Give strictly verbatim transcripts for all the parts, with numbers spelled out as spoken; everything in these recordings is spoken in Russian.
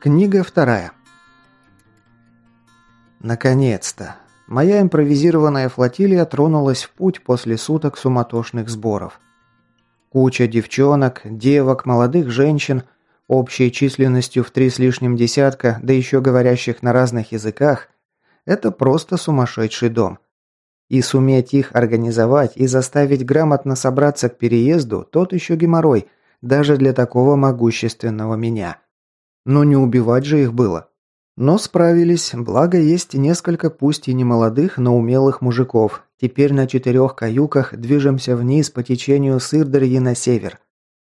Книга вторая. Наконец-то. Моя импровизированная флотилия тронулась в путь после суток суматошных сборов. Куча девчонок, девок, молодых женщин, общей численностью в три с лишним десятка, да еще говорящих на разных языках – это просто сумасшедший дом. И суметь их организовать и заставить грамотно собраться к переезду – тот еще геморрой, даже для такого могущественного меня. Но не убивать же их было. Но справились, благо есть несколько пусть и не молодых, но умелых мужиков. Теперь на четырех каюках движемся вниз по течению Сырдарьи на север.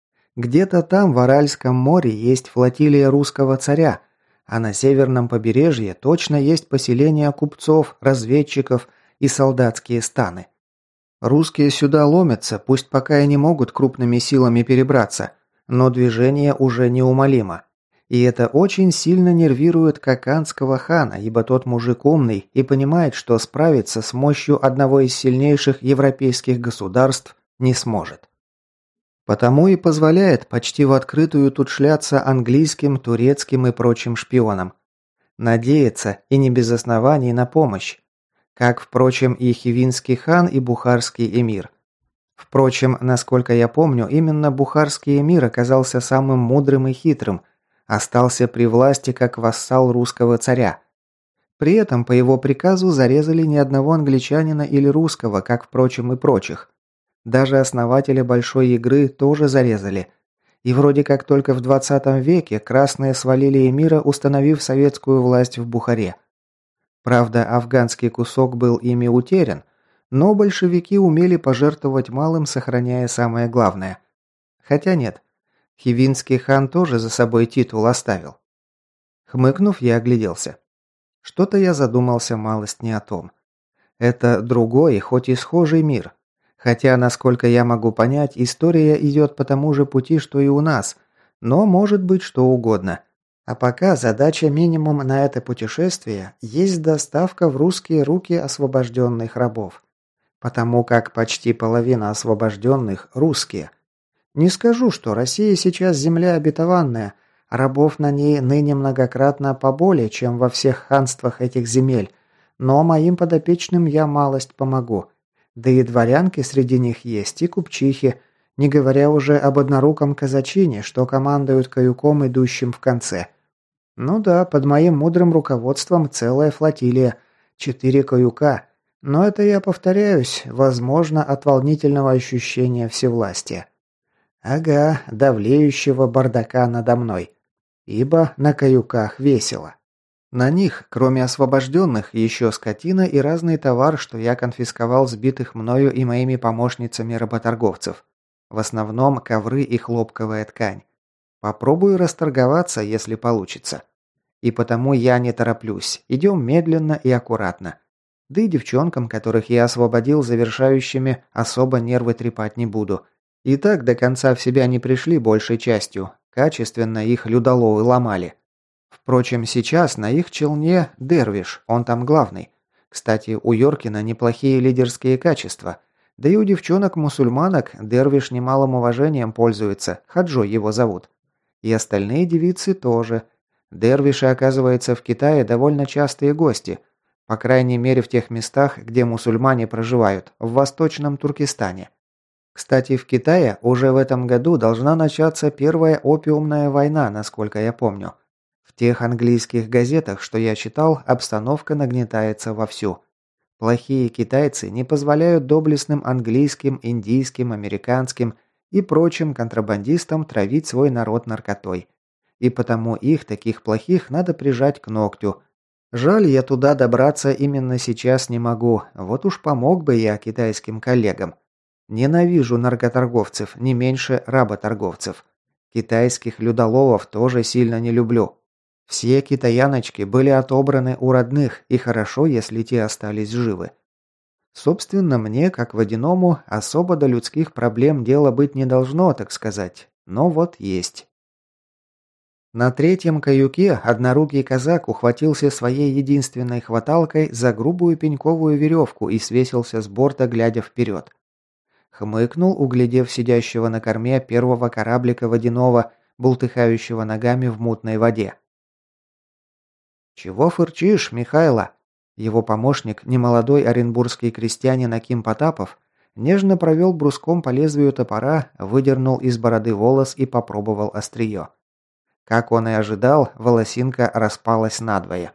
Где-то там, в Аральском море, есть флотилия русского царя, а на северном побережье точно есть поселения купцов, разведчиков и солдатские станы. Русские сюда ломятся, пусть пока и не могут крупными силами перебраться, но движение уже неумолимо. И это очень сильно нервирует каканского хана, ибо тот мужик умный и понимает, что справиться с мощью одного из сильнейших европейских государств не сможет. Потому и позволяет почти в открытую тут шляться английским, турецким и прочим шпионам. Надеяться, и не без оснований, на помощь. Как, впрочем, и хивинский хан, и бухарский эмир. Впрочем, насколько я помню, именно бухарский эмир оказался самым мудрым и хитрым, остался при власти как вассал русского царя. При этом по его приказу зарезали ни одного англичанина или русского, как, впрочем, и прочих. Даже основателя Большой Игры тоже зарезали. И вроде как только в двадцатом веке красные свалили эмира, установив советскую власть в Бухаре. Правда, афганский кусок был ими утерян, но большевики умели пожертвовать малым, сохраняя самое главное. Хотя нет, хивинский хан тоже за собой титул оставил. Хмыкнув, я огляделся. Что-то я задумался малость не о том. Это другой, хоть и схожий мир. Хотя, насколько я могу понять, история идет по тому же пути, что и у нас, но может быть что угодно. А пока задача минимум на это путешествие есть доставка в русские руки освобожденных рабов. Потому как почти половина освобожденных – русские. Не скажу, что Россия сейчас земля обетованная, а рабов на ней ныне многократно поболее, чем во всех ханствах этих земель, но моим подопечным я малость помогу. Да и дворянки среди них есть, и купчихи, не говоря уже об одноруком казачине, что командуют каюком, идущим в конце. Ну да, под моим мудрым руководством целая флотилия, четыре каюка, но это я повторяюсь, возможно, от волнительного ощущения всевластия. Ага, давлеющего бардака надо мной. Ибо на каюках весело. На них, кроме освобожденных, еще скотина и разный товар, что я конфисковал сбитых мною и моими помощницами работорговцев. В основном ковры и хлопковая ткань. Попробую расторговаться, если получится. И потому я не тороплюсь, идем медленно и аккуратно. Да и девчонкам, которых я освободил завершающими, особо нервы трепать не буду. И так до конца в себя не пришли большей частью, качественно их людоловы ломали. Впрочем, сейчас на их челне Дервиш, он там главный. Кстати, у Йоркина неплохие лидерские качества. Да и у девчонок-мусульманок Дервиш немалым уважением пользуется, Хаджо его зовут. И остальные девицы тоже. Дервиши, оказывается, в Китае довольно частые гости. По крайней мере в тех местах, где мусульмане проживают, в Восточном Туркестане. Кстати, в Китае уже в этом году должна начаться первая опиумная война, насколько я помню. В тех английских газетах, что я читал, обстановка нагнетается вовсю. Плохие китайцы не позволяют доблестным английским, индийским, американским и прочим контрабандистам травить свой народ наркотой. И потому их, таких плохих, надо прижать к ногтю. Жаль, я туда добраться именно сейчас не могу, вот уж помог бы я китайским коллегам. Ненавижу наркоторговцев, не меньше работорговцев. Китайских людоловов тоже сильно не люблю. Все китаяночки были отобраны у родных, и хорошо, если те остались живы. Собственно, мне, как водяному, особо до людских проблем дело быть не должно, так сказать. Но вот есть. На третьем каюке однорукий казак ухватился своей единственной хваталкой за грубую пеньковую веревку и свесился с борта, глядя вперед. Хмыкнул, углядев сидящего на корме первого кораблика водяного, бултыхающего ногами в мутной воде. «Чего фырчишь, Михайло?» Его помощник, немолодой оренбургский крестьянин Аким Потапов, нежно провел бруском по лезвию топора, выдернул из бороды волос и попробовал острие. Как он и ожидал, волосинка распалась надвое.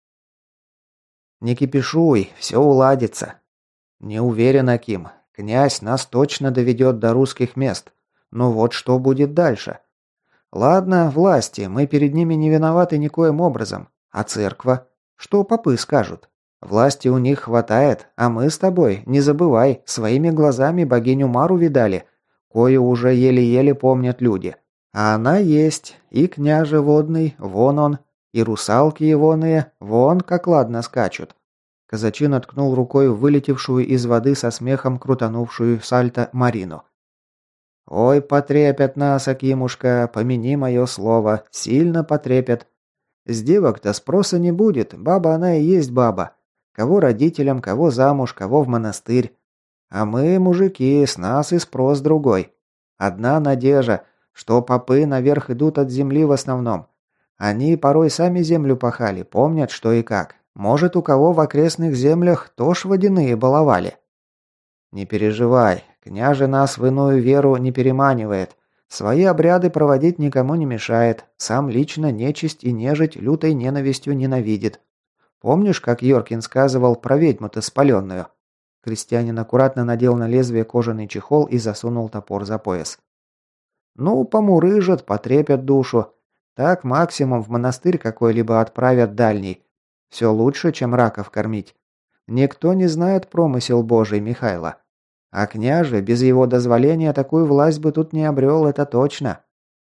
«Не кипишуй, все уладится». «Не уверен, Аким. Князь нас точно доведет до русских мест. Но вот что будет дальше? Ладно, власти, мы перед ними не виноваты никоим образом. А церква? Что попы скажут? Власти у них хватает, а мы с тобой, не забывай, своими глазами богиню Мару видали, кое уже еле-еле помнят люди. А она есть, и княже водный, вон он, и русалки егоные, вон как ладно скачут». Казачин откнул рукой в вылетевшую из воды со смехом крутанувшую сальто Марину. «Ой, потрепят нас, Акимушка, помяни мое слово, сильно потрепят. С девок-то спроса не будет, баба она и есть баба. Кого родителям, кого замуж, кого в монастырь. А мы, мужики, с нас и спрос другой. Одна надежда, что попы наверх идут от земли в основном. Они порой сами землю пахали, помнят что и как. Может, у кого в окрестных землях тоже водяные баловали. Не переживай, княже нас в иную веру не переманивает. Свои обряды проводить никому не мешает. Сам лично нечисть и нежить лютой ненавистью ненавидит. Помнишь, как Йоркин сказывал про ведьму-то спаленную?» Крестьянин аккуратно надел на лезвие кожаный чехол и засунул топор за пояс. «Ну, помурыжат, потрепят душу. Так максимум в монастырь какой-либо отправят дальний. Все лучше, чем раков кормить. Никто не знает промысел Божий, Михайло. А княже без его дозволения такую власть бы тут не обрел, это точно».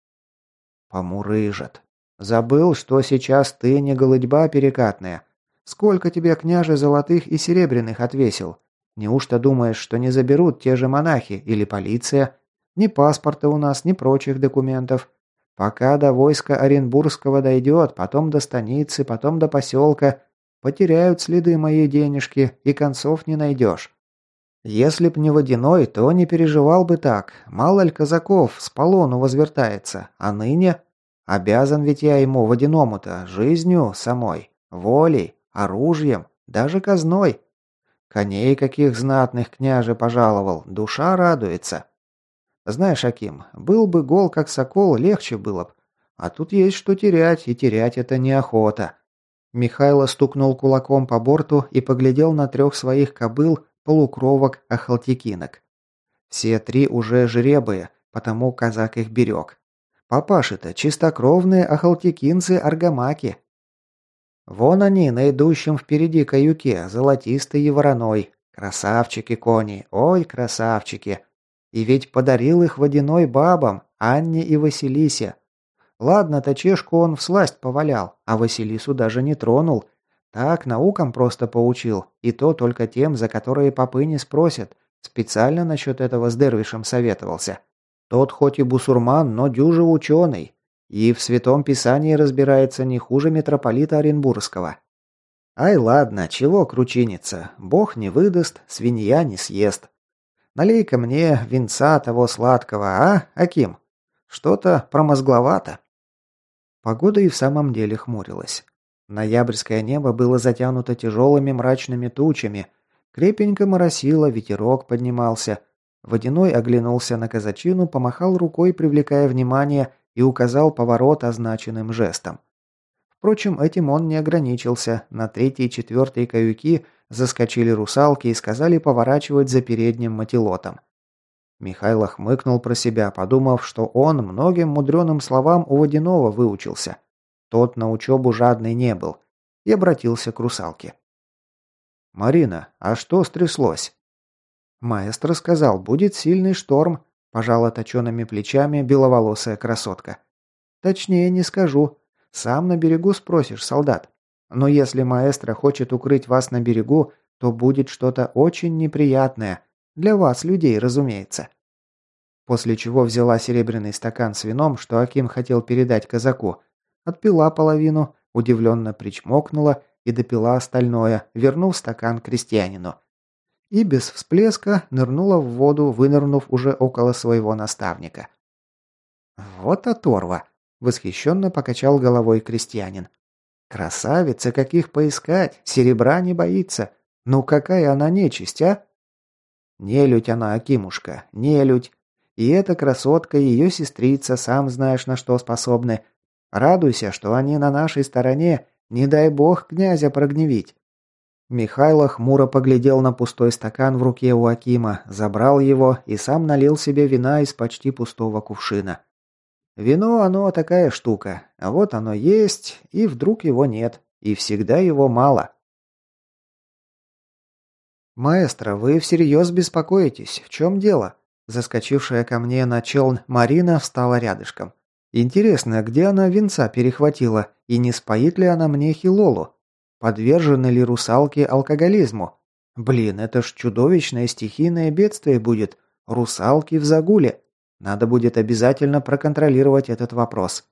«Помурыжат. Забыл, что сейчас ты не голыдьба перекатная. Сколько тебе, княже, золотых и серебряных отвесил? Неужто думаешь, что не заберут те же монахи или полиция? Ни паспорта у нас, ни прочих документов. Пока до войска Оренбургского дойдет, потом до станицы, потом до поселка, потеряют следы моей денежки и концов не найдешь. Если б не водяной, то не переживал бы так. Мало ли казаков с полону возвертается, а ныне... Обязан ведь я ему водяному-то жизнью самой, волей, оружием, даже казной. Коней каких знатных княже пожаловал, душа радуется. Знаешь, Аким, был бы гол как сокол, легче было б. А тут есть что терять, и терять это неохота». Михайло стукнул кулаком по борту и поглядел на трех своих кобыл, полукровок, ахалтекинок. Все три уже жеребые, потому казак их берег. Папаши-то чистокровные ахалтекинцы-аргамаки. Вон они, на идущем впереди каюке, золотистые вороной. Красавчики кони, ой, красавчики. И ведь подарил их водяной бабам, Анне и Василисе. Ладно, точешку он всласть повалял, а Василису даже не тронул. Так, наукам просто поучил, и то только тем, за которые попы не спросят. Специально насчет этого с Дервишем советовался. Тот хоть и бусурман, но дюже ученый. И в Святом Писании разбирается не хуже митрополита Оренбургского. Ай, ладно, чего кручиниться. Бог не выдаст, свинья не съест. Налей-ка мне винца того сладкого, а, Аким? Что-то промозгловато. Погода и в самом деле хмурилась. Ноябрьское небо было затянуто тяжелыми мрачными тучами. Крепенько моросило, ветерок поднимался. Водяной оглянулся на казачину, помахал рукой, привлекая внимание, и указал поворот означенным жестом. Впрочем, этим он не ограничился. На третьей и четвертой каюки заскочили русалки и сказали поворачивать за передним мотилотом. Михайло хмыкнул про себя, подумав, что он многим мудреным словам у водяного выучился. Тот на учебу жадный не был. И обратился к русалке. «Марина, а что стряслось?» Маэстро сказал, будет сильный шторм, пожала точеными плечами беловолосая красотка. Точнее не скажу. Сам на берегу спросишь, солдат. Но если маэстро хочет укрыть вас на берегу, то будет что-то очень неприятное. Для вас, людей, разумеется. После чего взяла серебряный стакан с вином, что Аким хотел передать казаку, отпила половину, удивленно причмокнула и допила остальное, вернув стакан крестьянину. И без всплеска нырнула в воду, вынырнув уже около своего наставника. «Вот оторва!» – восхищенно покачал головой крестьянин. Красавица, каких поискать, серебра не боится. Ну какая она нечисть, а? Нелюдь она, Акимушка, нелюдь. И эта красотка, и ее сестрица, сам знаешь, на что способны. Радуйся, что они на нашей стороне, не дай бог князя прогневить. Михайло хмуро поглядел на пустой стакан в руке у Акима, забрал его и сам налил себе вина из почти пустого кувшина. Вино, оно такая штука, а вот оно есть, и вдруг его нет, и всегда его мало. «Маэстро, вы всерьез беспокоитесь? В чем дело?» Заскочившая ко мне на челн Марина встала рядышком. «Интересно, где она винца перехватила, и не споит ли она мне хилолу? Подвержены ли русалки алкоголизму? Блин, это ж чудовищное стихийное бедствие будет. Русалки в загуле. Надо будет обязательно проконтролировать этот вопрос».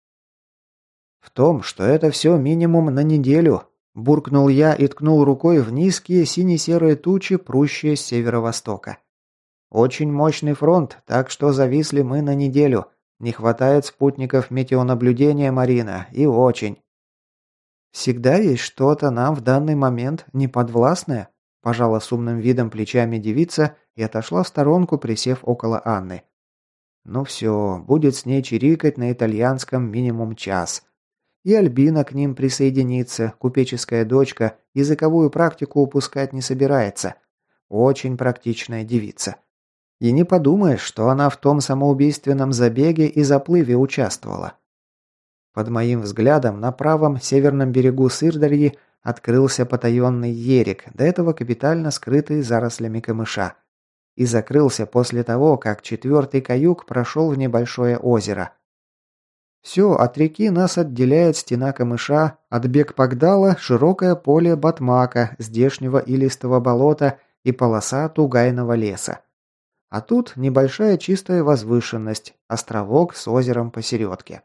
«В том, что это все минимум на неделю», – буркнул я и ткнул рукой в низкие сине-серые тучи, прущие с северо-востока. «Очень мощный фронт, так что зависли мы на неделю. Не хватает спутников метеонаблюдения, Марина, и очень». «Всегда есть что-то нам в данный момент неподвластное», – пожала с умным видом плечами девица и отошла в сторонку, присев около Анны. «Ну все, будет с ней чирикать на итальянском минимум час». И Альбина к ним присоединится, купеческая дочка, языковую практику упускать не собирается. Очень практичная девица. И не подумаешь, что она в том самоубийственном забеге и заплыве участвовала. Под моим взглядом на правом северном берегу Сырдарьи открылся потаенный ерик, до этого капитально скрытый зарослями камыша. И закрылся после того, как четвертый каюк прошел в небольшое озеро. Все, от реки нас отделяет стена камыша, от Бек-Пагдала широкое поле Батмака, здешнего илистого болота и полоса тугайного леса. А тут небольшая чистая возвышенность, островок с озером посередке.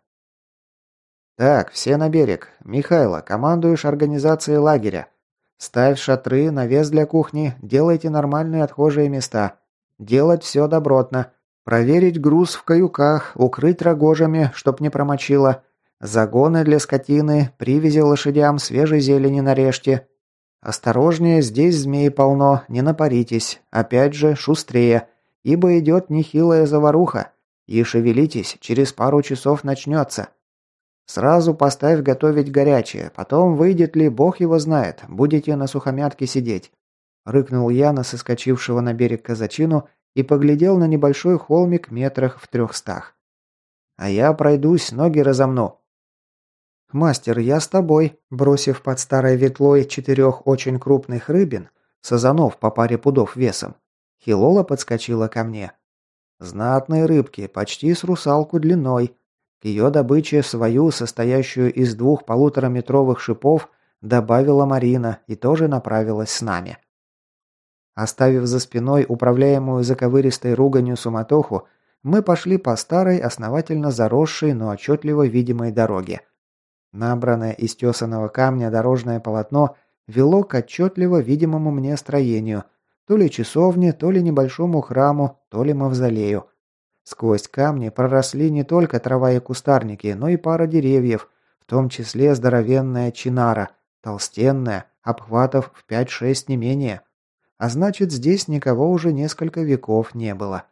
«Так, все на берег. Михайло, командуешь организацией лагеря. Ставь шатры, навес для кухни, делайте нормальные отхожие места. Делать все добротно. Проверить груз в каюках, укрыть рогожами, чтоб не промочило. Загоны для скотины, привязи лошадям, свежей зелени нарежьте. Осторожнее, здесь змей полно, не напаритесь. Опять же, шустрее, ибо идет нехилая заваруха. И шевелитесь, через пару часов начнется. Сразу поставь готовить горячее, потом выйдет ли, бог его знает, будете на сухомятке сидеть. Рыкнул я на соскочившего на берег казачину и поглядел на небольшой холмик метрах в трехстах. «А я пройдусь, ноги разомну». «Мастер, я с тобой», бросив под старой ветлой четырех очень крупных рыбин, сазанов по паре пудов весом, Хилола подскочила ко мне. Знатные рыбки, почти с русалку длиной. К ее добыче свою, состоящую из двух полутораметровых шипов, добавила Марина и тоже направилась с нами. Оставив за спиной управляемую заковыристой руганью суматоху, мы пошли по старой, основательно заросшей, но отчетливо видимой дороге. Набранное из тесаного камня дорожное полотно вело к отчетливо видимому мне строению, то ли часовне, то ли небольшому храму, то ли мавзолею. Сквозь камни проросли не только трава и кустарники, но и пара деревьев, в том числе здоровенная чинара, толстенная, обхватов в пять-шесть не менее. А значит, здесь никого уже несколько веков не было.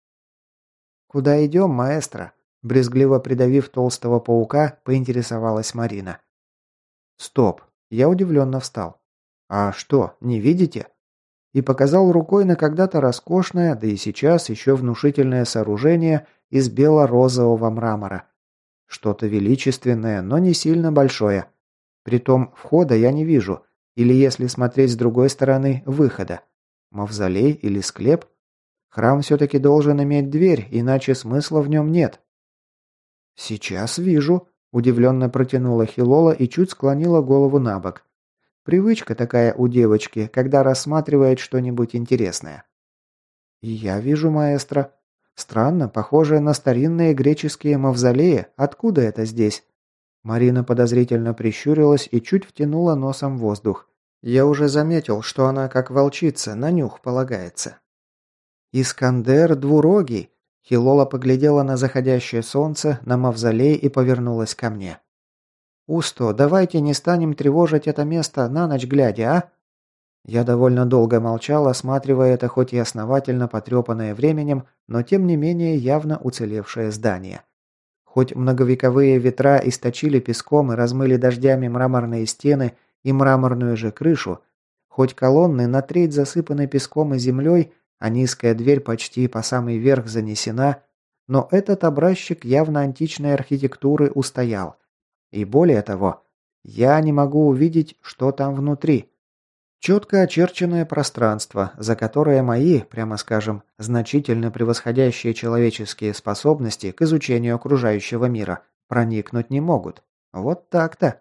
«Куда идем, маэстро?» Брезгливо придавив толстого паука, поинтересовалась Марина. «Стоп!» Я удивленно встал. «А что, не видите?» И показал рукой на когда-то роскошное, да и сейчас еще внушительное сооружение из бело-розового мрамора. Что-то величественное, но не сильно большое. Притом входа я не вижу, или, если смотреть с другой стороны, выхода. Мавзолей или склеп? Храм все-таки должен иметь дверь, иначе смысла в нем нет. «Сейчас вижу», – удивленно протянула Хилола и чуть склонила голову на бок. Привычка такая у девочки, когда рассматривает что-нибудь интересное. «И я вижу, маэстро. Странно, похоже на старинные греческие мавзолеи. Откуда это здесь?» Марина подозрительно прищурилась и чуть втянула носом воздух. Я уже заметил, что она, как волчица, на нюх полагается. «Искандер двурогий!» Хилола поглядела на заходящее солнце, на мавзолей и повернулась ко мне. «Усто, давайте не станем тревожить это место на ночь глядя, а?» Я довольно долго молчал, осматривая это хоть и основательно потрепанное временем, но тем не менее явно уцелевшее здание. Хоть многовековые ветра источили песком и размыли дождями мраморные стены и мраморную же крышу, хоть колонны на треть засыпаны песком и землей, а низкая дверь почти по самый верх занесена, но этот образчик явно античной архитектуры устоял. И более того, я не могу увидеть, что там внутри. Четко очерченное пространство, за которое мои, прямо скажем, значительно превосходящие человеческие способности к изучению окружающего мира проникнуть не могут. Вот так-то.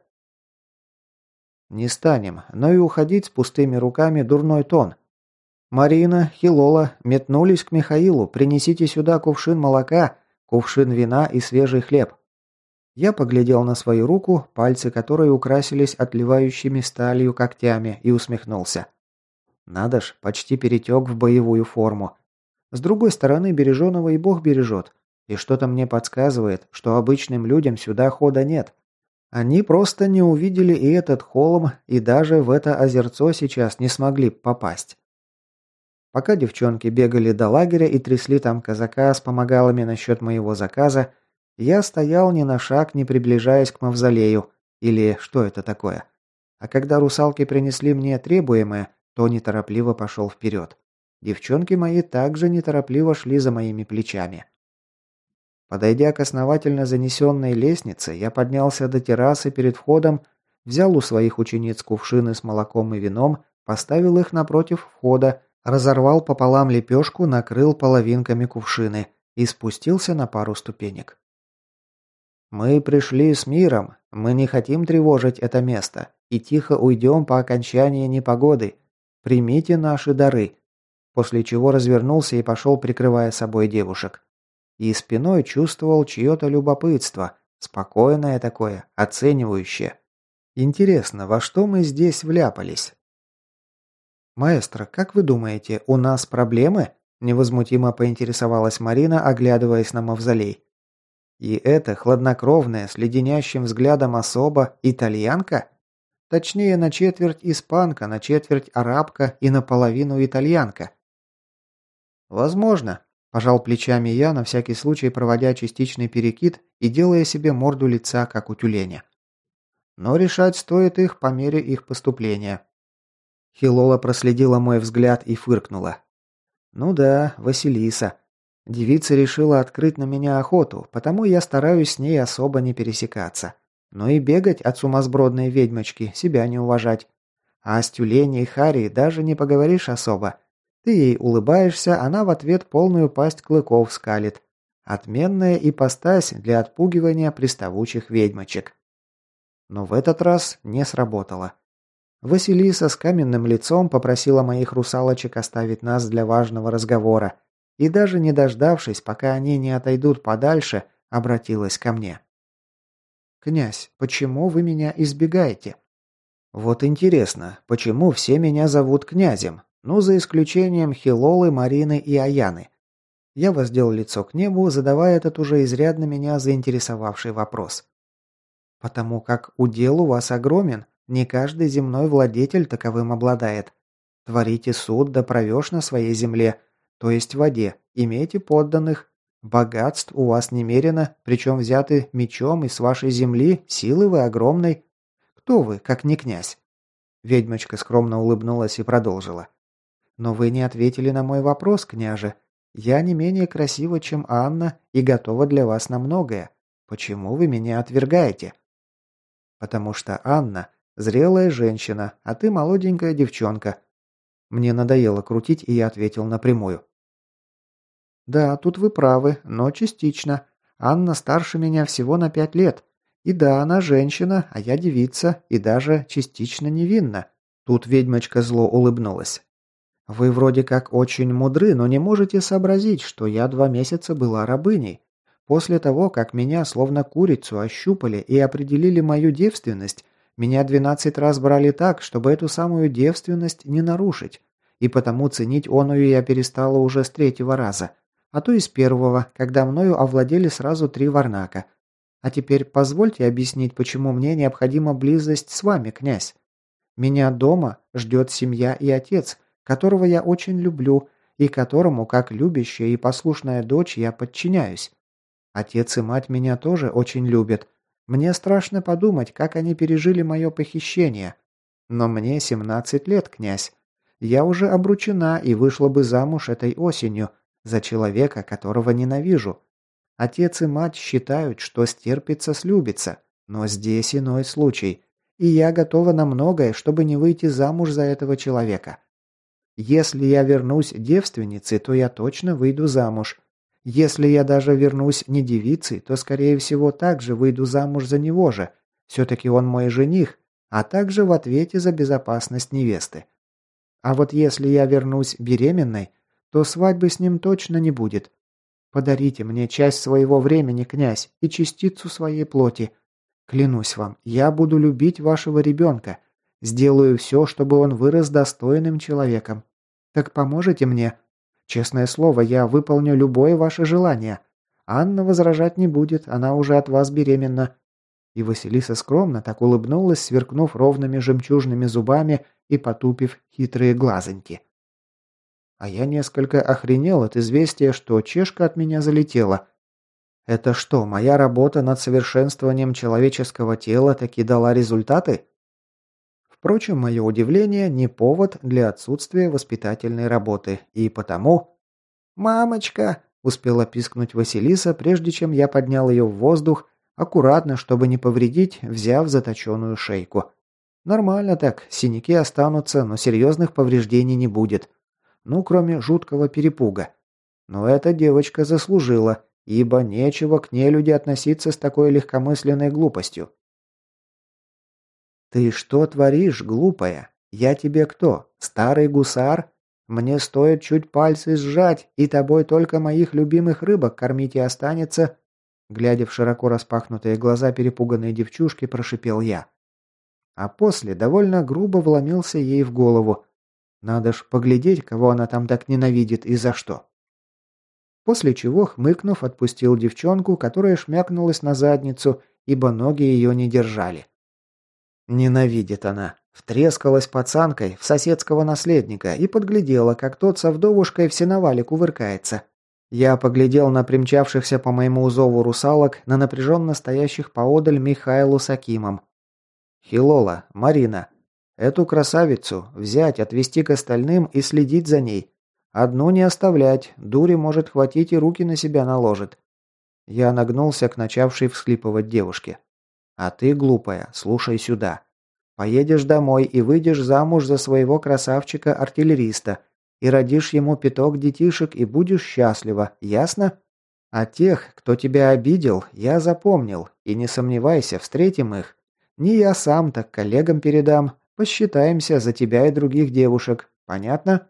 Не станем, но и уходить с пустыми руками дурной тон. Марина, Хилола метнулись к Михаилу, принесите сюда кувшин молока, кувшин вина и свежий хлеб. Я поглядел на свою руку, пальцы которой украсились отливающими сталью когтями, и усмехнулся. Надо ж, почти перетек в боевую форму. С другой стороны, береженого и Бог бережет. И что-то мне подсказывает, что обычным людям сюда хода нет. Они просто не увидели и этот холм, и даже в это озерцо сейчас не смогли попасть. Пока девчонки бегали до лагеря и трясли там казака с помогалами насчет моего заказа, я стоял ни на шаг, не приближаясь к мавзолею, или что это такое. А когда русалки принесли мне требуемое, то неторопливо пошел вперед. Девчонки мои также неторопливо шли за моими плечами. Подойдя к основательно занесенной лестнице, я поднялся до террасы перед входом, взял у своих учениц кувшины с молоком и вином, поставил их напротив входа, разорвал пополам лепешку, накрыл половинками кувшины и спустился на пару ступенек. «Мы пришли с миром, мы не хотим тревожить это место и тихо уйдем по окончании непогоды. Примите наши дары», после чего развернулся и пошел, прикрывая собой девушек. И спиной чувствовал чье-то любопытство, спокойное такое, оценивающее. Интересно, во что мы здесь вляпались? «Маэстро, как вы думаете, у нас проблемы?» невозмутимо поинтересовалась Марина, оглядываясь на мавзолей. И это хладнокровная, с леденящим взглядом особа, итальянка? Точнее, на четверть испанка, на четверть арабка и наполовину итальянка. «Возможно», – пожал плечами я, на всякий случай проводя частичный перекид и делая себе морду лица, как у тюленя. «Но решать стоит их по мере их поступления». Хилола проследила мой взгляд и фыркнула. «Ну да, Василиса. Девица решила открыть на меня охоту, потому я стараюсь с ней особо не пересекаться. Но и бегать от сумасбродной ведьмочки, себя не уважать. А с тюленей Хари даже не поговоришь особо. Ты ей улыбаешься, она в ответ полную пасть клыков скалит. Отменная ипостась для отпугивания приставучих ведьмочек». Но в этот раз не сработало. Василиса с каменным лицом попросила моих русалочек оставить нас для важного разговора. И даже не дождавшись, пока они не отойдут подальше, обратилась ко мне. «Князь, почему вы меня избегаете?» «Вот интересно, почему все меня зовут князем? Ну, за исключением Хилолы, Марины и Аяны». Я воздел лицо к небу, задавая этот уже изрядно меня заинтересовавший вопрос. «Потому как удел у вас огромен, не каждый земной владетель таковым обладает. Творите суд да правешь на своей земле, то есть в воде, имейте подданных, богатств у вас немерено, причем взяты мечом из вашей земли, силы вы огромной. Кто вы, как не князь?» Ведьмочка скромно улыбнулась и продолжила. «Но вы не ответили на мой вопрос, княже. Я не менее красива, чем Анна, и готова для вас на многое. Почему вы меня отвергаете?» «Потому что Анна – зрелая женщина, а ты молоденькая девчонка». Мне надоело крутить, и я ответил напрямую. «Да, тут вы правы, но частично. Анна старше меня всего на пять лет. И да, она женщина, а я девица, и даже частично невинна». Тут ведьмочка зло улыбнулась. «Вы вроде как очень мудры, но не можете сообразить, что я два месяца была рабыней. После того, как меня словно курицу ощупали и определили мою девственность, меня двенадцать раз брали так, чтобы эту самую девственность не нарушить, и потому ценить оную я перестала уже с третьего раза, а то и с первого, когда мною овладели сразу три варнака. А теперь позвольте объяснить, почему мне необходима близость с вами, князь. Меня дома ждет семья и отец, которого я очень люблю и которому, как любящая и послушная дочь, я подчиняюсь. Отец и мать меня тоже очень любят. Мне страшно подумать, как они пережили мое похищение. Но мне семнадцать лет, князь. Я уже обручена и вышла бы замуж этой осенью за человека, которого ненавижу. Отец и мать считают, что стерпится слюбится, но здесь иной случай, и я готова на многое, чтобы не выйти замуж за этого человека. Если я вернусь девственницей, то я точно выйду замуж. Если я даже вернусь не девицей, то, скорее всего, также выйду замуж за него же. Все-таки он мой жених, а также в ответе за безопасность невесты. А вот если я вернусь беременной, то свадьбы с ним точно не будет. Подарите мне часть своего времени, князь, и частицу своей плоти. Клянусь вам, я буду любить вашего ребенка. Сделаю все, чтобы он вырос достойным человеком. Так поможете мне? Честное слово, я выполню любое ваше желание. Анна возражать не будет, она уже от вас беременна». И Василиса скромно так улыбнулась, сверкнув ровными жемчужными зубами и потупив хитрые глазоньки. А я несколько охренел от известия, что чешка от меня залетела. Это что, моя работа над совершенствованием человеческого тела таки дала результаты? Впрочем, мое удивление не повод для отсутствия воспитательной работы, и потому... «Мамочка!» – успела пискнуть Василиса, прежде чем я поднял ее в воздух, аккуратно, чтобы не повредить, взяв заточенную шейку. Нормально так, синяки останутся, но серьезных повреждений не будет. Ну, кроме жуткого перепуга. Но эта девочка заслужила, ибо нечего к нелюди относиться с такой легкомысленной глупостью. «Ты что творишь, глупая? Я тебе кто? Старый гусар? Мне стоит чуть пальцы сжать, и тобой только моих любимых рыбок кормить и останется...» Глядя в широко распахнутые глаза перепуганной девчушки, прошипел я. А после довольно грубо вломился ей в голову. Надо ж поглядеть, кого она там так ненавидит и за что. После чего, хмыкнув, отпустил девчонку, которая шмякнулась на задницу, ибо ноги ее не держали. Ненавидит она. Втрескалась пацанкой в соседского наследника и подглядела, как тот со вдовушкой в сеновале кувыркается. Я поглядел на примчавшихся по моему зову русалок, на напряженно стоящих поодаль Михайлу с Акимом. «Хилола, Марина, эту красавицу взять, отвести к остальным и следить за ней. Одну не оставлять, дури может хватить и руки на себя наложит». Я нагнулся к начавшей всхлипывать девушке. «А ты, глупая, слушай сюда. Поедешь домой и выйдешь замуж за своего красавчика-артиллериста, и родишь ему пяток детишек и будешь счастлива, ясно? А тех, кто тебя обидел, я запомнил, и не сомневайся, встретим их. Не я сам, так коллегам передам, посчитаемся за тебя и других девушек, понятно?»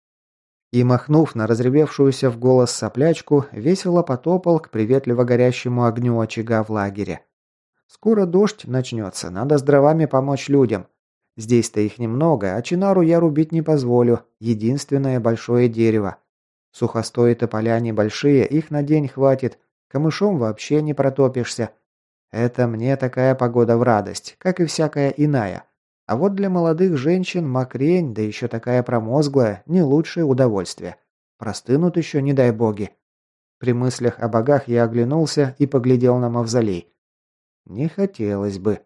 И, махнув на разревевшуюся в голос соплячку, весело потопал к приветливо горящему огню очага в лагере. «Скоро дождь начнется, надо с дровами помочь людям. Здесь-то их немного, а чинару я рубить не позволю, единственное большое дерево. Сухостои тополя небольшие, их на день хватит, камышом вообще не протопишься. Это мне такая погода в радость, как и всякая иная. А вот для молодых женщин мокрень, да еще такая промозглая, не лучшее удовольствие. Простынут еще, не дай боги». При мыслях о богах я оглянулся и поглядел на мавзолей. Не хотелось бы.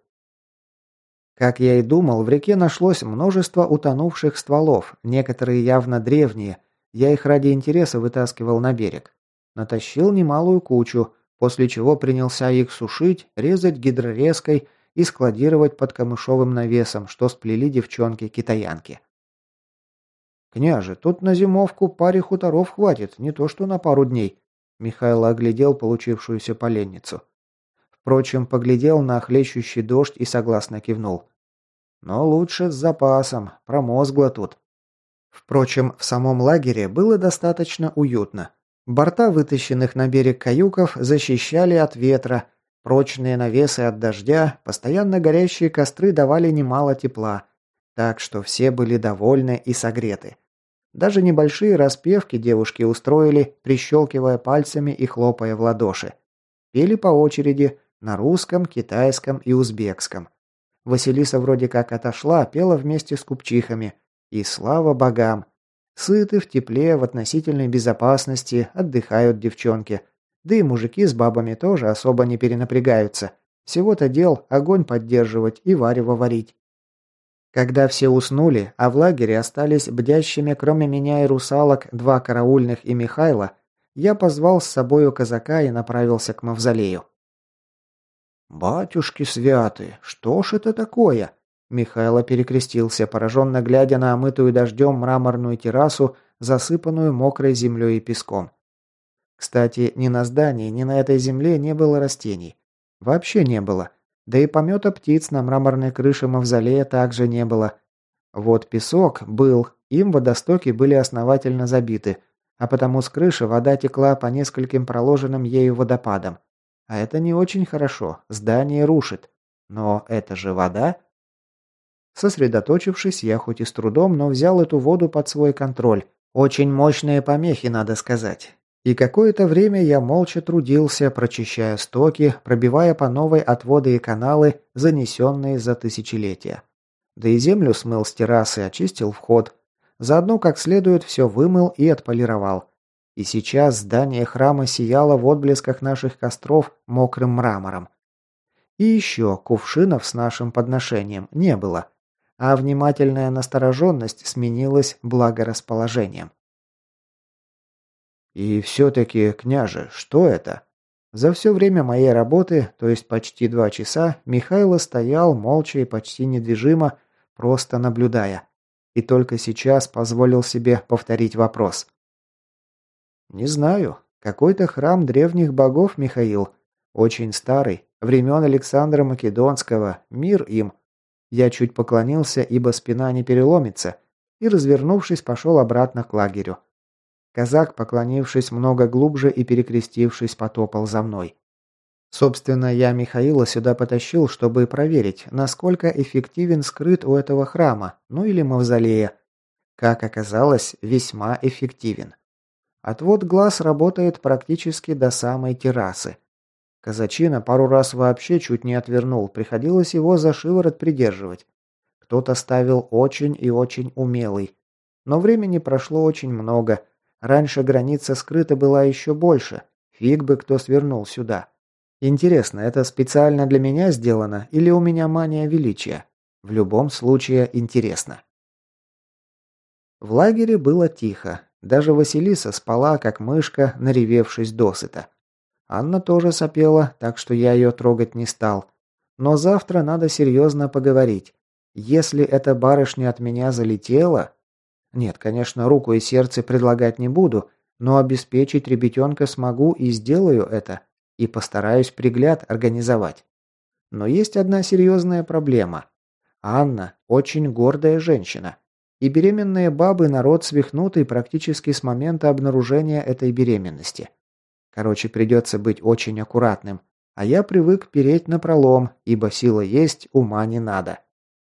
Как я и думал, в реке нашлось множество утонувших стволов, некоторые явно древние. Я их ради интереса вытаскивал на берег. Натащил немалую кучу, после чего принялся их сушить, резать гидрорезкой и складировать под камышовым навесом, что сплели девчонки-китаянки. «Княже, тут на зимовку паре хуторов хватит, не то что на пару дней», Михайло оглядел получившуюся поленницу. Впрочем, поглядел на хлещущий дождь и согласно кивнул. «Но лучше с запасом, промозгло тут». Впрочем, в самом лагере было достаточно уютно. Борта вытащенных на берег каюков защищали от ветра, прочные навесы от дождя, постоянно горящие костры давали немало тепла, так что все были довольны и согреты. Даже небольшие распевки девушки устроили, прищелкивая пальцами и хлопая в ладоши. Пели по очереди, На русском, китайском и узбекском. Василиса вроде как отошла, пела вместе с купчихами. И слава богам! Сыты, в тепле, в относительной безопасности, отдыхают девчонки. Да и мужики с бабами тоже особо не перенапрягаются. Всего-то дел огонь поддерживать и варево варить. Когда все уснули, а в лагере остались бдящими, кроме меня и русалок, два караульных и Михайла, я позвал с собою казака и направился к мавзолею. «Батюшки святы, что ж это такое?» Михайло перекрестился, пораженно глядя на омытую дождем мраморную террасу, засыпанную мокрой землей и песком. Кстати, ни на здании, ни на этой земле не было растений. Вообще не было. Да и помета птиц на мраморной крыше мавзолея также не было. Вот песок был, им водостоки были основательно забиты, а потому с крыши вода текла по нескольким проложенным ею водопадам. А это не очень хорошо, здание рушит. Но это же вода. Сосредоточившись, я хоть и с трудом, но взял эту воду под свой контроль. Очень мощные помехи, надо сказать. И какое-то время я молча трудился, прочищая стоки, пробивая по новой отводы и каналы, занесенные за тысячелетия. Да и землю смыл с террасы, очистил вход. Заодно как следует все вымыл и отполировал. И сейчас здание храма сияло в отблесках наших костров мокрым мрамором. И еще кувшинов с нашим подношением не было, а внимательная настороженность сменилась благорасположением. «И все-таки, княже, что это?» За все время моей работы, то есть почти два часа, Михайло стоял молча и почти недвижимо, просто наблюдая. И только сейчас позволил себе повторить вопрос. «Не знаю. Какой-то храм древних богов, Михаил. Очень старый, времен Александра Македонского, мир им». Я чуть поклонился, ибо спина не переломится, и, развернувшись, пошел обратно к лагерю. Казак, поклонившись много глубже и перекрестившись, потопал за мной. Собственно, я Михаила сюда потащил, чтобы проверить, насколько эффективен скрыт у этого храма, ну или мавзолея. Как оказалось, весьма эффективен. Отвод глаз работает практически до самой террасы. Казачина пару раз вообще чуть не отвернул, приходилось его за шиворот придерживать. Кто-то ставил очень и очень умелый. Но времени прошло очень много. Раньше граница скрыта была еще больше. Фиг бы кто свернул сюда. Интересно, это специально для меня сделано или у меня мания величия? В любом случае интересно. В лагере было тихо. Даже Василиса спала, как мышка, наревевшись досыта. Анна тоже сопела, так что я ее трогать не стал. Но завтра надо серьезно поговорить. Если эта барышня от меня залетела... Нет, конечно, руку и сердце предлагать не буду, но обеспечить ребятенка смогу и сделаю это. И постараюсь пригляд организовать. Но есть одна серьезная проблема. Анна очень гордая женщина. И беременные бабы народ свихнутый практически с момента обнаружения этой беременности. Короче, придется быть очень аккуратным. А я привык переть напролом, ибо сила есть, ума не надо.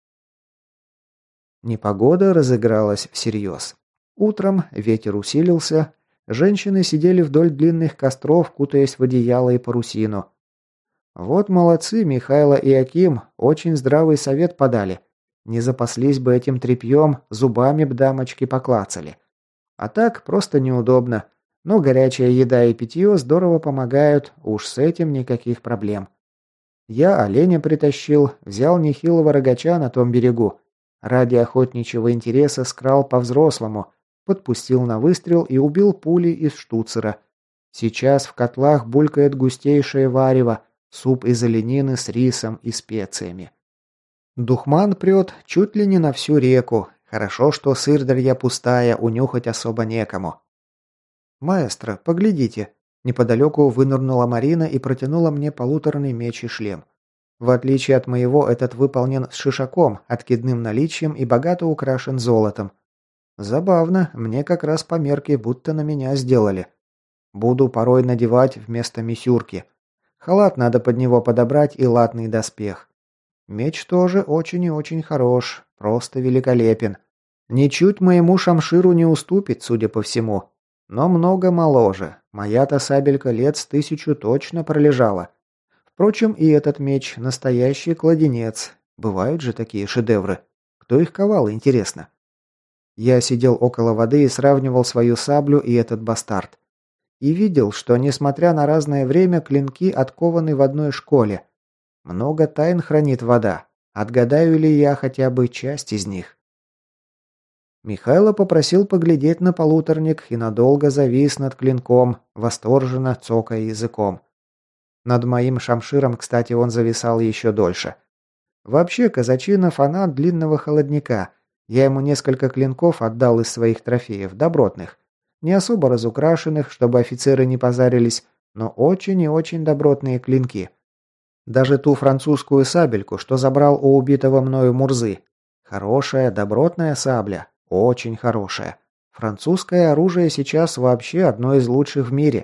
Непогода разыгралась всерьез. Утром ветер усилился. Женщины сидели вдоль длинных костров, кутаясь в одеяло и парусину. Вот молодцы Михайло и Аким, очень здравый совет подали. Не запаслись бы этим тряпьем, зубами б дамочки поклацали. А так просто неудобно. Но горячая еда и питье здорово помогают, уж с этим никаких проблем. Я оленя притащил, взял нехилого рогача на том берегу. Ради охотничьего интереса скрал по-взрослому, подпустил на выстрел и убил пулей из штуцера. Сейчас в котлах булькает густейшее варево, суп из оленины с рисом и специями. Духман прет чуть ли не на всю реку. Хорошо, что сырдарья пустая, унюхать особо некому. «Маэстро, поглядите!» Неподалеку вынырнула Марина и протянула мне полуторный меч и шлем. В отличие от моего, этот выполнен с шишаком, откидным наличием и богато украшен золотом. Забавно, мне как раз по мерке будто на меня сделали. Буду порой надевать вместо мисюрки. Халат надо под него подобрать и латный доспех. Меч тоже очень и очень хорош, просто великолепен. Ничуть моему шамширу не уступит, судя по всему. Но много моложе. Моя-то сабелька лет с тысячу точно пролежала. Впрочем, и этот меч – настоящий кладенец. Бывают же такие шедевры. Кто их ковал, интересно? Я сидел около воды и сравнивал свою саблю и этот бастард. И видел, что, несмотря на разное время, клинки откованы в одной школе. Много тайн хранит вода. Отгадаю ли я хотя бы часть из них? Михайло попросил поглядеть на полуторник и надолго завис над клинком, восторженно цокая языком. Над моим шамширом, кстати, он зависал еще дольше. Вообще, казачина фанат длинного холодника. Я ему несколько клинков отдал из своих трофеев, добротных. Не особо разукрашенных, чтобы офицеры не позарились, но очень и очень добротные клинки. Даже ту французскую сабельку, что забрал у убитого мною Мурзы. Хорошая, добротная сабля. Очень хорошая. Французское оружие сейчас вообще одно из лучших в мире.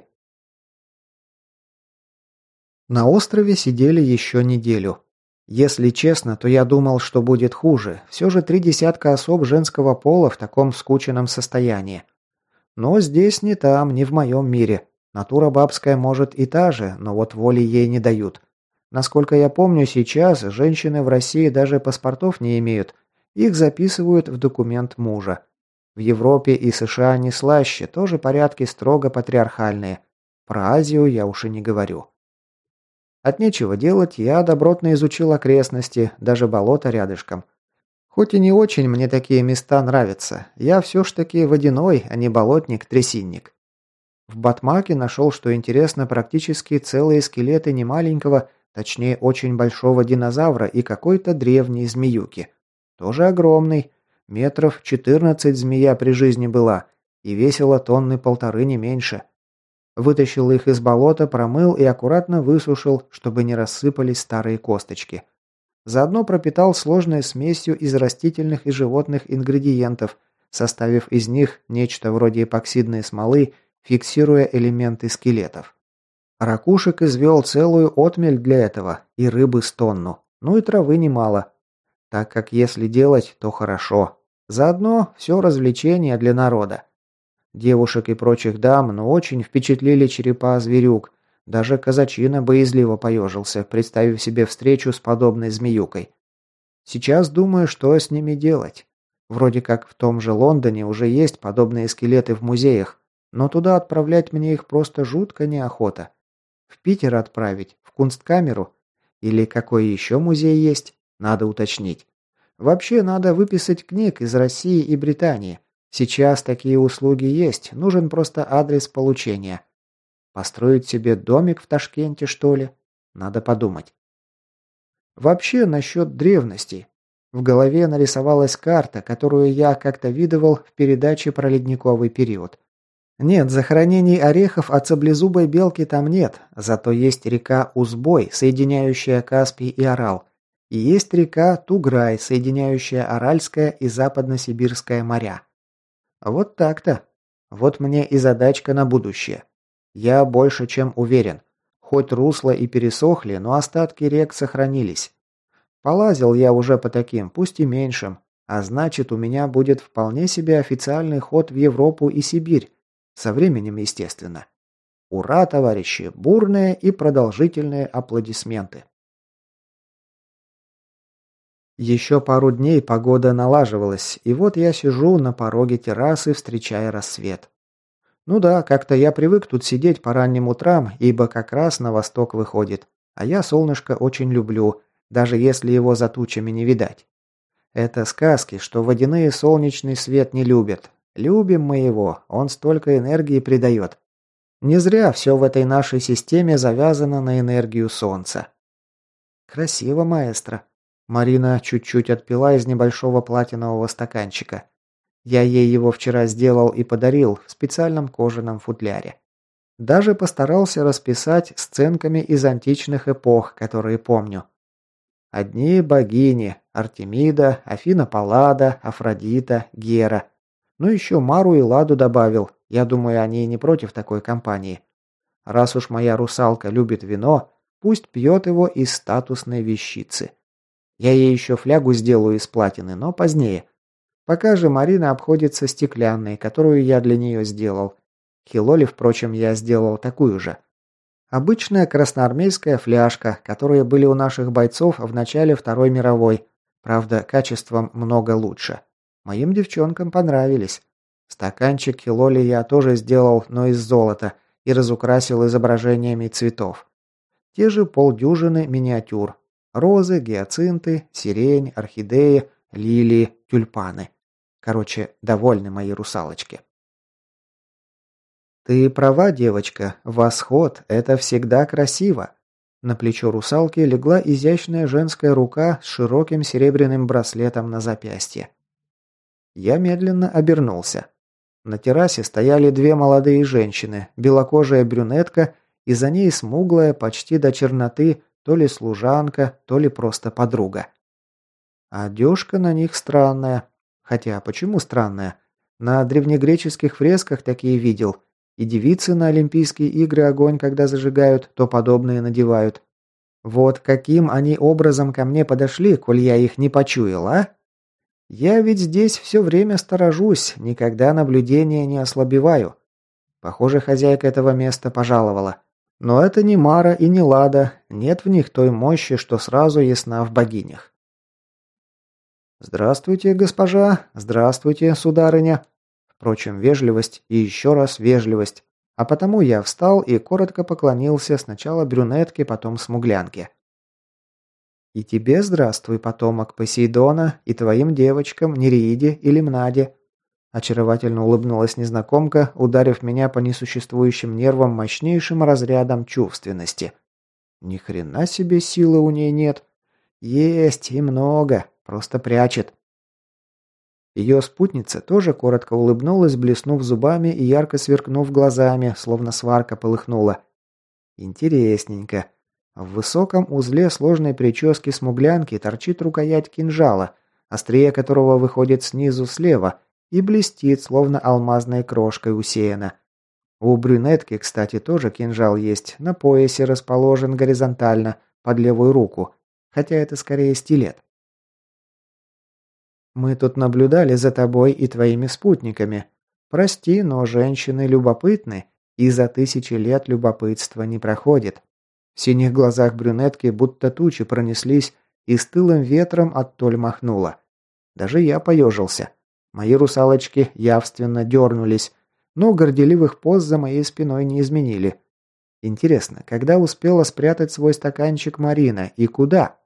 На острове сидели еще неделю. Если честно, то я думал, что будет хуже. Все же три десятка особ женского пола в таком скученном состоянии. Но здесь не там, не в моем мире. Натура бабская может и та же, но вот воли ей не дают. Насколько я помню, сейчас женщины в России даже паспортов не имеют. Их записывают в документ мужа. В Европе и США не слаще, тоже порядки строго патриархальные. Про Азию я уж и не говорю. От нечего делать, я добротно изучил окрестности, даже болото рядышком. Хоть и не очень мне такие места нравятся, я все ж таки водяной, а не болотник-трясинник. В Батмаке нашел, что интересно, практически целые скелеты немаленького, точнее очень большого динозавра и какой-то древней змеюки. Тоже огромный, метров четырнадцать змея при жизни была, и весила тонны полторы не меньше. Вытащил их из болота, промыл и аккуратно высушил, чтобы не рассыпались старые косточки. Заодно пропитал сложной смесью из растительных и животных ингредиентов, составив из них нечто вроде эпоксидной смолы, фиксируя элементы скелетов. Ракушек извел целую отмель для этого, и рыбы с тонну, ну и травы немало. Так как если делать, то хорошо. Заодно все развлечение для народа. Девушек и прочих дам, но очень впечатлили черепа зверюк. Даже казачина боязливо поежился, представив себе встречу с подобной змеюкой. Сейчас думаю, что с ними делать. Вроде как в том же Лондоне уже есть подобные скелеты в музеях, но туда отправлять мне их просто жутко неохота. В Питер отправить, в Кунсткамеру? Или какой еще музей есть? Надо уточнить. Вообще надо выписать книг из России и Британии. Сейчас такие услуги есть, нужен просто адрес получения. Построить себе домик в Ташкенте, что ли? Надо подумать. Вообще, насчет древностей. В голове нарисовалась карта, которую я как-то видывал в передаче про ледниковый период. Нет, захоронений орехов от саблезубой белки там нет, зато есть река Узбой, соединяющая Каспий и Арал. И есть река Туграй, соединяющая Аральское и Западно-Сибирское моря. Вот так-то. Вот мне и задачка на будущее. Я больше чем уверен. Хоть русла и пересохли, но остатки рек сохранились. Полазил я уже по таким, пусть и меньшим, а значит, у меня будет вполне себе официальный ход в Европу и Сибирь. Со временем, естественно. Ура, товарищи! Бурные и продолжительные аплодисменты. Еще пару дней погода налаживалась, и вот я сижу на пороге террасы, встречая рассвет. Ну да, как-то я привык тут сидеть по ранним утрам, ибо как раз на восток выходит. А я солнышко очень люблю, даже если его за тучами не видать. Это сказки, что водяные солнечный свет не любят. Любим мы его, он столько энергии придает. Не зря все в этой нашей системе завязано на энергию солнца. Красиво, маэстро. Марина чуть-чуть отпила из небольшого платинового стаканчика. Я ей его вчера сделал и подарил в специальном кожаном футляре. Даже постарался расписать сценками из античных эпох, которые помню. Одни богини – Артемида, Афина Паллада, Афродита, Гера. Ну еще Мару и Ладу добавил, я думаю, они не против такой компании. Раз уж моя русалка любит вино, пусть пьет его из статусной вещицы. Я ей еще флягу сделаю из платины, но позднее. Пока же Марина обходится стеклянной, которую я для нее сделал. Хилоли, впрочем, я сделал такую же. Обычная красноармейская фляжка, которые были у наших бойцов в начале Второй мировой. Правда, качеством много лучше. Моим девчонкам понравились. Стаканчик Хилоли я тоже сделал, но из золота, и разукрасил изображениями цветов. Те же полдюжины миниатюр. Розы, гиацинты, сирень, орхидеи, лилии, тюльпаны. Короче, довольны мои русалочки. «Ты права, девочка, восход – это всегда красиво». На плечо русалки легла изящная женская рука с широким серебряным браслетом на запястье. Я медленно обернулся. На террасе стояли две молодые женщины, белокожая брюнетка и за ней смуглая почти до черноты то ли служанка, то ли просто подруга. Одежка на них странная. Хотя, почему странная? На древнегреческих фресках такие видел. И девицы на Олимпийские игры огонь, когда зажигают, то подобные надевают. Вот каким они образом ко мне подошли, коль я их не почуял, а? Я ведь здесь все время сторожусь, никогда наблюдения не ослабеваю. Похоже, хозяйка этого места пожаловала. Но это не Мара и не Лада, нет в них той мощи, что сразу ясна в богинях. «Здравствуйте, госпожа! Здравствуйте, сударыня!» Впрочем, вежливость и еще раз вежливость. А потому я встал и коротко поклонился сначала брюнетке, потом смуглянке. «И тебе здравствуй, потомок Посейдона, и твоим девочкам Нереиде и Лимнаде!» Очаровательно улыбнулась незнакомка, ударив меня по несуществующим нервам мощнейшим разрядом чувственности. Ни хрена себе силы у ней нет. Есть и много, просто прячет. Ее спутница тоже коротко улыбнулась, блеснув зубами и ярко сверкнув глазами, словно сварка полыхнула. Интересненько. В высоком узле сложной прически смуглянки торчит рукоять кинжала, острие которого выходит снизу слева и блестит, словно алмазной крошкой усеяна. У брюнетки, кстати, тоже кинжал есть, на поясе расположен горизонтально, под левую руку, хотя это скорее стилет. Мы тут наблюдали за тобой и твоими спутниками. Прости, но женщины любопытны, и за тысячи лет любопытство не проходит. В синих глазах брюнетки будто тучи пронеслись и с тылым ветром оттоль махнуло. Даже я поежился. Мои русалочки явственно дернулись, но горделивых поз за моей спиной не изменили. Интересно, когда успела спрятать свой стаканчик Марина и куда?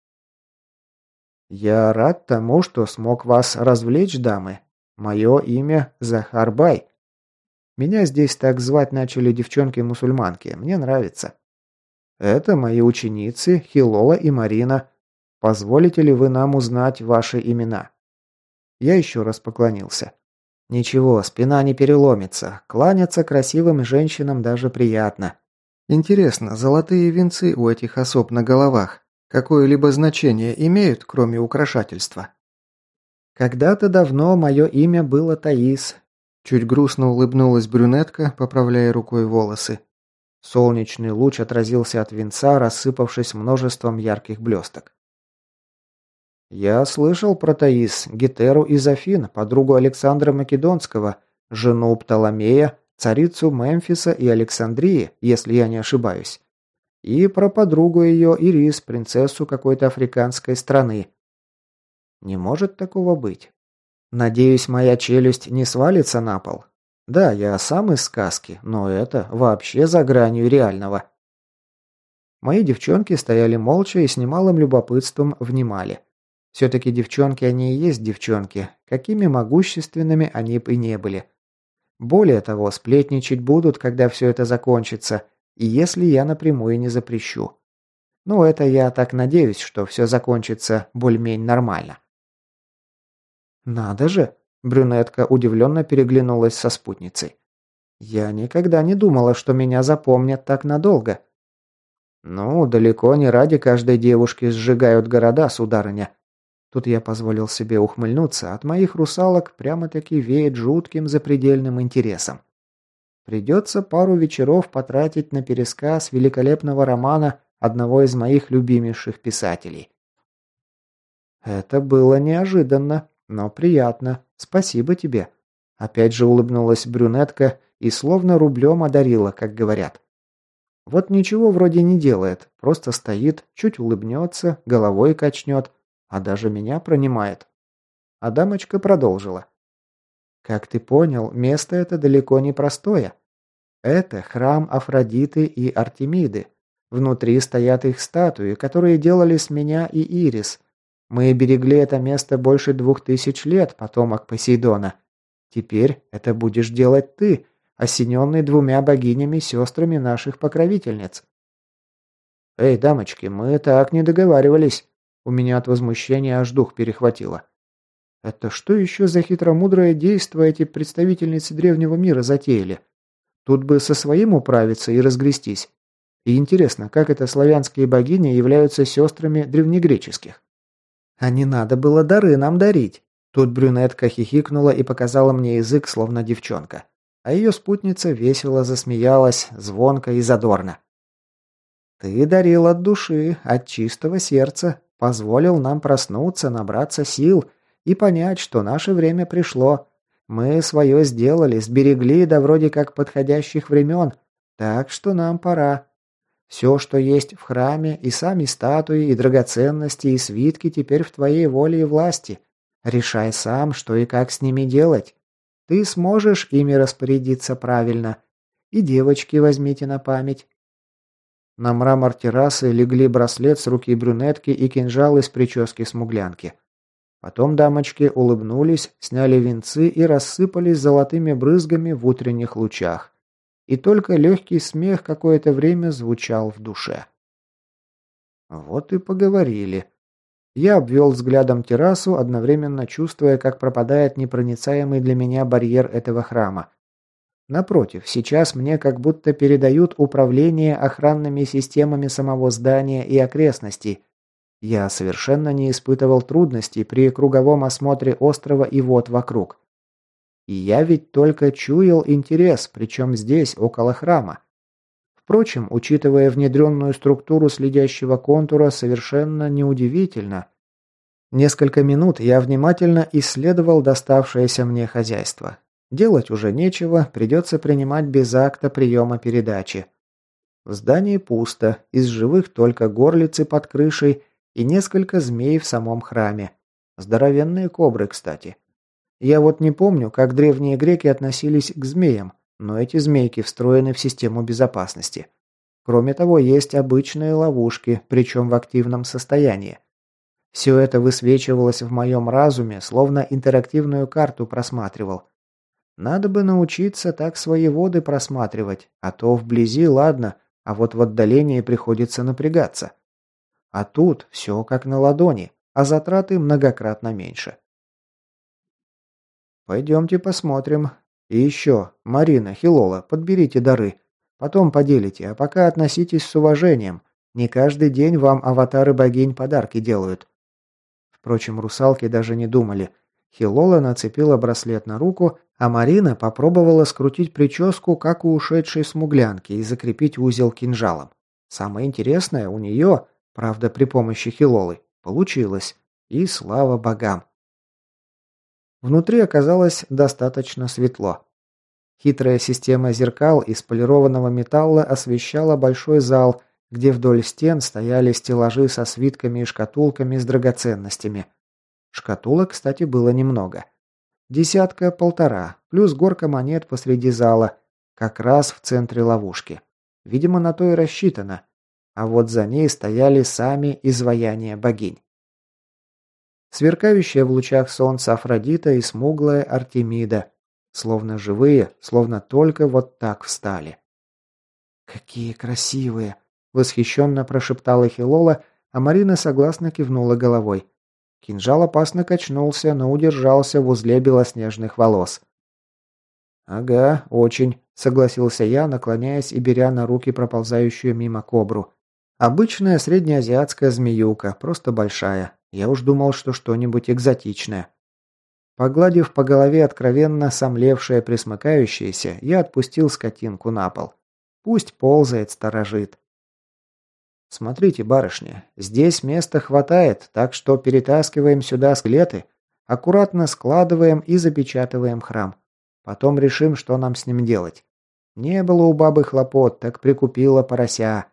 «Я рад тому, что смог вас развлечь, дамы. Мое имя Захар Бай. Меня здесь так звать начали девчонки-мусульманки. Мне нравится. Это мои ученицы Хилола и Марина. Позволите ли вы нам узнать ваши имена?» Я еще раз поклонился. Ничего, спина не переломится. Кланяться красивым женщинам даже приятно. Интересно, золотые венцы у этих особ на головах какое-либо значение имеют, кроме украшательства? Когда-то давно мое имя было Таис. Чуть грустно улыбнулась брюнетка, поправляя рукой волосы. Солнечный луч отразился от венца, рассыпавшись множеством ярких блесток. Я слышал про Таис, Гетеру из Афин, подругу Александра Македонского, жену Птоломея, царицу Мемфиса и Александрии, если я не ошибаюсь. И про подругу ее Ирис, принцессу какой-то африканской страны. Не может такого быть. Надеюсь, моя челюсть не свалится на пол. Да, я сам из сказки, но это вообще за гранью реального. Мои девчонки стояли молча и с немалым любопытством внимали. Все-таки девчонки они и есть девчонки, какими могущественными они бы и не были. Более того, сплетничать будут, когда все это закончится, и если я напрямую не запрещу. Ну, это я так надеюсь, что все закончится более-менее нормально. «Надо же!» – брюнетка удивленно переглянулась со спутницей. «Я никогда не думала, что меня запомнят так надолго». «Ну, далеко не ради каждой девушки сжигают города, сударыня». Тут я позволил себе ухмыльнуться, от моих русалок прямо-таки веет жутким запредельным интересом. Придется пару вечеров потратить на пересказ великолепного романа одного из моих любимейших писателей. Это было неожиданно, но приятно. Спасибо тебе. Опять же улыбнулась брюнетка и словно рублем одарила, как говорят. Вот ничего вроде не делает, просто стоит, чуть улыбнется, головой качнет, а даже меня пронимает. А дамочка продолжила. Как ты понял, место это далеко не простое. Это храм Афродиты и Артемиды. Внутри стоят их статуи, которые делали с меня и Ирис. Мы берегли это место больше двух тысяч лет, потомок Посейдона. Теперь это будешь делать ты, осененный двумя богинями-сестрами наших покровительниц. Эй, дамочки, мы так не договаривались. У меня от возмущения аж дух перехватило. Это что еще за хитромудрое действо эти представительницы древнего мира затеяли? Тут бы со своим управиться и разгрестись. И интересно, как это славянские богини являются сестрами древнегреческих? А не надо было дары нам дарить. Тут брюнетка хихикнула и показала мне язык, словно девчонка. А ее спутница весело засмеялась, звонко и задорно. Ты дарил от души, от чистого сердца, позволил нам проснуться, набраться сил и понять, что наше время пришло. Мы свое сделали, сберегли до вроде как подходящих времен, так что нам пора. Все, что есть в храме, и сами статуи, и драгоценности, и свитки теперь в твоей воле и власти. Решай сам, что и как с ними делать. Ты сможешь ими распорядиться правильно. И девочки возьмите на память. На мрамор террасы легли браслет с руки брюнетки и кинжал из прически смуглянки. Потом дамочки улыбнулись, сняли венцы и рассыпались золотыми брызгами в утренних лучах. И только легкий смех какое-то время звучал в душе. Вот и поговорили. Я обвел взглядом террасу, одновременно чувствуя, как пропадает непроницаемый для меня барьер этого храма. Напротив, сейчас мне как будто передают управление охранными системами самого здания и окрестностей. Я совершенно не испытывал трудностей при круговом осмотре острова и вод вокруг. И я ведь только чуял интерес, причем здесь, около храма. Впрочем, учитывая внедренную структуру следящего контура, совершенно неудивительно. Несколько минут я внимательно исследовал доставшееся мне хозяйство. Делать уже нечего, придется принимать без акта приема передачи. В здании пусто, из живых только горлицы под крышей и несколько змей в самом храме. Здоровенные кобры, кстати. Я вот не помню, как древние греки относились к змеям, но эти змейки встроены в систему безопасности. Кроме того, есть обычные ловушки, причем в активном состоянии. Все это высвечивалось в моем разуме, словно интерактивную карту просматривал. Надо бы научиться так свои воды просматривать, а то вблизи ладно, а вот в отдалении приходится напрягаться. А тут все как на ладони, а затраты многократно меньше. Пойдемте посмотрим. И еще, Марина, Хилола, подберите дары. Потом поделите, а пока относитесь с уважением. Не каждый день вам аватары богинь подарки делают. Впрочем, русалки даже не думали. Хилола нацепила браслет на руку, а Марина попробовала скрутить прическу, как у ушедшей смуглянки, и закрепить узел кинжалом. Самое интересное, у нее, правда при помощи Хилолы, получилось. И слава богам. Внутри оказалось достаточно светло. Хитрая система зеркал из полированного металла освещала большой зал, где вдоль стен стояли стеллажи со свитками и шкатулками с драгоценностями. Шкатулок, кстати, было немного. Десятка-полтора, плюс горка монет посреди зала, как раз в центре ловушки. Видимо, на то и рассчитано. А вот за ней стояли сами изваяния богинь. Сверкающая в лучах солнца Афродита и смуглая Артемида. Словно живые, словно только вот так встали. «Какие красивые!» – восхищенно прошептала Хилола, а Марина согласно кивнула головой. Кинжал опасно качнулся, но удержался в узле белоснежных волос. «Ага, очень», – согласился я, наклоняясь и беря на руки проползающую мимо кобру. «Обычная среднеазиатская змеюка, просто большая. Я уж думал, что что-нибудь экзотичное». Погладив по голове откровенно сомлевшее присмыкающееся, я отпустил скотинку на пол. Пусть ползает, сторожит. «Смотрите, барышня, здесь места хватает, так что перетаскиваем сюда скелеты, аккуратно складываем и запечатываем храм. Потом решим, что нам с ним делать. Не было у бабы хлопот, так прикупила порося.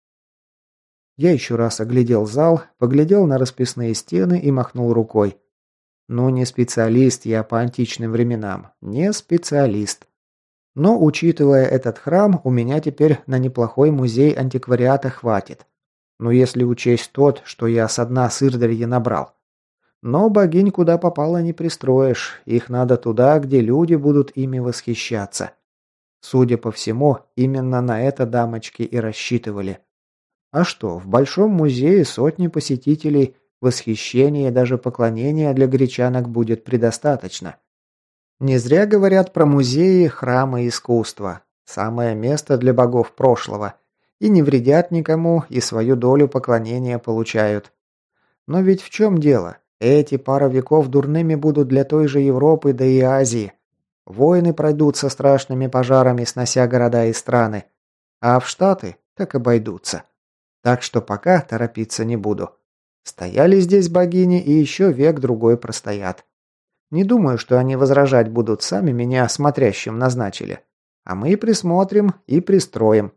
Я еще раз оглядел зал, поглядел на расписные стены и махнул рукой. Ну, не специалист я по античным временам, не специалист. Но, учитывая этот храм, у меня теперь на неплохой музей антиквариата хватит. Ну, если учесть тот, что я со дна Сырдарья набрал. Но богинь куда попало не пристроишь, их надо туда, где люди будут ими восхищаться. Судя по всему, именно на это дамочки и рассчитывали. А что, в Большом музее сотни посетителей, восхищения и даже поклонения для гречанок будет предостаточно. Не зря говорят про музеи, храмы искусства. Самое место для богов прошлого. И не вредят никому, и свою долю поклонения получают. Но ведь в чем дело? Эти пара веков дурными будут для той же Европы, да и Азии. Войны пройдут со страшными пожарами, снося города и страны. А в Штаты так обойдутся. Так что пока торопиться не буду. Стояли здесь богини и еще век-другой простоят. Не думаю, что они возражать будут, сами меня смотрящим назначили. А мы и присмотрим, и пристроим.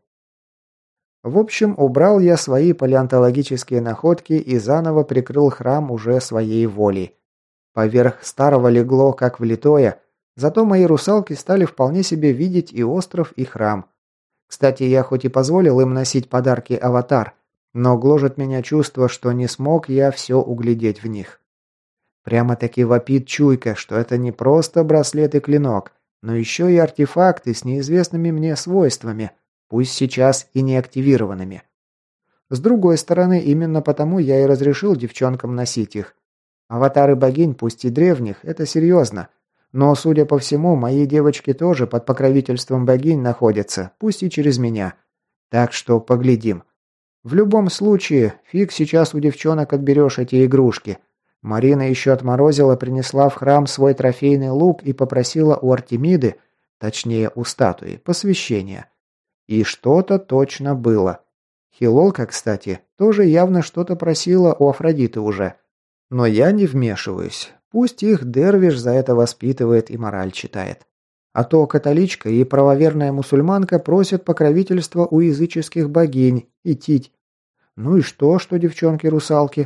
В общем, убрал я свои палеонтологические находки и заново прикрыл храм уже своей волей. Поверх старого легло, как влитое, зато мои русалки стали вполне себе видеть и остров, и храм. Кстати, я хоть и позволил им носить подарки «Аватар», но гложет меня чувство, что не смог я все углядеть в них. Прямо-таки вопит чуйка, что это не просто браслет и клинок, но еще и артефакты с неизвестными мне свойствами, пусть сейчас и не активированными. С другой стороны, именно потому я и разрешил девчонкам носить их. Аватары богинь, пусть и древних, это серьезно. Но, судя по всему, мои девочки тоже под покровительством богинь находятся, пусть и через меня. Так что поглядим. В любом случае, фиг сейчас у девчонок отберешь эти игрушки. Марина еще отморозила, принесла в храм свой трофейный лук и попросила у Артемиды, точнее у статуи, посвящения. И что-то точно было. Хилолка, кстати, тоже явно что-то просила у Афродиты уже. Но я не вмешиваюсь. Пусть их Дервиш за это воспитывает и мораль читает. А то католичка и правоверная мусульманка просят покровительства у языческих богинь и тить. Ну и что, что девчонки-русалки?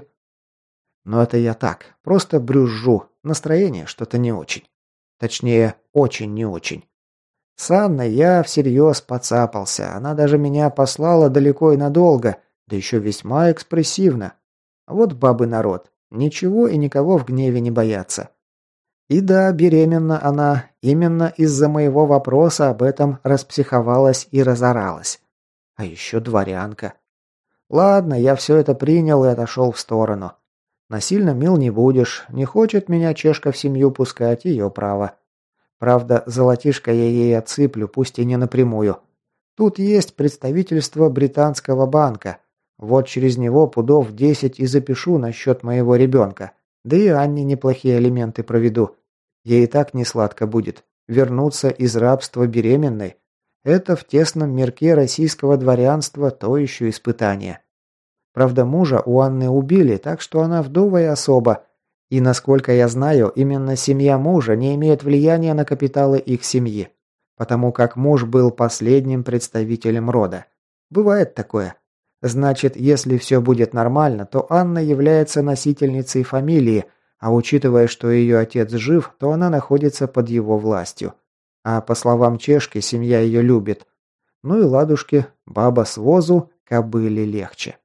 Но это я так, просто брюзжу. Настроение что-то не очень. Точнее, очень не очень. С Анной я всерьез поцапался. Она даже меня послала далеко и надолго, да еще весьма экспрессивно. Вот бабы народ. Ничего и никого в гневе не боятся. И да, беременна она. Именно из-за моего вопроса об этом распсиховалась и разоралась. А еще дворянка. Ладно, я все это принял и отошел в сторону. Насильно мил не будешь. Не хочет меня чешка в семью пускать, ее право. Правда, золотишко я ей отсыплю, пусть и не напрямую. Тут есть представительство британского банка. Вот через него пудов десять и запишу на счет моего ребенка. Да и Анне неплохие алименты проведу. Ей и так не сладко будет. Вернуться из рабства беременной – это в тесном мирке российского дворянства то еще испытание. Правда, мужа у Анны убили, так что она вдовая особа. И, насколько я знаю, именно семья мужа не имеет влияния на капиталы их семьи. Потому как муж был последним представителем рода. Бывает такое. Значит, если все будет нормально, то Анна является носительницей фамилии, а учитывая, что ее отец жив, то она находится под его властью. А по словам Чешки, семья ее любит. Ну и ладушки, баба с возу, кобыле легче.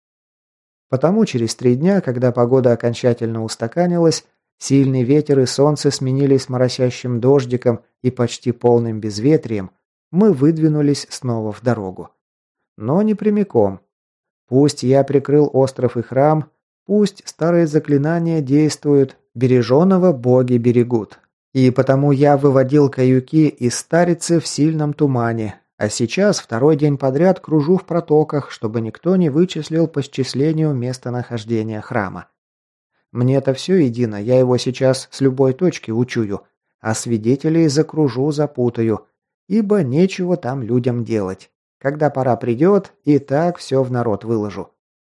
Потому через три дня, когда погода окончательно устаканилась, сильный ветер и солнце сменились моросящим дождиком и почти полным безветрием, мы выдвинулись снова в дорогу. Но не прямиком. Пусть я прикрыл остров и храм, пусть старые заклинания действуют, береженого боги берегут. И потому я выводил каюки из Старицы в сильном тумане, а сейчас второй день подряд кружу в протоках, чтобы никто не вычислил по счислению местонахождения храма. Мне-то все едино, я его сейчас с любой точки учую, а свидетелей закружу, запутаю, ибо нечего там людям делать. Когда пора придет, и так все в народ выложу.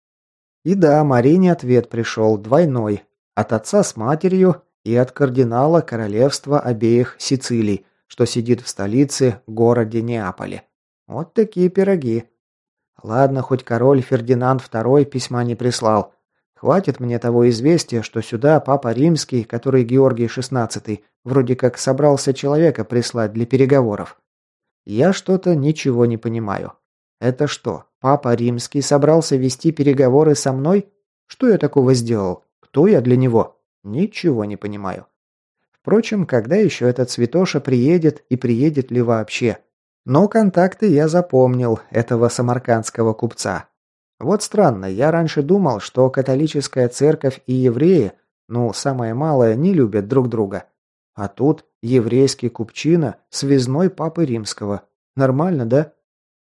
И да, Марине ответ пришел двойной. От отца с матерью и от кардинала королевства обеих Сицилий, что сидит в столице, городе Неаполе. Вот такие пироги. Ладно, хоть король Фердинанд второй письма не прислал. Хватит мне того известия, что сюда папа римский, который Георгий шестнадцатый, вроде как собрался человека прислать для переговоров. Я что-то ничего не понимаю. Это что, папа римский собрался вести переговоры со мной? Что я такого сделал? Кто я для него? Ничего не понимаю. Впрочем, когда еще этот святоша приедет и приедет ли вообще? Но контакты я запомнил этого самаркандского купца. Вот странно, я раньше думал, что католическая церковь и евреи, ну, самое малое, не любят друг друга. А тут еврейский купчина, связной папы римского. Нормально, да?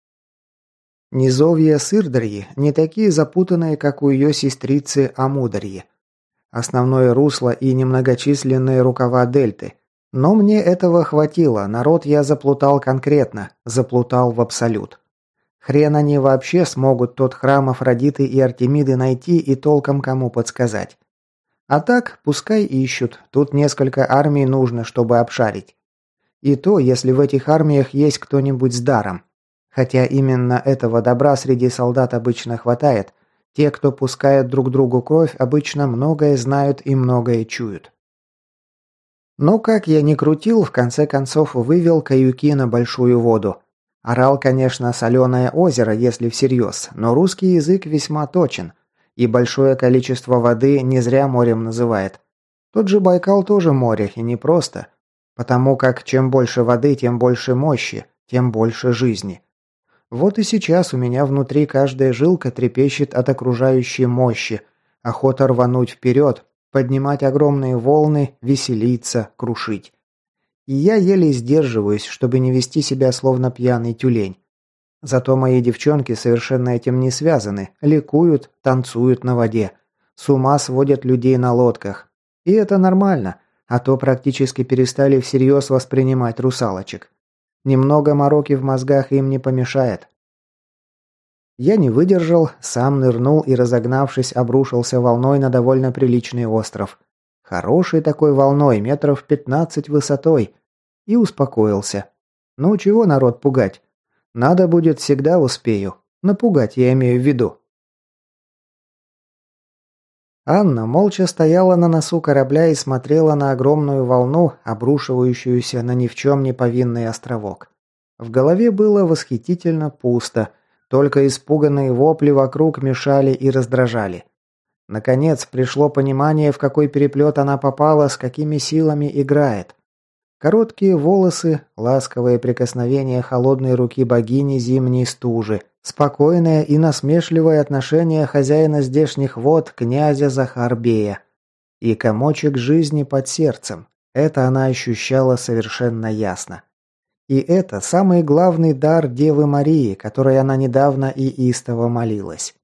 Низовья Сырдарьи не такие запутанные, как у ее сестрицы Амударьи. Основное русло и немногочисленные рукава дельты. Но мне этого хватило, народ я заплутал конкретно, заплутал в абсолют. Хрен они вообще смогут тот храм Афродиты и Артемиды найти и толком кому подсказать. А так, пускай ищут, тут несколько армий нужно, чтобы обшарить. И то, если в этих армиях есть кто-нибудь с даром. Хотя именно этого добра среди солдат обычно хватает, те, кто пускает друг другу кровь, обычно многое знают и многое чуют. Но как я ни крутил, в конце концов вывел каюки на большую воду. Орал, конечно, соленое озеро, если всерьез, но русский язык весьма точен. И большое количество воды не зря морем называет. Тот же Байкал тоже море, и не просто. Потому как чем больше воды, тем больше мощи, тем больше жизни. Вот и сейчас у меня внутри каждая жилка трепещет от окружающей мощи. Охота рвануть вперед, поднимать огромные волны, веселиться, крушить. И я еле сдерживаюсь, чтобы не вести себя словно пьяный тюлень. Зато мои девчонки совершенно этим не связаны, ликуют, танцуют на воде. С ума сводят людей на лодках. И это нормально, а то практически перестали всерьез воспринимать русалочек. Немного мороки в мозгах им не помешает. Я не выдержал, сам нырнул и, разогнавшись, обрушился волной на довольно приличный остров. Хорошей такой волной, метров пятнадцать высотой. И успокоился. Ну чего народ пугать? Надо будет, всегда успею. Напугать я имею в виду. Анна молча стояла на носу корабля и смотрела на огромную волну, обрушивающуюся на ни в чем не повинный островок. В голове было восхитительно пусто, только испуганные вопли вокруг мешали и раздражали. Наконец пришло понимание, в какой переплет она попала, с какими силами играет. Короткие волосы, ласковые прикосновения холодной руки богини зимней стужи, спокойное и насмешливое отношение хозяина здешних вод, князя Захарбея. И комочек жизни под сердцем. Это она ощущала совершенно ясно. И это самый главный дар Девы Марии, которой она недавно и истово молилась.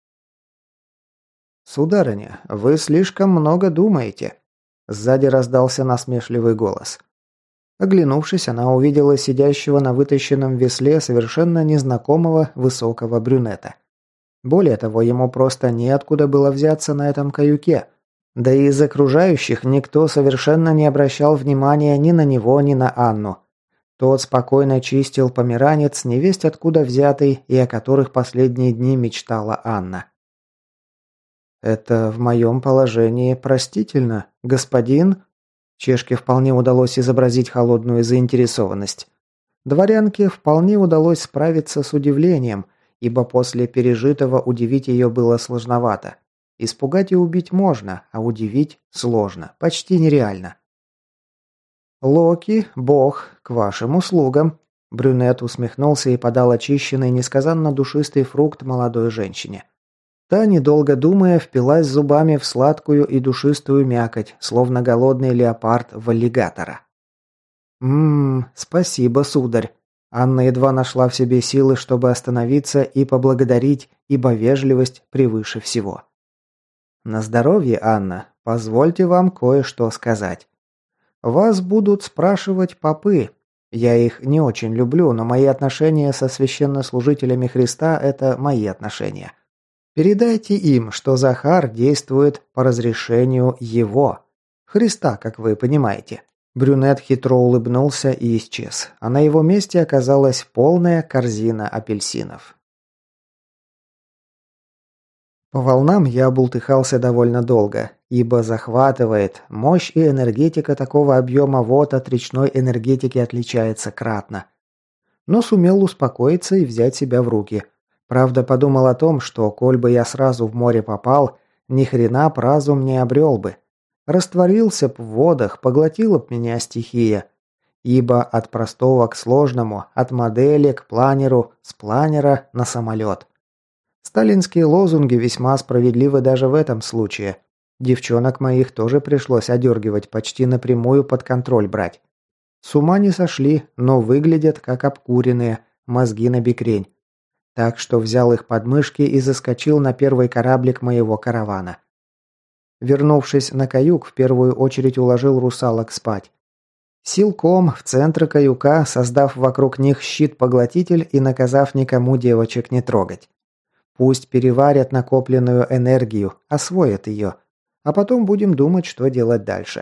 «Сударыня, вы слишком много думаете», – сзади раздался насмешливый голос. Оглянувшись, она увидела сидящего на вытащенном весле совершенно незнакомого высокого брюнета. Более того, ему просто неоткуда было взяться на этом каюке. Да и из окружающих никто совершенно не обращал внимания ни на него, ни на Анну. Тот спокойно чистил померанец, невесть откуда взятый, и о которых последние дни мечтала Анна. «Это в моем положении простительно, господин...» Чешке вполне удалось изобразить холодную заинтересованность. Дворянке вполне удалось справиться с удивлением, ибо после пережитого удивить ее было сложновато. Испугать и убить можно, а удивить сложно, почти нереально. «Локи, бог, к вашим услугам», – брюнет усмехнулся и подал очищенный, несказанно душистый фрукт молодой женщине. Та, недолго думая, впилась зубами в сладкую и душистую мякоть, словно голодный леопард в аллигатора. «Ммм, спасибо, сударь». Анна едва нашла в себе силы, чтобы остановиться и поблагодарить, ибо вежливость превыше всего. «На здоровье, Анна, позвольте вам кое-что сказать. Вас будут спрашивать попы. Я их не очень люблю, но мои отношения со священнослужителями Христа – это мои отношения. Передайте им, что Захар действует по разрешению его. Христа, как вы понимаете. Брюнет хитро улыбнулся и исчез, а на его месте оказалась полная корзина апельсинов. По волнам я бултыхался довольно долго, ибо захватывает, мощь и энергетика такого объема вод от речной энергетики отличается кратно. Но сумел успокоиться и взять себя в руки. Правда, подумал о том, что, коль бы я сразу в море попал, ни хрена б разум не обрел бы. Растворился б в водах, поглотила б меня стихия. Ибо от простого к сложному, от модели к планеру, с планера на самолет. Сталинские лозунги весьма справедливы даже в этом случае. Девчонок моих тоже пришлось одергивать, почти напрямую под контроль брать. С ума не сошли, но выглядят как обкуренные, мозги на бекрень. Так что взял их под мышки и заскочил на первый кораблик моего каравана. Вернувшись на каюк, в первую очередь уложил русалок спать. Силком в центр каюка, создав вокруг них щит-поглотитель и наказав никому девочек не трогать. Пусть переварят накопленную энергию, освоят ее, а потом будем думать, что делать дальше.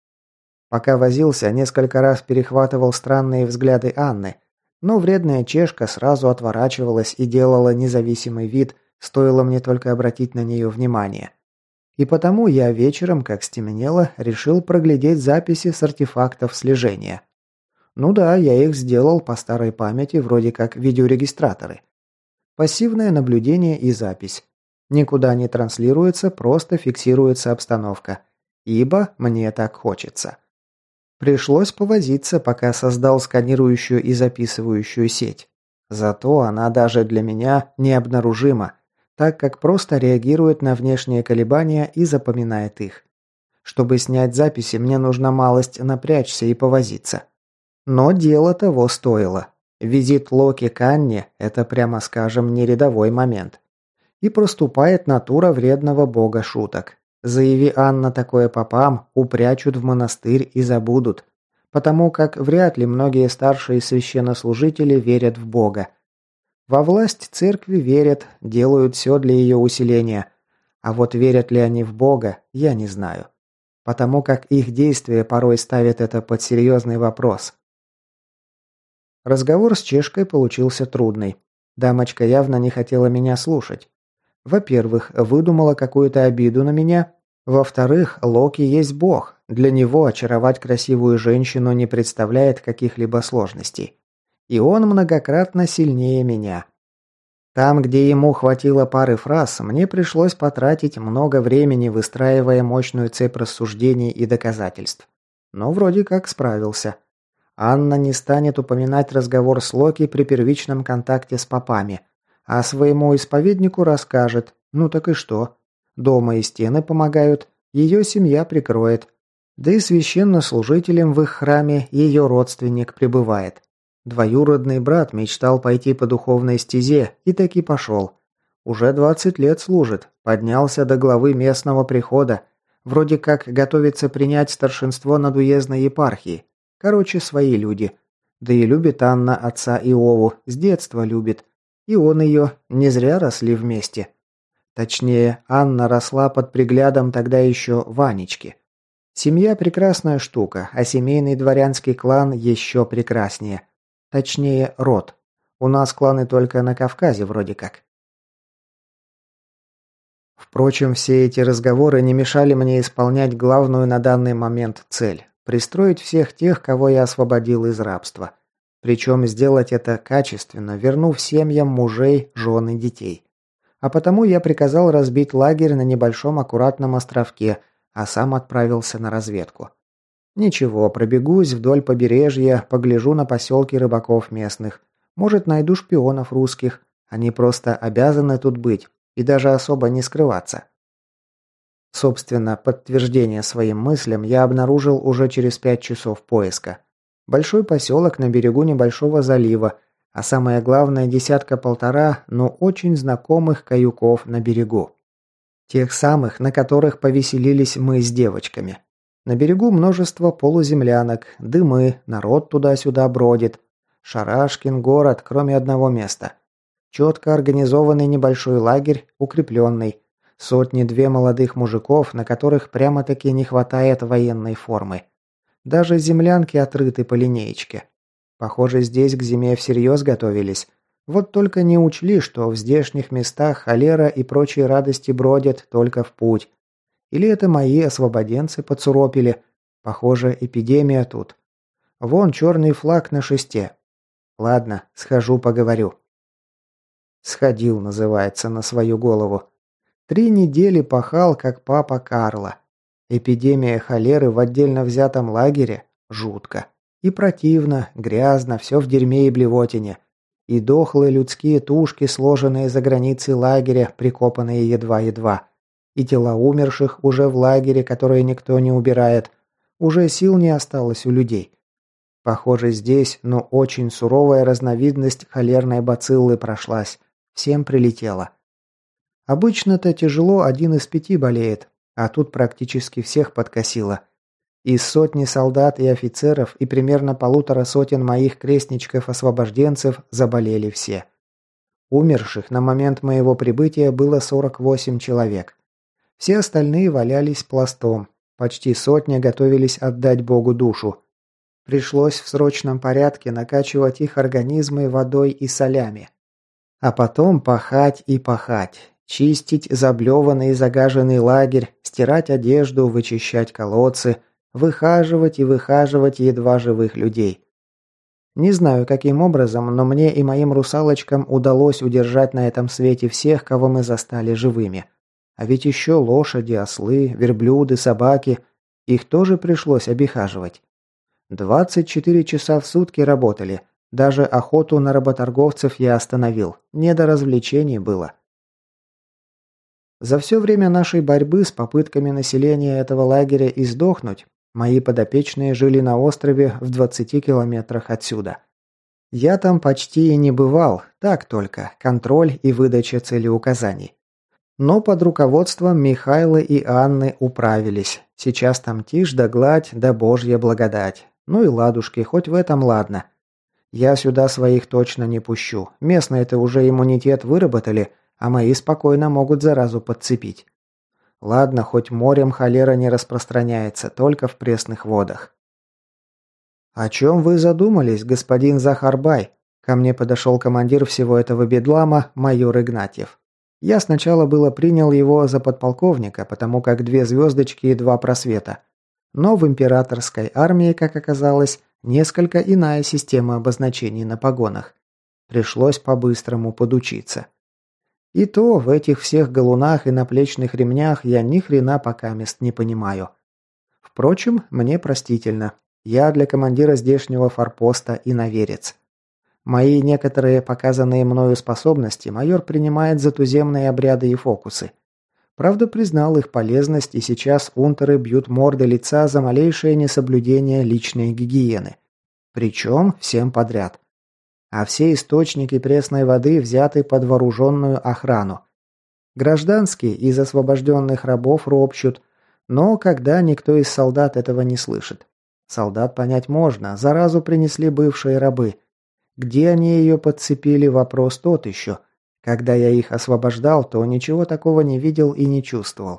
Пока возился, несколько раз перехватывал странные взгляды Анны, но вредная чешка сразу отворачивалась и делала независимый вид, стоило мне только обратить на нее внимание. И потому я вечером, как стемнело, решил проглядеть записи с артефактов слежения. Ну да, я их сделал по старой памяти, вроде как видеорегистраторы. Пассивное наблюдение и запись. Никуда не транслируется, просто фиксируется обстановка. Ибо мне так хочется. Пришлось повозиться, пока создал сканирующую и записывающую сеть. Зато она даже для меня необнаружима, так как просто реагирует на внешние колебания и запоминает их. Чтобы снять записи, мне нужно малость напрячься и повозиться. Но дело того стоило. Визит Локи к Анне – это, прямо скажем, не рядовой момент. И проступает натура вредного бога шуток. Заяви Анна такое попам, упрячут в монастырь и забудут. Потому как вряд ли многие старшие священнослужители верят в бога. Во власть церкви верят, делают все для ее усиления. А вот верят ли они в бога, я не знаю. Потому как их действия порой ставят это под серьезный вопрос. Разговор с чешкой получился трудный. Дамочка явно не хотела меня слушать. Во-первых, выдумала какую-то обиду на меня. Во-вторых, Локи есть бог. Для него очаровать красивую женщину не представляет каких-либо сложностей. И он многократно сильнее меня. Там, где ему хватило пары фраз, мне пришлось потратить много времени, выстраивая мощную цепь рассуждений и доказательств. Но вроде как справился. Анна не станет упоминать разговор с Локи при первичном контакте с попами, а своему исповеднику расскажет. Ну так и что? Дома и стены помогают, ее семья прикроет. Да и священнослужителем в их храме ее родственник пребывает. Двоюродный брат мечтал пойти по духовной стезе и таки пошел. Уже двадцать лет служит, поднялся до главы местного прихода. Вроде как готовится принять старшинство над уездной епархией. Короче, свои люди. Да и любит Анна отца Иову, с детства любит. И он ее, не зря росли вместе. Точнее, Анна росла под приглядом тогда еще Ванечки. Семья прекрасная штука, а семейный дворянский клан еще прекраснее. Точнее, род. У нас кланы только на Кавказе вроде как. Впрочем, все эти разговоры не мешали мне исполнять главную на данный момент цель – пристроить всех тех, кого я освободил из рабства. Причем сделать это качественно, вернув семьям мужей, жен и детей. А потому я приказал разбить лагерь на небольшом аккуратном островке, а сам отправился на разведку. Ничего, пробегусь вдоль побережья, погляжу на поселки рыбаков местных. Может, найду шпионов русских. Они просто обязаны тут быть и даже особо не скрываться. Собственно, подтверждение своим мыслям я обнаружил уже через пять часов поиска. Большой поселок на берегу небольшого залива, а самое главное, десятка-полтора, но очень знакомых каюков на берегу. Тех самых, на которых повеселились мы с девочками. На берегу множество полуземлянок, дымы, народ туда-сюда бродит. Шарашкин город, кроме одного места. Четко организованный небольшой лагерь, укрепленный. Сотни-две молодых мужиков, на которых прямо-таки не хватает военной формы. Даже землянки отрыты по линеечке. Похоже, здесь к зиме всерьез готовились. Вот только не учли, что в здешних местах холера и прочие радости бродят только в путь. Или это мои освободенцы подсуропили. Похоже, эпидемия тут. Вон черный флаг на шесте. Ладно, схожу поговорю. Сходил, называется, на свою голову. Три недели пахал, как папа Карло. Эпидемия холеры в отдельно взятом лагере – жутко. И противно, грязно, все в дерьме и блевотине. И дохлые людские тушки, сложенные за границей лагеря, прикопанные едва-едва. И тела умерших уже в лагере, которые никто не убирает. Уже сил не осталось у людей. Похоже, здесь, ну, очень суровая разновидность холерной бациллы прошлась. Всем прилетело. Обычно-то тяжело один из пяти болеет, а тут практически всех подкосило. Из сотни солдат и офицеров и примерно полутора сотен моих крестничков-освобожденцев заболели все. Умерших на момент моего прибытия было сорок восемь человек. Все остальные валялись пластом. Почти сотня готовились отдать Богу душу. Пришлось в срочном порядке накачивать их организмы водой и солями. А потом пахать и пахать. Чистить заблеванный и загаженный лагерь, стирать одежду, вычищать колодцы, выхаживать и выхаживать едва живых людей. Не знаю, каким образом, но мне и моим русалочкам удалось удержать на этом свете всех, кого мы застали живыми. А ведь еще лошади, ослы, верблюды, собаки. Их тоже пришлось обихаживать. двадцать четыре часа в сутки работали. Даже охоту на работорговцев я остановил. Не до развлечений было. За все время нашей борьбы с попытками населения этого лагеря издохнуть, мои подопечные жили на острове в двадцати километрах отсюда. Я там почти и не бывал, так только, контроль и выдача целеуказаний. Но под руководством Михайла и Анны управились. Сейчас там тишь да гладь да божья благодать. Ну и ладушки, хоть в этом ладно. Я сюда своих точно не пущу. Местные-то уже иммунитет выработали, а мои спокойно могут заразу подцепить. Ладно, хоть морем холера не распространяется, только в пресных водах. «О чем вы задумались, господин Захарбай?» Ко мне подошел командир всего этого бедлама, майор Игнатьев. Я сначала было принял его за подполковника, потому как две звездочки и два просвета. Но в императорской армии, как оказалось, несколько иная система обозначений на погонах. Пришлось по-быстрому подучиться. И то в этих всех галунах и наплечных ремнях я ни хрена покамест не понимаю. Впрочем, мне простительно. Я для командира здешнего форпоста иноверец. Мои некоторые показанные мною способности майор принимает за туземные обряды и фокусы. Правда, признал их полезность, и сейчас унтеры бьют морды лица за малейшее несоблюдение личной гигиены. Причем всем подряд. А все источники пресной воды взяты под вооруженную охрану. Гражданские из освобожденных рабов ропщут, но когда никто из солдат этого не слышит. Солдат понять можно, заразу принесли бывшие рабы. Где они ее подцепили, вопрос тот еще. Когда я их освобождал, то ничего такого не видел и не чувствовал.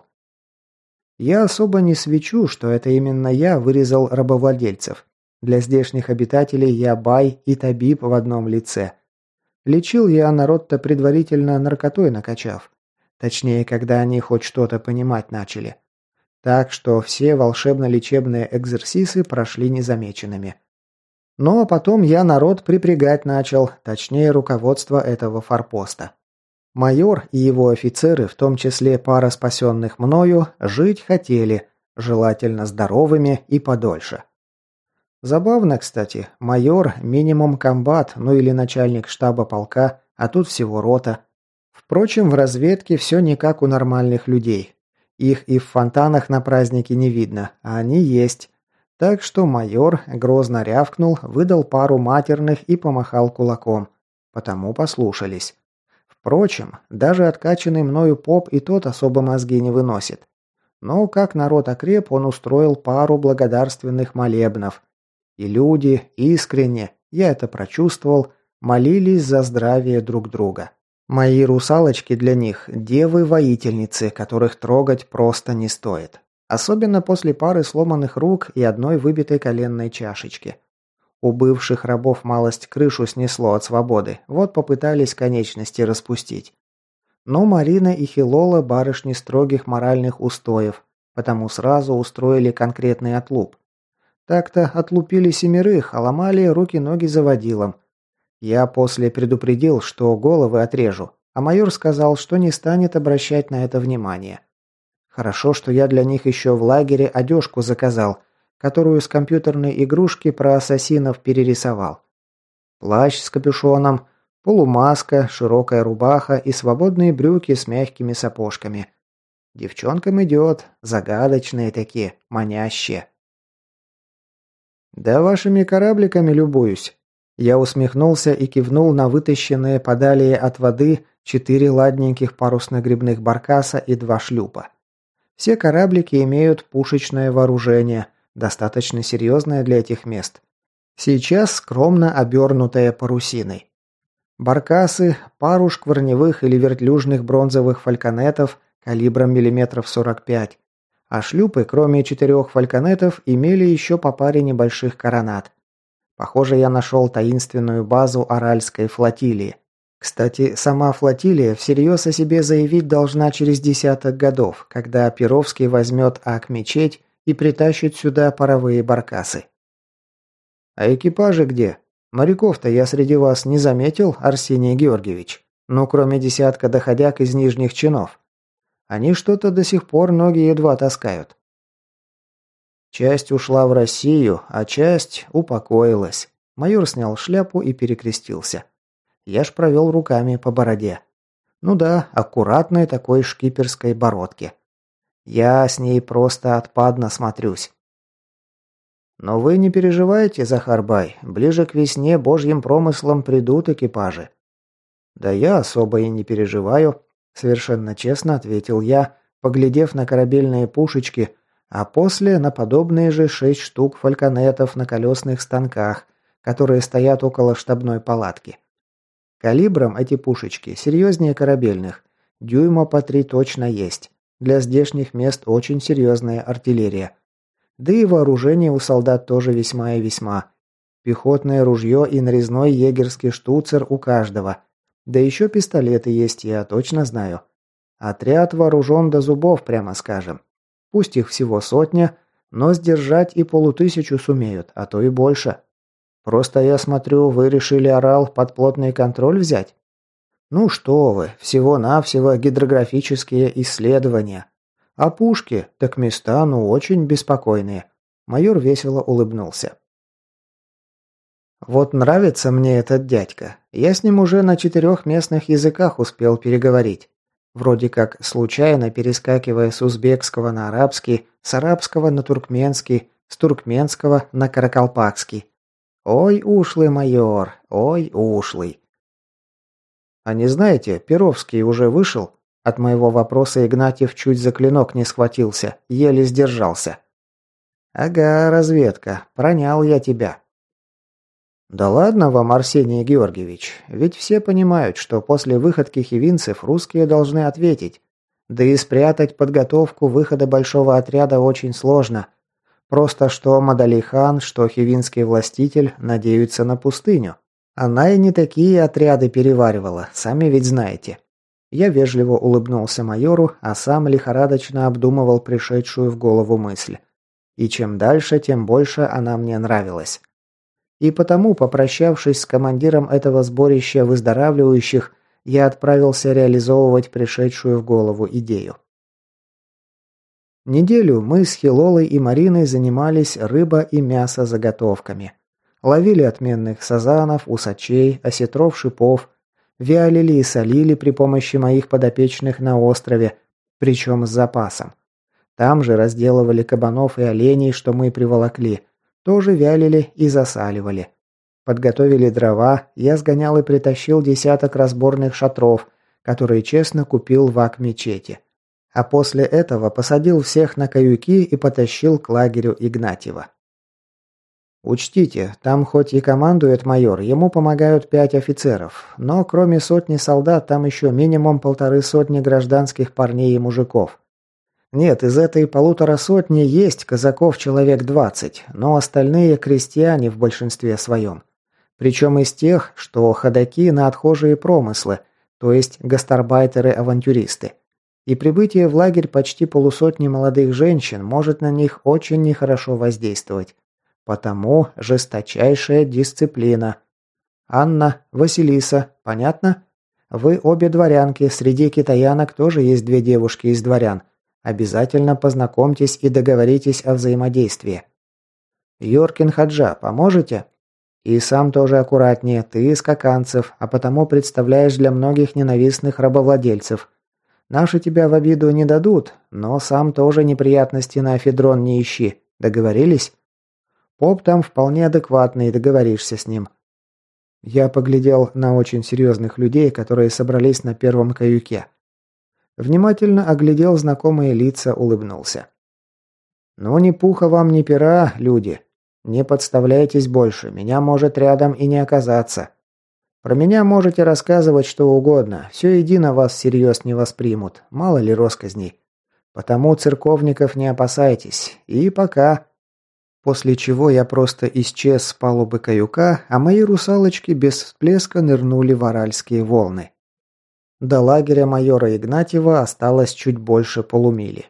Я особо не свечу, что это именно я вырезал рабовладельцев. Для здешних обитателей я бай и табиб в одном лице. Лечил я народ-то предварительно наркотой накачав. Точнее, когда они хоть что-то понимать начали. Так что все волшебно-лечебные экзерсисы прошли незамеченными. Ну а потом я народ припрягать начал, точнее руководство этого форпоста. Майор и его офицеры, в том числе пара спасенных мною, жить хотели, желательно здоровыми и подольше. Забавно, кстати, майор, минимум комбат, ну или начальник штаба полка, а тут всего рота. Впрочем, в разведке все не как у нормальных людей. Их и в фонтанах на празднике не видно, а они есть. Так что майор грозно рявкнул, выдал пару матерных и помахал кулаком. Потому послушались. Впрочем, даже откачанный мною поп и тот особо мозги не выносит. Но как народ окреп, он устроил пару благодарственных молебнов. И люди искренне, я это прочувствовал, молились за здравие друг друга. Мои русалочки для них – девы-воительницы, которых трогать просто не стоит. Особенно после пары сломанных рук и одной выбитой коленной чашечки. У бывших рабов малость крышу снесло от свободы, вот попытались конечности распустить. Но Марина и Хилола барышни строгих моральных устоев, потому сразу устроили конкретный отлуп. Так-то отлупили семерых, а ломали руки-ноги заводилом. Я после предупредил, что головы отрежу, а майор сказал, что не станет обращать на это внимание. Хорошо, что я для них еще в лагере одежку заказал, которую с компьютерной игрушки про ассасинов перерисовал. Плащ с капюшоном, полумаска, широкая рубаха и свободные брюки с мягкими сапожками. Девчонкам идет, загадочные такие, манящие. «Да вашими корабликами любуюсь». Я усмехнулся и кивнул на вытащенные подалее от воды четыре ладненьких парусно-гребных баркаса и два шлюпа. Все кораблики имеют пушечное вооружение, достаточно серьезное для этих мест. Сейчас скромно обернутое парусиной. Баркасы, пару шкварневых или вертлюжных бронзовых фальконетов калибром миллиметров сорок пять, а шлюпы, кроме четырех фальконетов, имели еще по паре небольших коронад. Похоже, я нашел таинственную базу Аральской флотилии. Кстати, сама флотилия всерьез о себе заявить должна через десяток годов, когда Перовский возьмет Ак-мечеть и притащит сюда паровые баркасы. А экипажи где? Моряков-то я среди вас не заметил, Арсений Георгиевич. Ну, кроме десятка доходяг из нижних чинов. Они что-то до сих пор ноги едва таскают. Часть ушла в Россию, а часть упокоилась. Майор снял шляпу и перекрестился. Я ж провел руками по бороде. Ну да, аккуратной такой шкиперской бородке. Я с ней просто отпадно смотрюсь. Но вы не переживайте, Захарбай, ближе к весне божьим промыслом придут экипажи. Да я особо и не переживаю, совершенно честно ответил я, поглядев на корабельные пушечки, а после на подобные же шесть штук фальконетов на колесных станках, которые стоят около штабной палатки. Калибром эти пушечки серьезнее корабельных, дюйма по три точно есть. Для здешних мест очень серьезная артиллерия. Да и вооружение у солдат тоже весьма и весьма. Пехотное ружье и нарезной егерский штуцер у каждого. Да еще пистолеты есть, я точно знаю. Отряд вооружен до зубов, прямо скажем. Пусть их всего сотня, но сдержать и полутысячу сумеют, а то и больше. Просто я смотрю, вы решили Орал под плотный контроль взять? Ну что вы, всего-навсего гидрографические исследования. А пушки, так места, ну, очень беспокойные. Майор весело улыбнулся. Вот нравится мне этот дядька. Я с ним уже на четырех местных языках успел переговорить. Вроде как случайно перескакивая с узбекского на арабский, с арабского на туркменский, с туркменского на каракалпакский. Ой, ушлый майор, ой, ушлый. А не знаете, Перовский уже вышел? От моего вопроса Игнатьев чуть за клинок не схватился, еле сдержался. Ага, разведка, пронял я тебя. Да ладно вам, Арсений Георгиевич, ведь все понимают, что после выходки хивинцев русские должны ответить. Да и спрятать подготовку выхода большого отряда очень сложно. Просто что Мадалихан, что хивинский властитель надеются на пустыню. Она и не такие отряды переваривала, сами ведь знаете. Я вежливо улыбнулся майору, а сам лихорадочно обдумывал пришедшую в голову мысль. И чем дальше, тем больше она мне нравилась. И потому, попрощавшись с командиром этого сборища выздоравливающих, я отправился реализовывать пришедшую в голову идею. Неделю мы с Хилолой и Мариной занимались рыба- и мясо-заготовками. Ловили отменных сазанов, усачей, осетров, шипов, вялили и солили при помощи моих подопечных на острове, причем с запасом. Там же разделывали кабанов и оленей, что мы приволокли, тоже вялили и засаливали. Подготовили дрова, я сгонял и притащил десяток разборных шатров, которые честно купил в Ак-мечети. А после этого посадил всех на каюки и потащил к лагерю Игнатьева. Учтите, там хоть и командует майор, ему помогают пять офицеров, но кроме сотни солдат там еще минимум полторы сотни гражданских парней и мужиков. Нет, из этой полутора сотни есть казаков человек двадцать, но остальные крестьяне в большинстве своем. Причем из тех, что ходаки на отхожие промыслы, то есть гастарбайтеры-авантюристы. И прибытие в лагерь почти полусотни молодых женщин может на них очень нехорошо воздействовать. Потому жесточайшая дисциплина. Анна, Василиса, понятно? Вы обе дворянки, среди китаянок тоже есть две девушки из дворян. Обязательно познакомьтесь и договоритесь о взаимодействии. Йоркин Хаджа, поможете? И сам тоже аккуратнее, ты из каканцев, а потому представляешь для многих ненавистных рабовладельцев. Наши тебя в обиду не дадут, но сам тоже неприятности на Афедрон не ищи. Договорились? Поп там вполне адекватный, договоришься с ним. Я поглядел на очень серьезных людей, которые собрались на первом каюке. Внимательно оглядел знакомые лица, улыбнулся. «Ну, ни пуха вам, ни пера, люди. Не подставляйтесь больше, меня может рядом и не оказаться. Про меня можете рассказывать что угодно, все едино вас всерьез не воспримут, мало ли росказней. Потому церковников не опасайтесь. И пока». После чего я просто исчез с палубы каюка, а мои русалочки без всплеска нырнули в аральские волны. До лагеря майора Игнатьева осталось чуть больше полумили.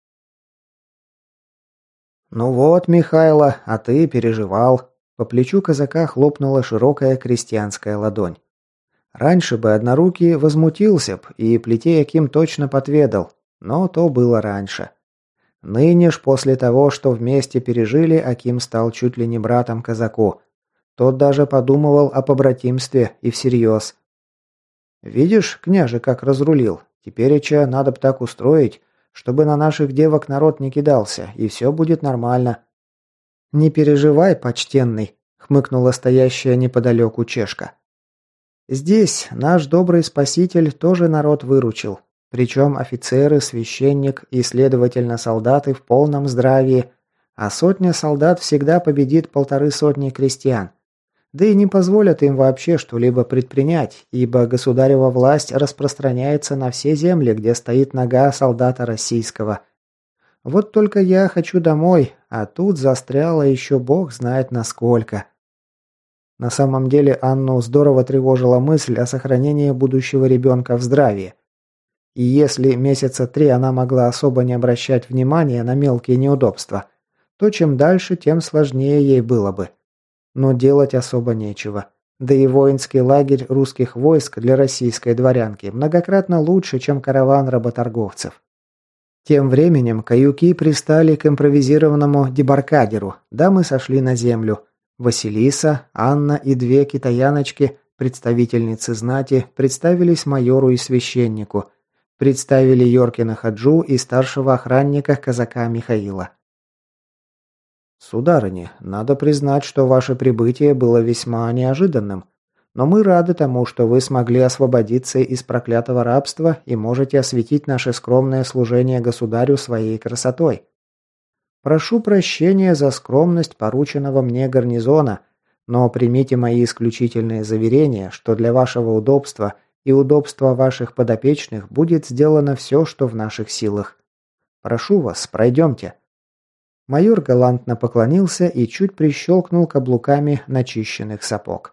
«Ну вот, Михайло, а ты переживал». По плечу казака хлопнула широкая крестьянская ладонь. Раньше бы однорукий возмутился б и плете Яким точно подведал, но то было раньше. Ныне ж после того, что вместе пережили, Аким стал чуть ли не братом казаку. Тот даже подумывал о побратимстве и всерьез. «Видишь, княже, как разрулил? Тепереча надо б так устроить, чтобы на наших девок народ не кидался, и все будет нормально». «Не переживай, почтенный», — хмыкнула стоящая неподалеку чешка. «Здесь наш добрый спаситель тоже народ выручил. Причем офицеры, священник и, следовательно, солдаты в полном здравии, а сотня солдат всегда победит полторы сотни крестьян. Да и не позволят им вообще что-либо предпринять, ибо государева власть распространяется на все земли, где стоит нога солдата российского. Вот только я хочу домой, а тут застряла еще бог знает насколько». На самом деле Анну здорово тревожила мысль о сохранении будущего ребенка в здравии. И если месяца три она могла особо не обращать внимания на мелкие неудобства, то чем дальше, тем сложнее ей было бы. Но делать особо нечего. Да и воинский лагерь русских войск для российской дворянки многократно лучше, чем караван работорговцев. Тем временем каюки пристали к импровизированному дебаркадеру, дамы сошли на землю. Василиса, Анна и две китаяночки, представительницы знати, представились майору и священнику. Представили Йоркина Хаджу и старшего охранника казака Михаила. «Сударыни, надо признать, что ваше прибытие было весьма неожиданным, но мы рады тому, что вы смогли освободиться из проклятого рабства и можете осветить наше скромное служение государю своей красотой. Прошу прощения за скромность порученного мне гарнизона, но примите мои исключительные заверения, что для вашего удобства и удобства ваших подопечных будет сделано все, что в наших силах. Прошу вас, пройдемте». Майор галантно поклонился и чуть прищелкнул каблуками начищенных сапог.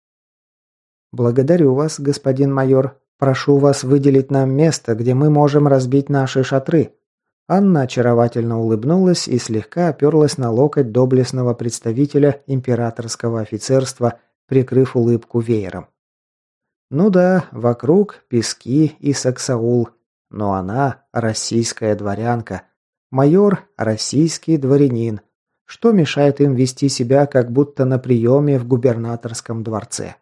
«Благодарю вас, господин майор. Прошу вас выделить нам место, где мы можем разбить наши шатры». Анна очаровательно улыбнулась и слегка оперлась на локоть доблестного представителя императорского офицерства, прикрыв улыбку веером. Ну да, вокруг пески и саксаул, но она российская дворянка, майор российский дворянин. Что мешает им вести себя, как будто на приеме в губернаторском дворце?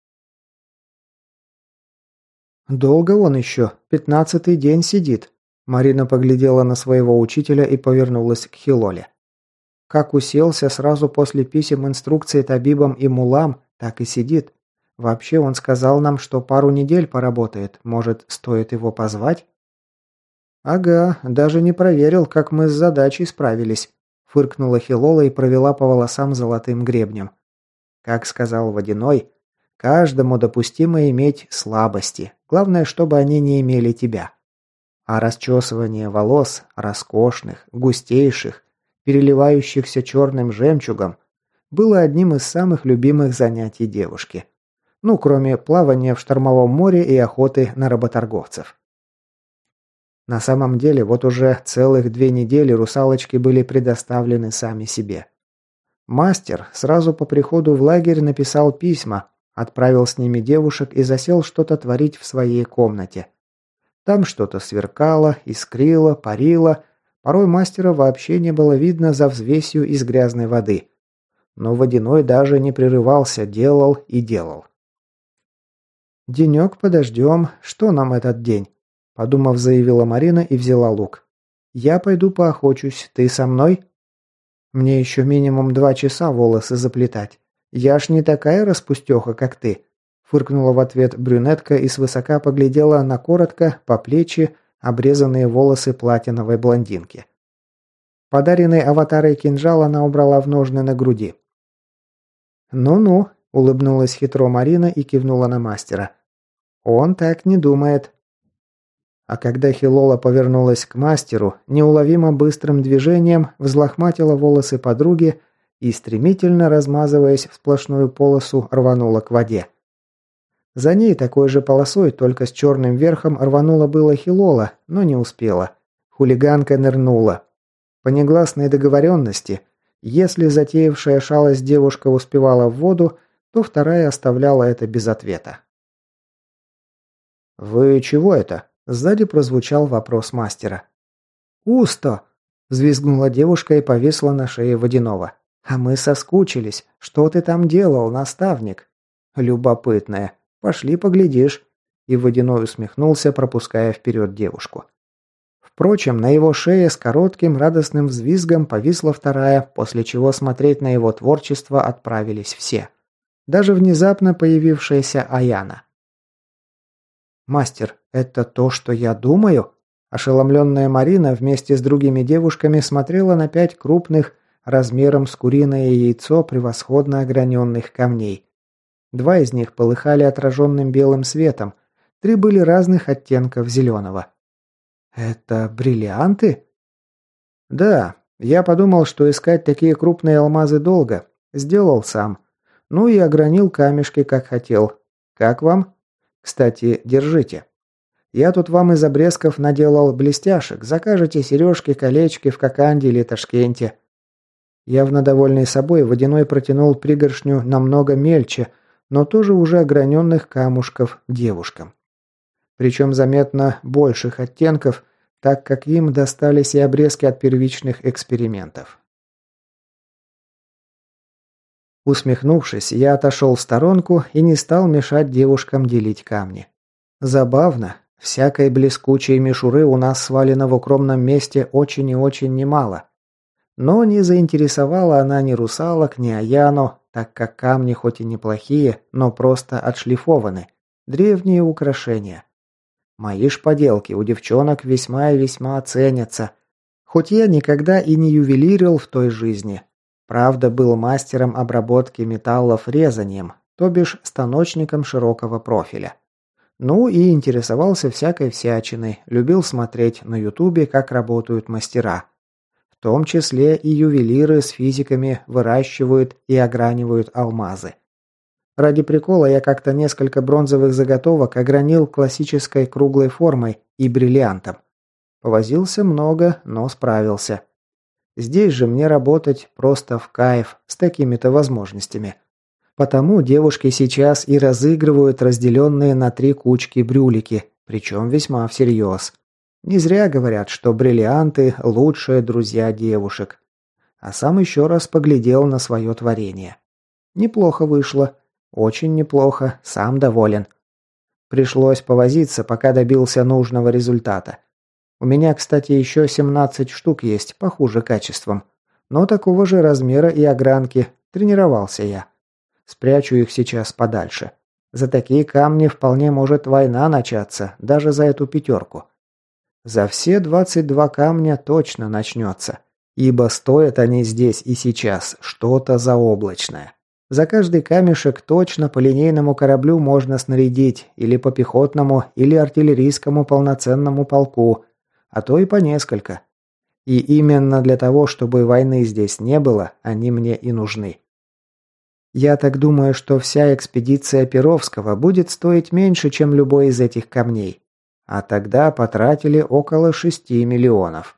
«Долго он еще, пятнадцатый день сидит», — Марина поглядела на своего учителя и повернулась к Хилоле. «Как уселся сразу после писем инструкций табибам и мулам, так и сидит. Вообще он сказал нам, что пару недель поработает, может, стоит его позвать?» «Ага, даже не проверил, как мы с задачей справились», — фыркнула Хилола и провела по волосам золотым гребнем. «Как сказал Водяной, каждому допустимо иметь слабости, главное, чтобы они не имели тебя». А расчесывание волос, роскошных, густейших, переливающихся черным жемчугом, было одним из самых любимых занятий девушки. Ну, кроме плавания в штормовом море и охоты на работорговцев. На самом деле, вот уже целых две недели русалочки были предоставлены сами себе. Мастер сразу по приходу в лагерь написал письма, отправил с ними девушек и засел что-то творить в своей комнате. Там что-то сверкало, искрило, парило, порой мастера вообще не было видно за взвесью из грязной воды. Но водяной даже не прерывался, делал и делал. «Денек подождем, что нам этот день?» Подумав, заявила Марина и взяла лук. «Я пойду поохочусь, ты со мной?» «Мне еще минимум два часа волосы заплетать. Я ж не такая распустеха, как ты», фыркнула в ответ брюнетка и свысока поглядела на коротко, по плечи, обрезанные волосы платиновой блондинки. Подаренный аватарой кинжал она убрала в ножны на груди. «Ну-ну», – улыбнулась хитро Марина и кивнула на мастера. «Он так не думает». А когда Хилола повернулась к мастеру, неуловимо быстрым движением взлохматила волосы подруги и, стремительно размазываясь в сплошную полосу, рванула к воде. За ней такой же полосой, только с черным верхом, рванула было Хилола, но не успела. Хулиганка нырнула. По негласной договоренности, если затеявшая шалость девушка успевала в воду, то вторая оставляла это без ответа. «Вы чего это?» Сзади прозвучал вопрос мастера. «Усто!» – взвизгнула девушка и повисла на шее водяного. «А мы соскучились. Что ты там делал, наставник?» «Любопытная. Пошли поглядишь». И водяной усмехнулся, пропуская вперед девушку. Впрочем, на его шее с коротким радостным взвизгом повисла вторая, после чего смотреть на его творчество отправились все. Даже внезапно появившаяся Аяна. «Мастер, это то, что я думаю?» Ошеломленная Марина вместе с другими девушками смотрела на пять крупных, размером с куриное яйцо превосходно ограненных камней. Два из них полыхали отраженным белым светом, три были разных оттенков зеленого. «Это бриллианты?» «Да, я подумал, что искать такие крупные алмазы долго. Сделал сам. Ну и огранил камешки, как хотел. Как вам? Кстати, держите. Я тут вам из обрезков наделал блестяшек. Закажете сережки, колечки в Коканде или Ташкенте». Явно довольный собой, водяной протянул пригоршню намного мельче, но тоже уже ограненных камушков девушкам. Причем заметно больших оттенков, так как им достались и обрезки от первичных экспериментов. Усмехнувшись, я отошел в сторонку и не стал мешать девушкам делить камни. Забавно, всякой блескучей мишуры у нас свалено в укромном месте очень и очень немало. Но не заинтересовала она ни русалок, ни Аяну, так как камни хоть и неплохие, но просто отшлифованы. Древние украшения. Мои ж поделки у девчонок весьма и весьма ценятся. Хоть я никогда и не ювелирил в той жизни. Правда, был мастером обработки металлов резанием, то бишь станочником широкого профиля. Ну и интересовался всякой всячиной, любил смотреть на ютубе, как работают мастера. В том числе и ювелиры с физиками выращивают и огранивают алмазы. Ради прикола я как-то несколько бронзовых заготовок огранил классической круглой формой и бриллиантом. Повозился много, но справился. Здесь же мне работать просто в кайф с такими-то возможностями. Потому девушки сейчас и разыгрывают разделенные на три кучки брюлики, причем весьма всерьез. Не зря говорят, что бриллианты – лучшие друзья девушек. А сам еще раз поглядел на свое творение. Неплохо вышло. Очень неплохо, сам доволен. Пришлось повозиться, пока добился нужного результата. У меня, кстати, еще семнадцать штук есть, похуже качеством. Но такого же размера и огранки. Тренировался я. Спрячу их сейчас подальше. За такие камни вполне может война начаться, даже за эту пятерку. За все двадцать два камня точно начнется. Ибо стоят они здесь и сейчас что-то заоблачное. За каждый камешек точно по линейному кораблю можно снарядить, или по пехотному, или артиллерийскому полноценному полку, а то и по несколько. И именно для того, чтобы войны здесь не было, они мне и нужны. Я так думаю, что вся экспедиция Перовского будет стоить меньше, чем любой из этих камней. А тогда потратили около шести миллионов.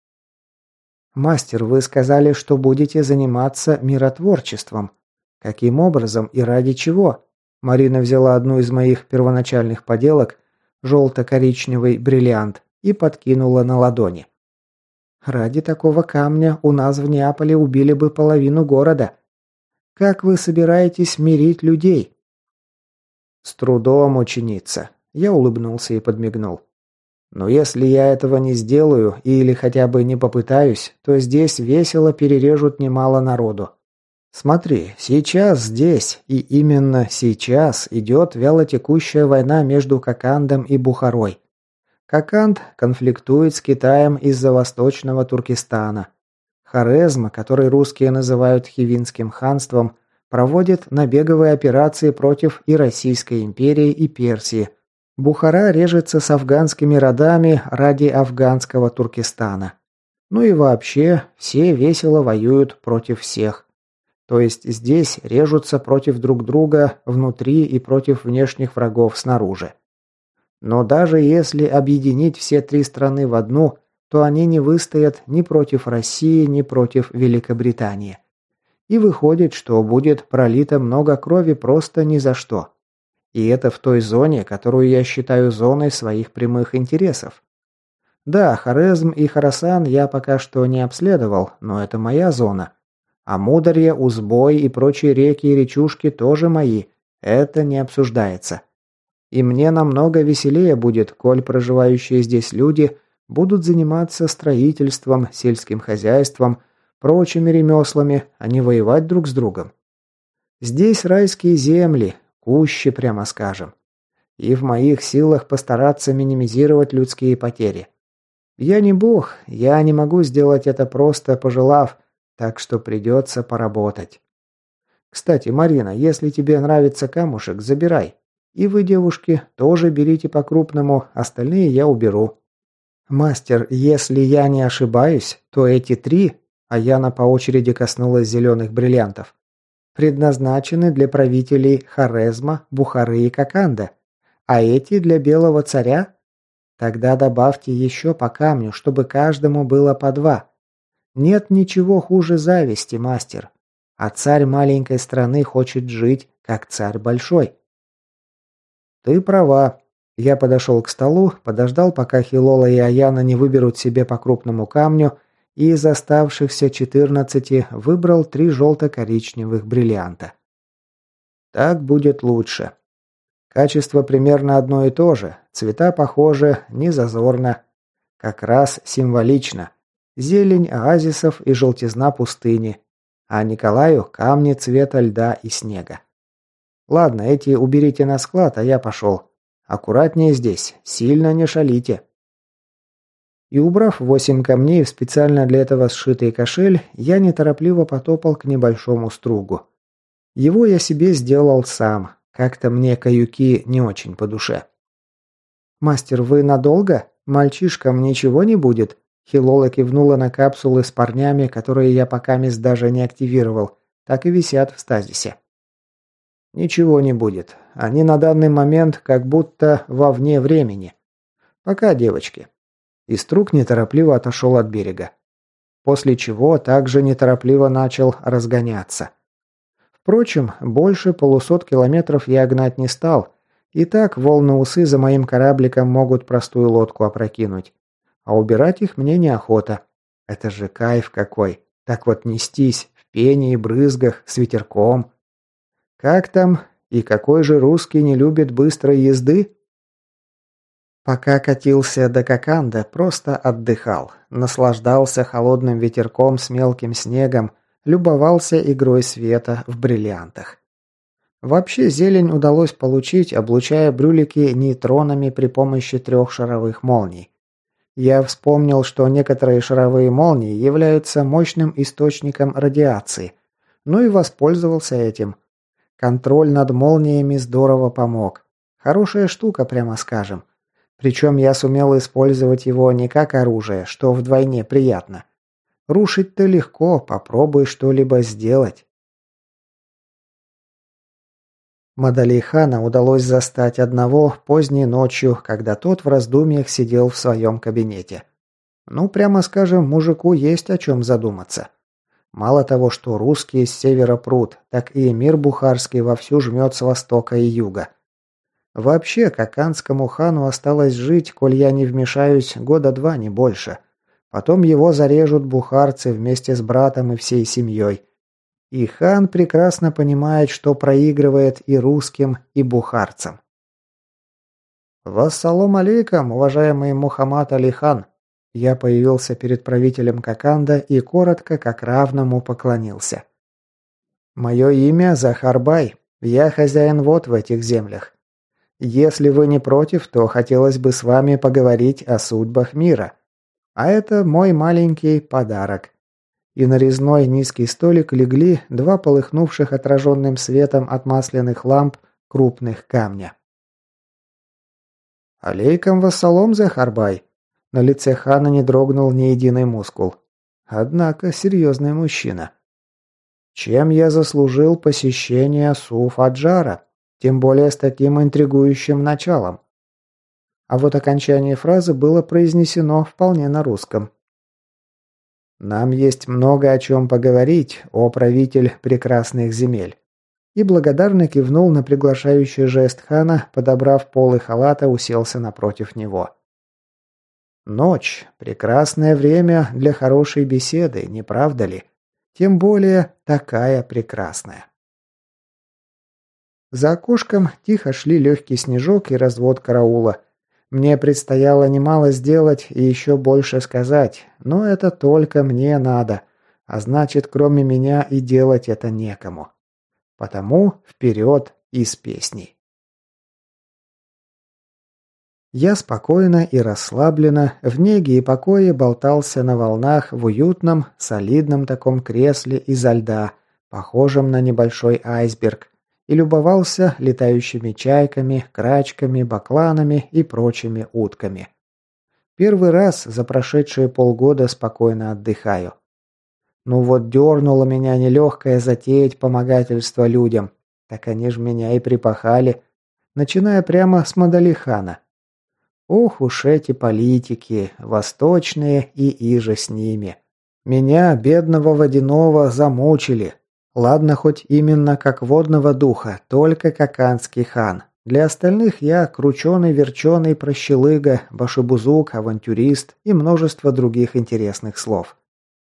Мастер, вы сказали, что будете заниматься миротворчеством. Каким образом и ради чего? Марина взяла одну из моих первоначальных поделок, желто-коричневый бриллиант, и подкинула на ладони. Ради такого камня у нас в Неаполе убили бы половину города. Как вы собираетесь мирить людей? С трудом, ученица. Я улыбнулся и подмигнул. Но если я этого не сделаю или хотя бы не попытаюсь, то здесь весело перережут немало народу. Смотри, сейчас здесь, и именно сейчас, идет вялотекущая война между Кокандом и Бухарой. Коканд конфликтует с Китаем из-за восточного Туркестана. Хорезм, который русские называют Хивинским ханством, проводит набеговые операции против и Российской империи, и Персии. Бухара режется с афганскими родами ради афганского Туркестана. Ну и вообще, все весело воюют против всех. То есть здесь режутся против друг друга внутри и против внешних врагов снаружи. Но даже если объединить все три страны в одну, то они не выстоят ни против России, ни против Великобритании. И выходит, что будет пролито много крови просто ни за что. И это в той зоне, которую я считаю зоной своих прямых интересов. Да, Хорезм и Хорасан я пока что не обследовал, но это моя зона. А Мударье, Узбой и прочие реки и речушки тоже мои. Это не обсуждается. И мне намного веселее будет, коль проживающие здесь люди будут заниматься строительством, сельским хозяйством, прочими ремеслами, а не воевать друг с другом. Здесь райские земли, кущи, прямо скажем. И в моих силах постараться минимизировать людские потери. Я не бог, я не могу сделать это просто пожелав, так что придется поработать. Кстати, Марина, если тебе нравится камушек, забирай. И вы, девушки, тоже берите по-крупному, остальные я уберу. Мастер, если я не ошибаюсь, то эти три, а Яна по очереди коснулась зеленых бриллиантов, предназначены для правителей Хорезма, Бухары и Коканда, а эти для белого царя? Тогда добавьте еще по камню, чтобы каждому было по два. Нет ничего хуже зависти, мастер. А царь маленькой страны хочет жить, как царь большой. Ты права. Я подошел к столу, подождал, пока Хилола и Аяна не выберут себе по крупному камню, и из оставшихся четырнадцати выбрал три желто-коричневых бриллианта. Так будет лучше. Качество примерно одно и то же, цвета похожи, не зазорно. Как раз символично. Зелень оазисов и желтизна пустыни. А Николаю камни цвета льда и снега. Ладно, эти уберите на склад, а я пошел. Аккуратнее здесь, сильно не шалите. И убрав восемь камней в специально для этого сшитый кошель, я неторопливо потопал к небольшому стругу. Его я себе сделал сам, как-то мне каюки не очень по душе. «Мастер, вы надолго? Мальчишкам ничего не будет?» Хилола кивнула на капсулы с парнями, которые я пока мест даже не активировал, так и висят в стазисе. «Ничего не будет. Они на данный момент как будто вовне времени. Пока, девочки». И струг неторопливо отошел от берега. После чего также неторопливо начал разгоняться. Впрочем, больше полусот километров я гнать не стал. И так волны-усы за моим корабликом могут простую лодку опрокинуть. А убирать их мне неохота. Это же кайф какой. Так вот нестись в пене и брызгах с ветерком. Как там? И какой же русский не любит быстрой езды? Пока катился до Коканда, просто отдыхал. Наслаждался холодным ветерком с мелким снегом, любовался игрой света в бриллиантах. Вообще зелень удалось получить, облучая брюлики нейтронами при помощи трех шаровых молний. Я вспомнил, что некоторые шаровые молнии являются мощным источником радиации, ну и воспользовался этим. Контроль над молниями здорово помог. Хорошая штука, прямо скажем. Причем я сумел использовать его не как оружие, что вдвойне приятно. Рушить-то легко, попробуй что-либо сделать. Мадалихана удалось застать одного поздней ночью, когда тот в раздумьях сидел в своем кабинете. Ну, прямо скажем, мужику есть о чем задуматься. Мало того, что русские с севера прут, так и эмир бухарский вовсю жмет с востока и юга. Вообще, каканскому хану осталось жить, коль я не вмешаюсь, года два, не больше. Потом его зарежут бухарцы вместе с братом и всей семьей. И хан прекрасно понимает, что проигрывает и русским, и бухарцам. «Вассалам алейкум, уважаемый Мухаммад Али хан!» Я появился перед правителем Коканда и коротко, как равному, поклонился. «Мое имя Захарбай. Я хозяин вод в этих землях. Если вы не против, то хотелось бы с вами поговорить о судьбах мира. А это мой маленький подарок». И на резной низкий столик легли два полыхнувших отраженным светом от масляных ламп крупных камня. «Алейкум вассалам, Захарбай!» На лице хана не дрогнул ни единый мускул. Однако серьезный мужчина. «Чем я заслужил посещение Суф-Аджара? Тем более с таким интригующим началом». А вот окончание фразы было произнесено вполне на русском. «Нам есть много о чем поговорить, о правитель прекрасных земель». И благодарно кивнул на приглашающий жест хана, подобрав полы халата, уселся напротив него. «Ночь. Прекрасное время для хорошей беседы, не правда ли? Тем более такая прекрасная». За окошком тихо шли легкий снежок и развод караула. Мне предстояло немало сделать и еще больше сказать, но это только мне надо, а значит, кроме меня и делать это некому. Потому вперед и с песней. Я спокойно и расслабленно, в неге и покое болтался на волнах в уютном, солидном таком кресле изо льда, похожем на небольшой айсберг, и любовался летающими чайками, крачками, бакланами и прочими утками. Первый раз за прошедшие полгода спокойно отдыхаю. Ну вот дернуло меня нелегкое затеять помогательство людям, так они ж меня и припахали, начиная прямо с Мадалихана. Ох уж эти политики, восточные и иже с ними. Меня, бедного водяного, замучили. Ладно, хоть именно как водного духа, только каканский хан. Для остальных я крученый-верченый прощелыга, башибузук, авантюрист и множество других интересных слов.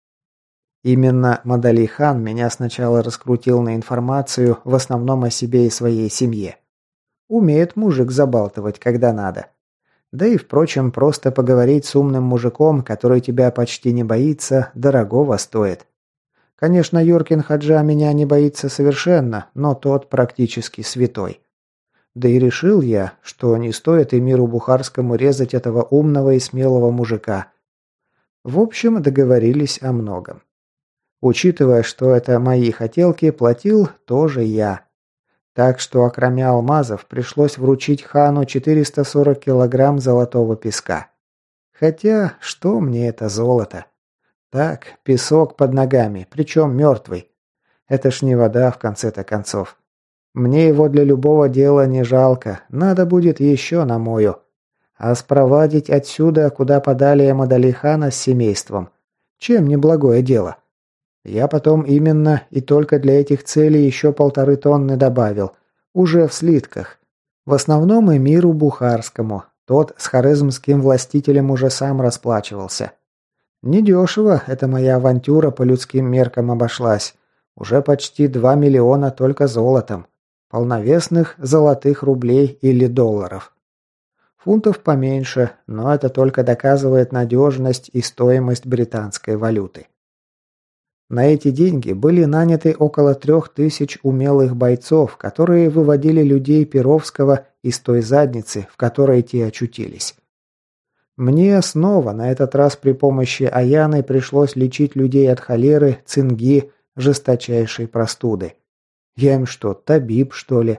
Именно Мадалихан меня сначала раскрутил на информацию, в основном о себе и своей семье. Умеет мужик забалтывать, когда надо. Да и, впрочем, просто поговорить с умным мужиком, который тебя почти не боится, дорогого стоит. Конечно, Юркин Хаджа меня не боится совершенно, но тот практически святой. Да и решил я, что не стоит эмиру Бухарскому резать этого умного и смелого мужика. В общем, договорились о многом. Учитывая, что это мои хотелки, платил тоже я. Так что, окромя алмазов, пришлось вручить хану четыреста сорок килограмм золотого песка. Хотя, что мне это золото? Так, песок под ногами, причем мертвый. Это ж не вода, в конце-то концов. Мне его для любого дела не жалко, надо будет еще намою. А спровадить отсюда, куда подали Мадалихана с семейством, чем не благое дело? Я потом именно и только для этих целей еще полторы тонны добавил, уже в слитках. В основном эмиру Бухарскому, тот с хорезмским властителем уже сам расплачивался. Недешево эта моя авантюра по людским меркам обошлась. Уже почти два миллиона только золотом. Полновесных золотых рублей или долларов. Фунтов поменьше, но это только доказывает надежность и стоимость британской валюты. На эти деньги были наняты около трех тысяч умелых бойцов, которые выводили людей Перовского из той задницы, в которой те очутились. Мне снова, на этот раз при помощи Аяны, пришлось лечить людей от холеры, цинги, жесточайшей простуды. Я им что, табиб, что ли?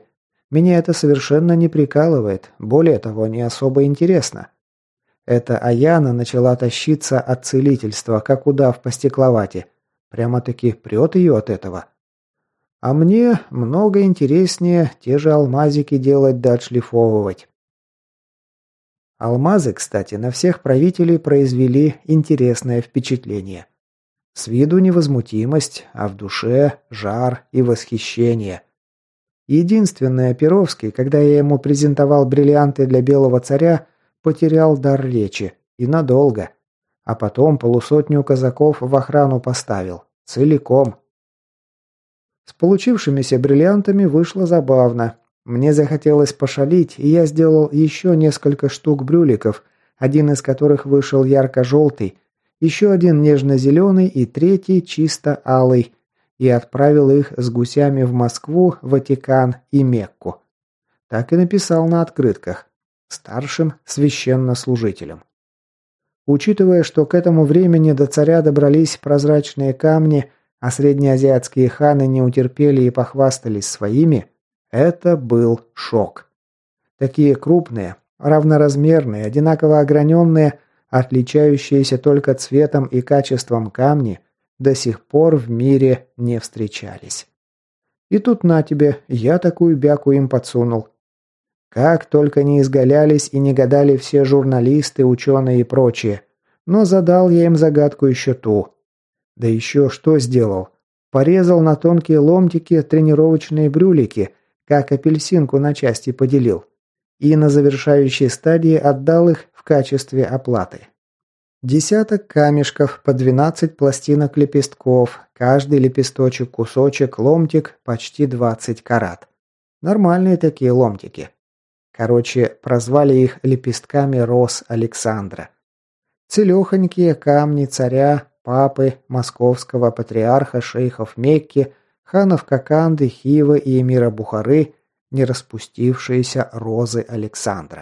Меня это совершенно не прикалывает, более того, не особо интересно. Эта Аяна начала тащиться от целительства, как удав по стекловате. Прямо-таки прет ее от этого. А мне много интереснее те же алмазики делать да отшлифовывать. Алмазы, кстати, на всех правителей произвели интересное впечатление. С виду невозмутимость, а в душе жар и восхищение. Единственное, Перовский, когда я ему презентовал бриллианты для белого царя, потерял дар речи. И надолго. А потом полусотню казаков в охрану поставил. Целиком. С получившимися бриллиантами вышло забавно. Мне захотелось пошалить, и я сделал еще несколько штук брюликов, один из которых вышел ярко-желтый, еще один нежно-зеленый и третий чисто алый, и отправил их с гусями в Москву, Ватикан и Мекку. Так и написал на открытках. Старшим священнослужителям. Учитывая, что к этому времени до царя добрались прозрачные камни, а среднеазиатские ханы не утерпели и похвастались своими, это был шок. Такие крупные, равноразмерные, одинаково ограненные, отличающиеся только цветом и качеством камни, до сих пор в мире не встречались. И тут на тебе, я такую бяку им подсунул. Как только не изгалялись и не гадали все журналисты, ученые и прочие, но задал я им загадку еще ту. Да еще что сделал? Порезал на тонкие ломтики тренировочные брюлики, как апельсинку на части поделил, и на завершающей стадии отдал их в качестве оплаты. Десяток камешков по двенадцать пластинок лепестков, каждый лепесточек, кусочек, ломтик почти двадцать карат. Нормальные такие ломтики. Короче, прозвали их лепестками роз Александра. Целехонькие камни царя, папы, московского патриарха, шейхов Мекки, ханов Коканды, Хивы и эмира Бухары, не распустившиеся розы Александра.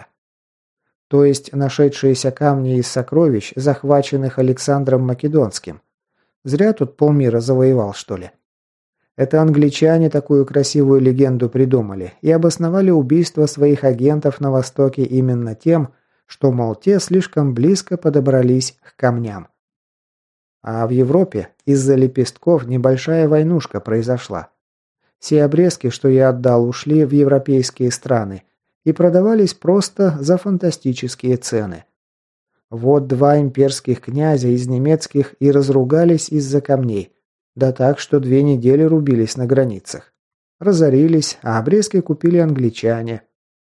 То есть нашедшиеся камни из сокровищ, захваченных Александром Македонским. Зря тут полмира завоевал, что ли. Это англичане такую красивую легенду придумали и обосновали убийство своих агентов на Востоке именно тем, что, мол, те слишком близко подобрались к камням. А в Европе из-за лепестков небольшая войнушка произошла. Все обрезки, что я отдал, ушли в европейские страны и продавались просто за фантастические цены. Вот два имперских князя из немецких и разругались из-за камней, да так, что две недели рубились на границах. Разорились, а обрезки купили англичане.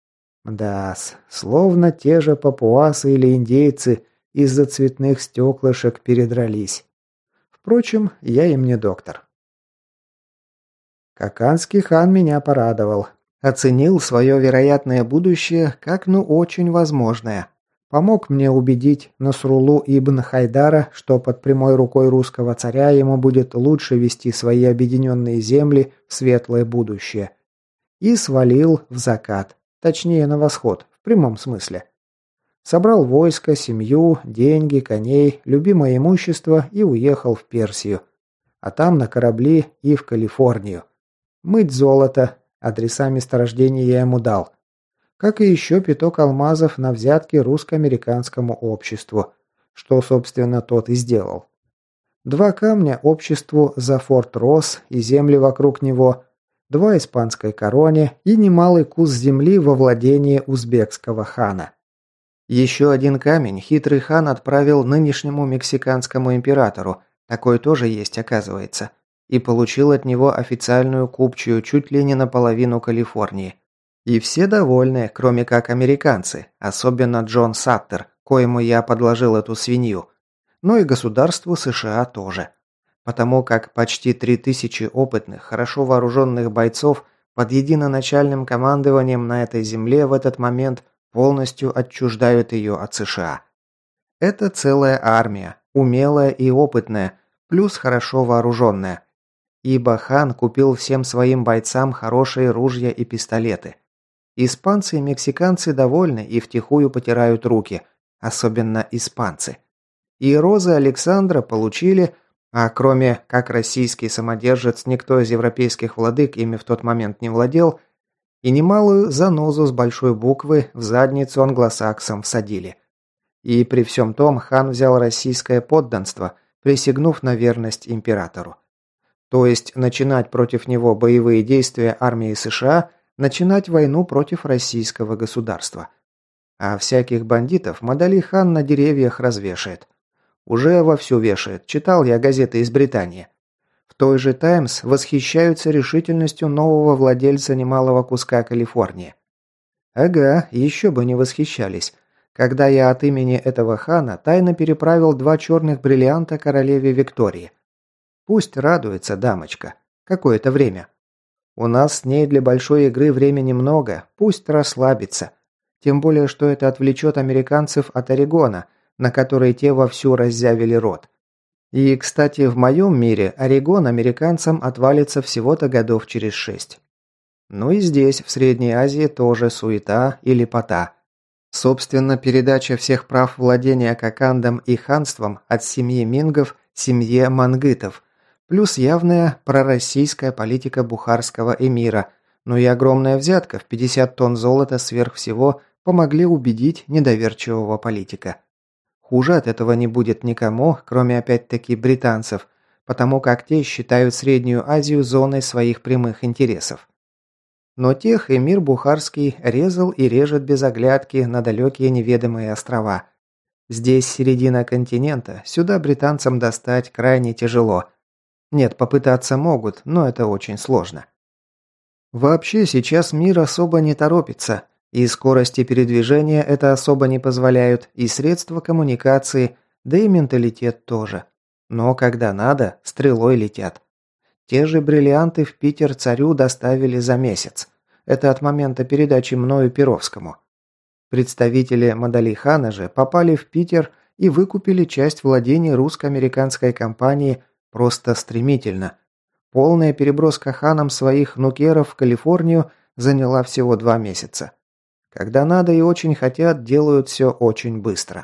Да-с, словно те же папуасы или индейцы из-за цветных стеклышек передрались. Впрочем, я им не доктор. Коканский хан меня порадовал. Оценил свое вероятное будущее как ну очень возможное. Помог мне убедить Насруллу ибн Хайдара, что под прямой рукой русского царя ему будет лучше вести свои объединенные земли в светлое будущее. И свалил в закат, точнее на восход, в прямом смысле. Собрал войско, семью, деньги, коней, любимое имущество и уехал в Персию. А там на корабли и в Калифорнию. Мыть золото, адреса месторождений я ему дал. Как и еще пяток алмазов на взятки русско-американскому обществу, что, собственно, тот и сделал. Два камня обществу за форт Росс и земли вокруг него, два испанской короне и немалый кус земли во владении узбекского хана. Еще один камень хитрый хан отправил нынешнему мексиканскому императору, такой тоже есть, оказывается, и получил от него официальную купчую чуть ли не наполовину Калифорнии. И все довольны, кроме как американцы, особенно Джон Саттер, коему я подложил эту свинью, но и государству США тоже. Потому как почти три тысячи опытных, хорошо вооруженных бойцов под единоначальным командованием на этой земле в этот момент полностью отчуждают ее от США. Это целая армия, умелая и опытная, плюс хорошо вооруженная. Ибо хан купил всем своим бойцам хорошие ружья и пистолеты. Испанцы и мексиканцы довольны и втихую потирают руки, особенно испанцы. И розы Александра получили, а кроме как российский самодержец никто из европейских владык ими в тот момент не владел, И немалую занозу с большой буквы в задницу англосаксам всадили. И при всем том хан взял российское подданство, присягнув на верность императору. То есть начинать против него боевые действия армии США, начинать войну против российского государства. А всяких бандитов Мадали хан на деревьях развешает. Уже вовсю вешает, читал я газеты из Британии. В той же «Таймс» восхищаются решительностью нового владельца немалого куска Калифорнии. Ага, еще бы не восхищались, когда я от имени этого хана тайно переправил два черных бриллианта королеве Виктории. Пусть радуется дамочка. Какое-то время. У нас с ней для большой игры времени много, пусть расслабится. Тем более, что это отвлечет американцев от Орегона, на который те вовсю раззявили рот. И, кстати, в моем мире Орегон американцам отвалится всего-то годов через шесть. Ну и здесь, в Средней Азии, тоже суета и лепота. Собственно, передача всех прав владения Кокандом и ханством от семьи Мингов семье Мангытов, плюс явная пророссийская политика бухарского эмира, но и огромная взятка в пятьдесят тонн золота сверх всего помогли убедить недоверчивого политика. Хуже от этого не будет никому, кроме опять-таки британцев, потому как те считают Среднюю Азию зоной своих прямых интересов. Но тех эмир Бухарский резал и режет без оглядки на далекие неведомые острова. Здесь середина континента, сюда британцам достать крайне тяжело. Нет, попытаться могут, но это очень сложно. Вообще сейчас мир особо не торопится, и скорости передвижения это особо не позволяют, и средства коммуникации, да и менталитет тоже. Но когда надо, стрелой летят. Те же бриллианты в Питер царю доставили за месяц. Это от момента передачи мною Перовскому. Представители Мадали хана же попали в Питер и выкупили часть владений русско-американской компании просто стремительно. Полная переброска ханом своих нукеров в Калифорнию заняла всего два месяца. Когда надо и очень хотят, делают все очень быстро.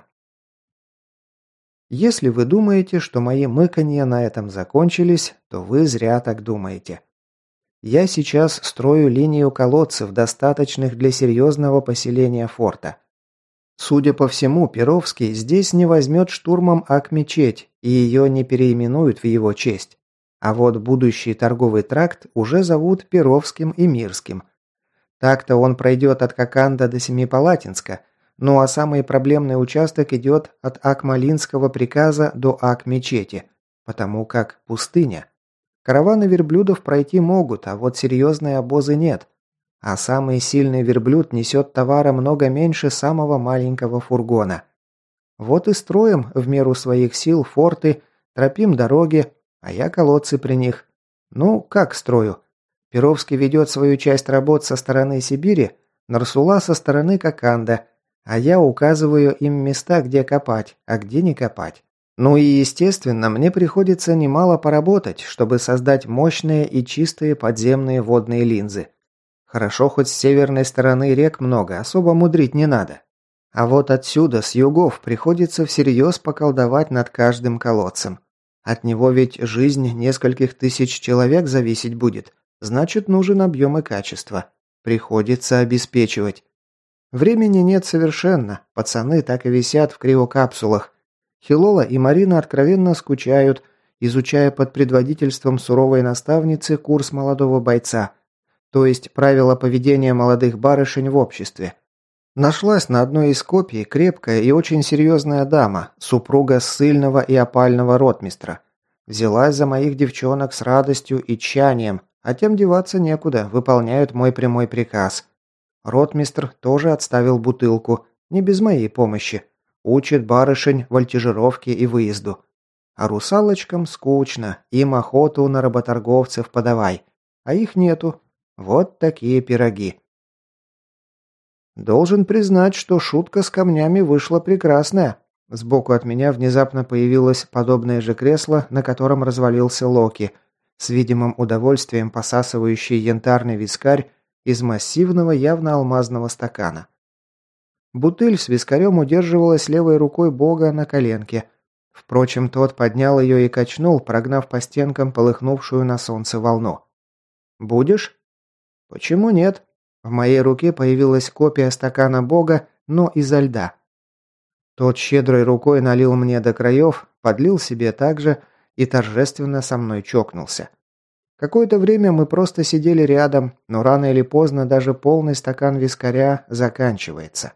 Если вы думаете, что мои мыканья на этом закончились, то вы зря так думаете. Я сейчас строю линию колодцев, достаточных для серьезного поселения форта. Судя по всему, Перовский здесь не возьмет штурмом Ак-мечеть, и ее не переименуют в его честь. А вот будущий торговый тракт уже зовут Перовским и Мирским. Так-то он пройдет от Коканда до Семипалатинска, ну а самый проблемный участок идет от Акмалинского приказа до Ак-мечети, потому как пустыня. Караваны верблюдов пройти могут, а вот серьезные обозы нет. А самый сильный верблюд несет товара много меньше самого маленького фургона. Вот и строим в меру своих сил форты, тропим дороги, а я колодцы при них. Ну, как строю? Перовский ведет свою часть работ со стороны Сибири, Нарсула со стороны Коканда, а я указываю им места, где копать, а где не копать. Ну и, естественно, мне приходится немало поработать, чтобы создать мощные и чистые подземные водные линзы. Хорошо, хоть с северной стороны рек много, особо мудрить не надо. А вот отсюда, с югов, приходится всерьез поколдовать над каждым колодцем. От него ведь жизнь нескольких тысяч человек зависеть будет. Значит, нужен объем и качество. Приходится обеспечивать. Времени нет совершенно. Пацаны так и висят в криокапсулах. Хилола и Марина откровенно скучают, изучая под предводительством суровой наставницы курс молодого бойца, то есть правила поведения молодых барышень в обществе. Нашлась на одной из копий крепкая и очень серьезная дама, супруга ссыльного и опального ротмистра. Взялась за моих девчонок с радостью и тщанием, а тем деваться некуда, выполняют мой прямой приказ. Ротмистр тоже отставил бутылку, не без моей помощи. Учит барышень вольтежировке и выезду. А русалочкам скучно, им охоту на работорговцев подавай. А их нету. Вот такие пироги. Должен признать, что шутка с камнями вышла прекрасная. Сбоку от меня внезапно появилось подобное же кресло, на котором развалился Локи, с видимым удовольствием посасывающий янтарный вискарь из массивного, явно алмазного стакана. Бутыль с вискарем удерживалась левой рукой бога на коленке. Впрочем, тот поднял ее и качнул, прогнав по стенкам полыхнувшую на солнце волну. «Будешь?» «Почему нет?» В моей руке появилась копия стакана бога, но изо льда. Тот щедрой рукой налил мне до краев, подлил себе также и торжественно со мной чокнулся. Какое-то время мы просто сидели рядом, но рано или поздно даже полный стакан вискаря заканчивается.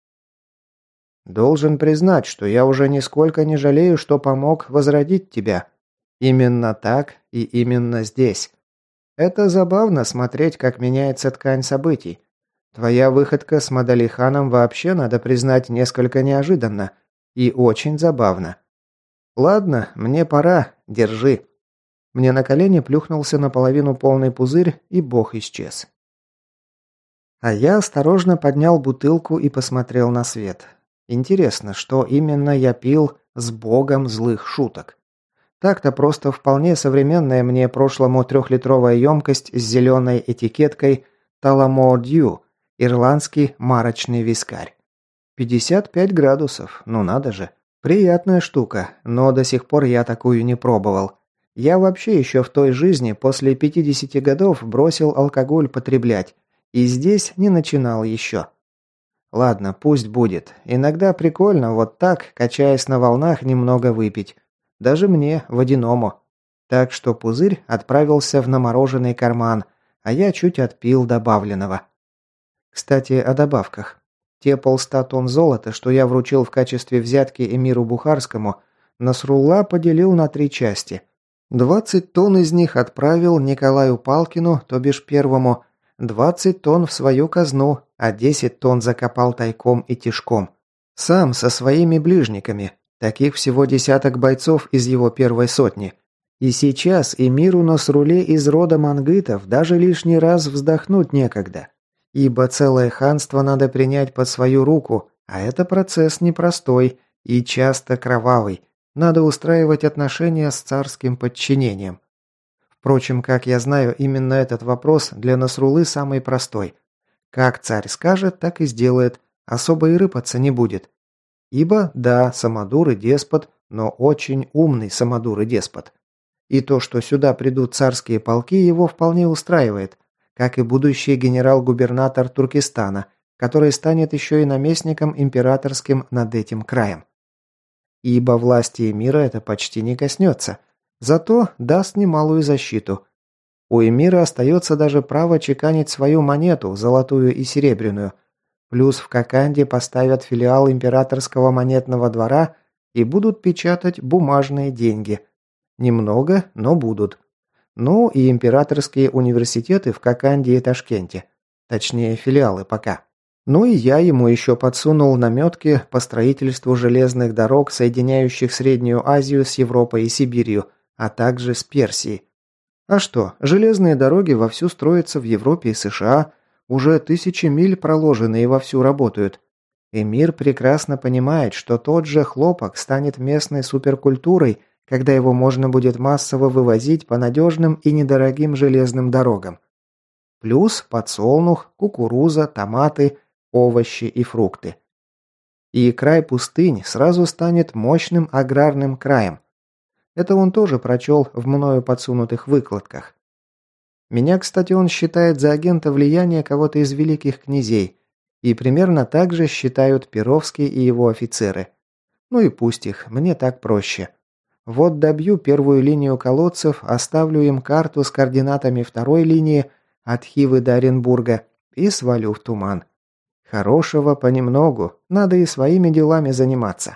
Должен признать, что я уже нисколько не жалею, что помог возродить тебя. Именно так и именно здесь. Это забавно смотреть, как меняется ткань событий. Твоя выходка с Мадалиханом вообще, надо признать, несколько неожиданно. И очень забавно. Ладно, мне пора, держи. Мне на колени плюхнулся наполовину полный пузырь, и бог исчез. А я осторожно поднял бутылку и посмотрел на свет. Интересно, что именно я пил с богом злых шуток. Так-то просто вполне современная мне прошлому трехлитровая емкость с зеленой этикеткой «Таламо Дью», ирландский марочный вискарь. пятьдесят пять градусов, ну надо же. Приятная штука, но до сих пор я такую не пробовал. Я вообще еще в той жизни после пятидесяти годов бросил алкоголь потреблять, и здесь не начинал еще. Ладно, пусть будет. Иногда прикольно вот так, качаясь на волнах, немного выпить. Даже мне, водяному. Так что пузырь отправился в намороженный карман, а я чуть отпил добавленного. Кстати, о добавках. Те полста тонн золота, что я вручил в качестве взятки эмиру Бухарскому, Насрулла поделил на три части. двадцать тонн из них отправил Николаю Палкину, то бишь первому, двадцать тонн в свою казну, а десять тонн закопал тайком и тишком. Сам со своими ближниками. Таких всего десяток бойцов из его первой сотни. И сейчас эмиру Насрулле из рода мангытов даже лишний раз вздохнуть некогда. Ибо целое ханство надо принять под свою руку, а это процесс непростой и часто кровавый. Надо устраивать отношения с царским подчинением. Впрочем, как я знаю, именно этот вопрос для Насруллы самый простой. Как царь скажет, так и сделает, особо и рыпаться не будет. Ибо, да, самодур и деспот, но очень умный самодур и деспот. И то, что сюда придут царские полки, его вполне устраивает, как и будущий генерал-губернатор Туркестана, который станет еще и наместником императорским над этим краем. Ибо власти эмира это почти не коснется, зато даст немалую защиту. У эмира остается даже право чеканить свою монету, золотую и серебряную. Плюс в Коканде поставят филиал императорского монетного двора и будут печатать бумажные деньги. Немного, но будут. Ну и императорские университеты в Коканде и Ташкенте. Точнее, филиалы пока. Ну и я ему еще подсунул наметки по строительству железных дорог, соединяющих Среднюю Азию с Европой и Сибирью, а также с Персией. А что, железные дороги вовсю строятся в Европе и США, уже тысячи миль проложены и вовсю работают. Эмир прекрасно понимает, что тот же хлопок станет местной суперкультурой, когда его можно будет массово вывозить по надежным и недорогим железным дорогам. Плюс подсолнух, кукуруза, томаты, овощи и фрукты. И край пустынь сразу станет мощным аграрным краем. Это он тоже прочел в мною подсунутых выкладках. Меня, кстати, он считает за агента влияния кого-то из великих князей, и примерно так же считают Перовский и его офицеры. Ну и пусть их, мне так проще. Вот добью первую линию колодцев, оставлю им карту с координатами второй линии от Хивы до Оренбурга и свалю в туман. Хорошего понемногу, надо и своими делами заниматься.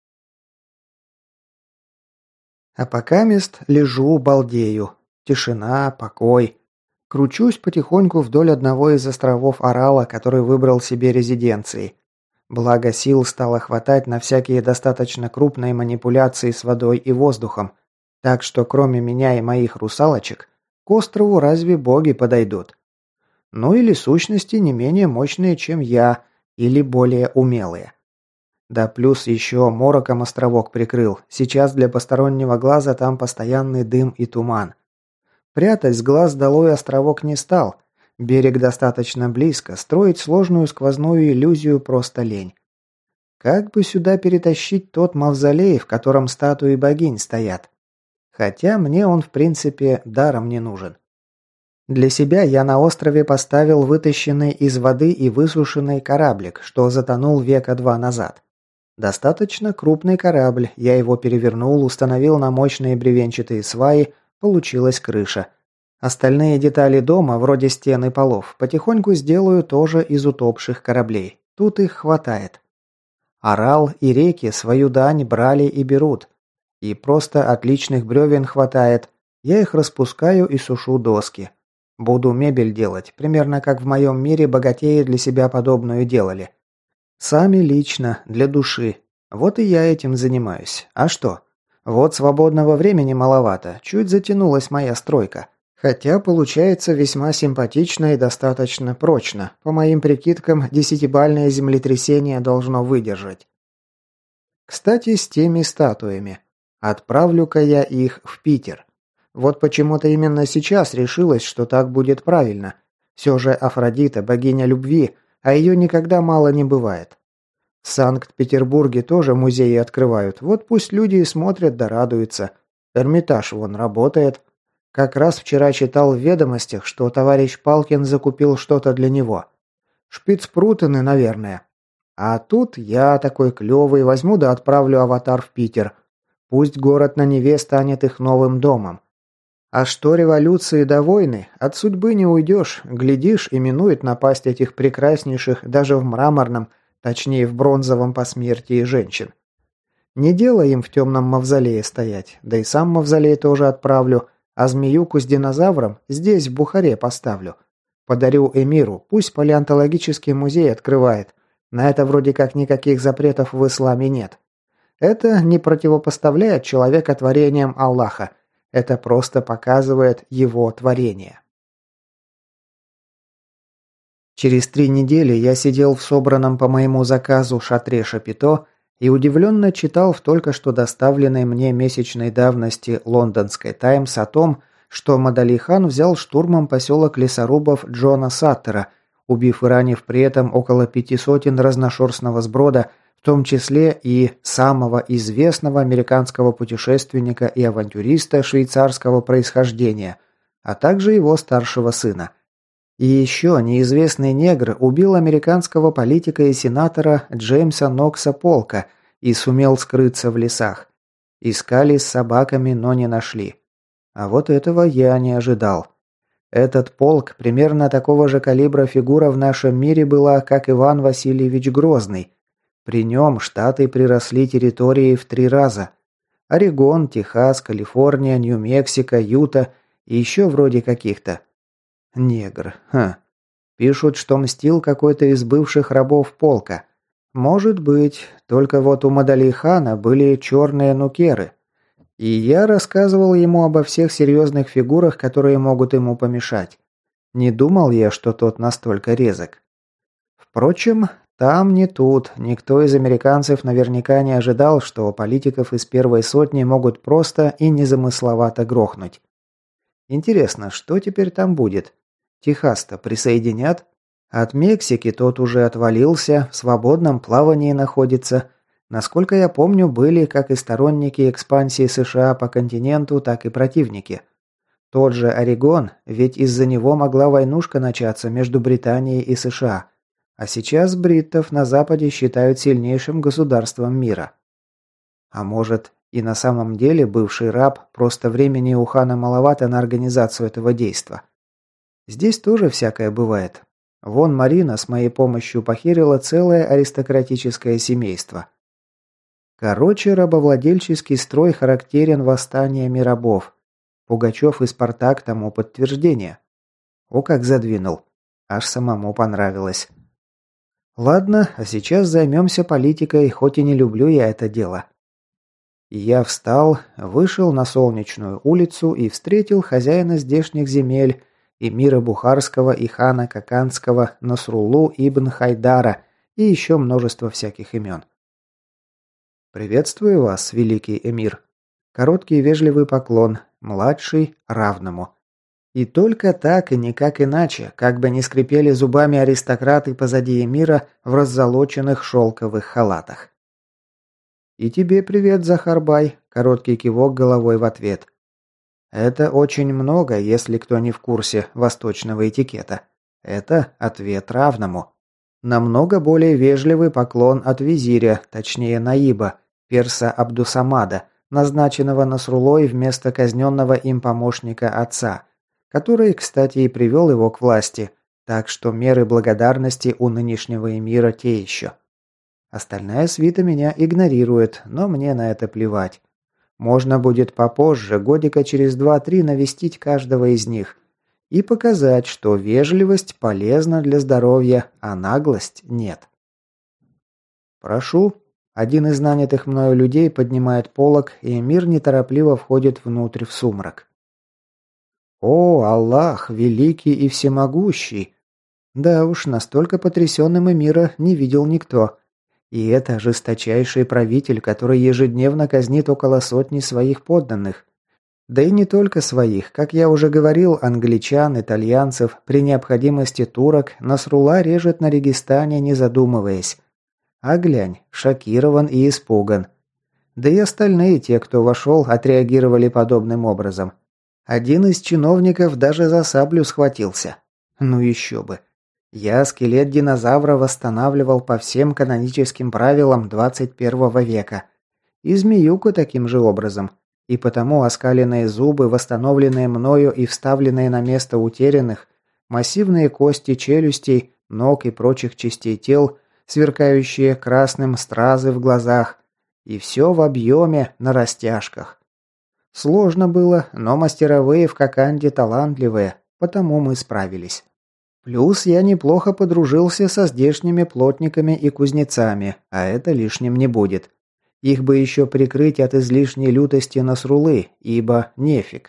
А пока мест лежу, балдею. Тишина, покой. Кручусь потихоньку вдоль одного из островов Орала, который выбрал себе резиденцией. Благо сил стало хватать на всякие достаточно крупные манипуляции с водой и воздухом. Так что кроме меня и моих русалочек, к острову разве боги подойдут? Ну или сущности не менее мощные, чем я, или более умелые. Да плюс еще мороком островок прикрыл. Сейчас для постороннего глаза там постоянный дым и туман. Прятать с глаз долой островок не стал. Берег достаточно близко, строить сложную сквозную иллюзию просто лень. Как бы сюда перетащить тот мавзолей, в котором статуи богинь стоят? Хотя мне он в принципе даром не нужен. Для себя я на острове поставил вытащенный из воды и высушенный кораблик, что затонул века два назад. Достаточно крупный корабль, я его перевернул, установил на мощные бревенчатые сваи, получилась крыша. Остальные детали дома, вроде стен и полов, потихоньку сделаю тоже из утопших кораблей. Тут их хватает. Орал и реки свою дань брали и берут. И просто отличных бревен хватает. Я их распускаю и сушу доски. Буду мебель делать, примерно как в моем мире богатеи для себя подобную делали. Сами лично, для души. Вот и я этим занимаюсь. А что? Вот свободного времени маловато, чуть затянулась моя стройка. Хотя получается весьма симпатично и достаточно прочно. По моим прикидкам, десятибальное землетрясение должно выдержать. Кстати, с теми статуями. Отправлю-ка я их в Питер. Вот почему-то именно сейчас решилось, что так будет правильно. Все же Афродита – богиня любви, а ее никогда мало не бывает. В Санкт-Петербурге тоже музеи открывают, вот пусть люди и смотрят да радуются. Эрмитаж вон работает. Как раз вчера читал в ведомостях, что товарищ Палкин закупил что-то для него. Шпицпрутены, наверное. А тут я такой клевый возьму да отправлю аватар в Питер. Пусть город на Неве станет их новым домом. А что революции до войны, от судьбы не уйдешь, глядишь, и минует напасть этих прекраснейших даже в мраморном, точнее в бронзовом посмертии женщин. Не дело им в темном мавзолее стоять, да и сам мавзолей тоже отправлю, а змеюку с динозавром здесь, в Бухаре, поставлю. Подарю эмиру, пусть палеонтологический музей открывает. На это вроде как никаких запретов в исламе нет. Это не противопоставляет человека творениям Аллаха. Это просто показывает его творение. Через три недели я сидел в собранном по моему заказу шатре Шапито и удивленно читал в только что доставленной мне месячной давности лондонской «Таймс» о том, что Мадали-хан взял штурмом поселок лесорубов Джона Саттера, убив и ранив при этом около пяти сотен разношерстного сброда, в том числе и самого известного американского путешественника и авантюриста швейцарского происхождения, а также его старшего сына. И еще неизвестный негр убил американского политика и сенатора Джеймса Нокса Полка и сумел скрыться в лесах. Искали с собаками, но не нашли. А вот этого я не ожидал. Этот полк примерно такого же калибра фигура в нашем мире была, как Иван Васильевич Грозный. При нем штаты приросли территории в три раза. Орегон, Техас, Калифорния, Нью-Мексико, Юта и еще вроде каких-то. Негр, ха. Пишут, что мстил какой-то из бывших рабов полка. Может быть, только вот у Мадали-хана были черные нукеры. И я рассказывал ему обо всех серьезных фигурах, которые могут ему помешать. Не думал я, что тот настолько резок. Впрочем, там не тут. Никто из американцев наверняка не ожидал, что политиков из первой сотни могут просто и незамысловато грохнуть. Интересно, что теперь там будет? Техас-то присоединят? От Мексики тот уже отвалился, в свободном плавании находится. Насколько я помню, были как и сторонники экспансии США по континенту, так и противники. Тот же Орегон, ведь из-за него могла войнушка начаться между Британией и США. А сейчас бриттов на Западе считают сильнейшим государством мира. А может, и на самом деле бывший раб, просто времени у хана маловато на организацию этого действа. Здесь тоже всякое бывает. Вон Марина с моей помощью похерила целое аристократическое семейство. Короче, рабовладельческий строй характерен восстаниями рабов. Пугачев и Спартак тому подтверждение. О, как задвинул. Аж самому понравилось. Ладно, а сейчас займемся политикой, хоть и не люблю я это дело. Я встал, вышел на Солнечную улицу и встретил хозяина здешних земель, эмира Бухарского и хана Каканского Насруллу ибн Хайдара и еще множество всяких имен. «Приветствую вас, великий эмир». Короткий вежливый поклон, младший равному. И только так и никак иначе, как бы ни скрипели зубами аристократы позади эмира в раззолоченных шелковых халатах. «И тебе привет, Захарбай», – короткий кивок головой в ответ. Это очень много, если кто не в курсе восточного этикета. Это ответ равному. Намного более вежливый поклон от визиря, точнее наиба, перса Абдусамада, назначенного Насрулой вместо казненного им помощника отца, который, кстати, и привел его к власти, так что меры благодарности у нынешнего эмира те еще. Остальная свита меня игнорирует, но мне на это плевать. Можно будет попозже, годика через два-три, навестить каждого из них и показать, что вежливость полезна для здоровья, а наглость нет. «Прошу». Один из нанятых мною людей поднимает полог, и эмир неторопливо входит внутрь в сумрак. «О, Аллах, великий и всемогущий!» Да уж, настолько потрясенным эмира не видел никто. И это жесточайший правитель, который ежедневно казнит около сотни своих подданных. Да и не только своих, как я уже говорил, англичан, итальянцев, при необходимости турок, Насрула режет на Регистане, не задумываясь. А глянь, шокирован и испуган. Да и остальные, те, кто вошел, отреагировали подобным образом. Один из чиновников даже за саблю схватился. Ну еще бы. Я скелет динозавра восстанавливал по всем каноническим правилам двадцать первого века. И змеюку таким же образом. И потому оскаленные зубы, восстановленные мною и вставленные на место утерянных, массивные кости челюстей, ног и прочих частей тел, сверкающие красным стразы в глазах. И все в объеме на растяжках. Сложно было, но мастеровые в Коканде талантливые, потому мы справились. Плюс я неплохо подружился со здешними плотниками и кузнецами, а это лишним не будет. Их бы еще прикрыть от излишней лютости Насрулы, ибо нефиг.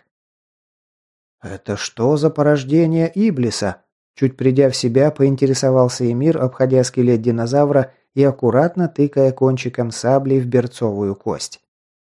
«Это что за порождение Иблиса?» Чуть придя в себя, поинтересовался эмир, обходя скелет динозавра и аккуратно тыкая кончиком сабли в берцовую кость.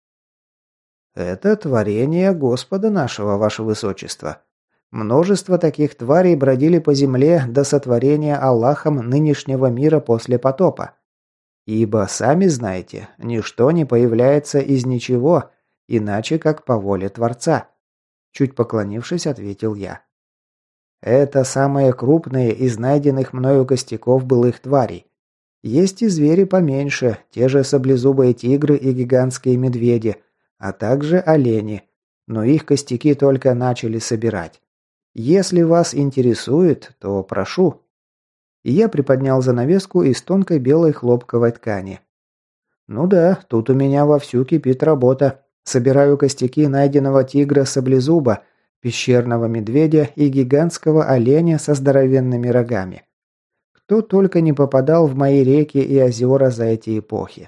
«Это творение Господа нашего, ваше высочество. Множество таких тварей бродили по земле до сотворения Аллахом нынешнего мира после потопа. Ибо, сами знаете, ничто не появляется из ничего, иначе как по воле Творца», чуть поклонившись, ответил я. «Это самые крупные из найденных мною костяков былых тварей. Есть и звери поменьше, те же саблезубые тигры и гигантские медведи, а также олени, но их костяки только начали собирать. Если вас интересует, то прошу». И я приподнял занавеску из тонкой белой хлопковой ткани. Ну да, тут у меня вовсю кипит работа. Собираю костяки найденного тигра-саблезуба, пещерного медведя и гигантского оленя со здоровенными рогами. Кто только не попадал в мои реки и озера за эти эпохи.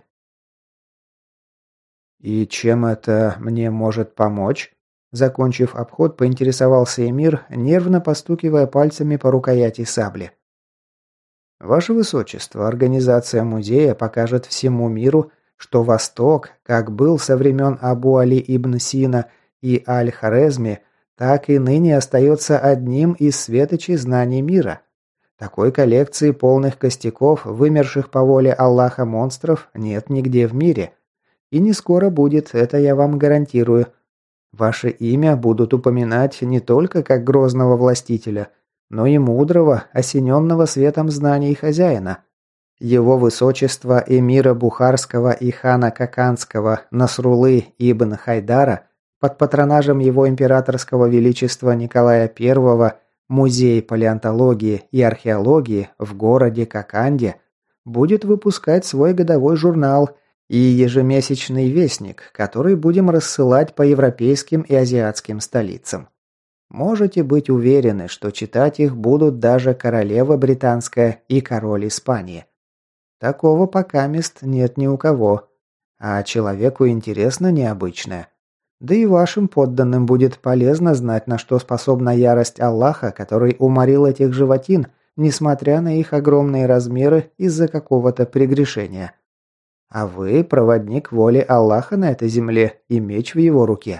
«И чем это мне может помочь?» Закончив обход, поинтересовался эмир, нервно постукивая пальцами по рукояти сабли. «Ваше Высочество, организация музея покажет всему миру, что Восток, как был со времен Абу Али ибн Сина и Аль-Хорезми, так и ныне остается одним из светочей знаний мира. Такой коллекции полных костяков, вымерших по воле Аллаха монстров, нет нигде в мире. И не скоро будет, это я вам гарантирую. Ваше имя будут упоминать не только как грозного властителя, но и мудрого, осененного светом знаний хозяина. Его высочество эмира Бухарского и хана Коканского Насрулы ибн Хайдара под патронажем его императорского величества Николая Первого Музей палеонтологии и археологии в городе Коканде будет выпускать свой годовой журнал и ежемесячный вестник, который будем рассылать по европейским и азиатским столицам. Можете быть уверены, что читать их будут даже королева британская и король Испании. Такого покамест нет ни у кого. А человеку интересно необычное. Да и вашим подданным будет полезно знать, на что способна ярость Аллаха, который уморил этих животин, несмотря на их огромные размеры из-за какого-то прегрешения. А вы – проводник воли Аллаха на этой земле и меч в его руке.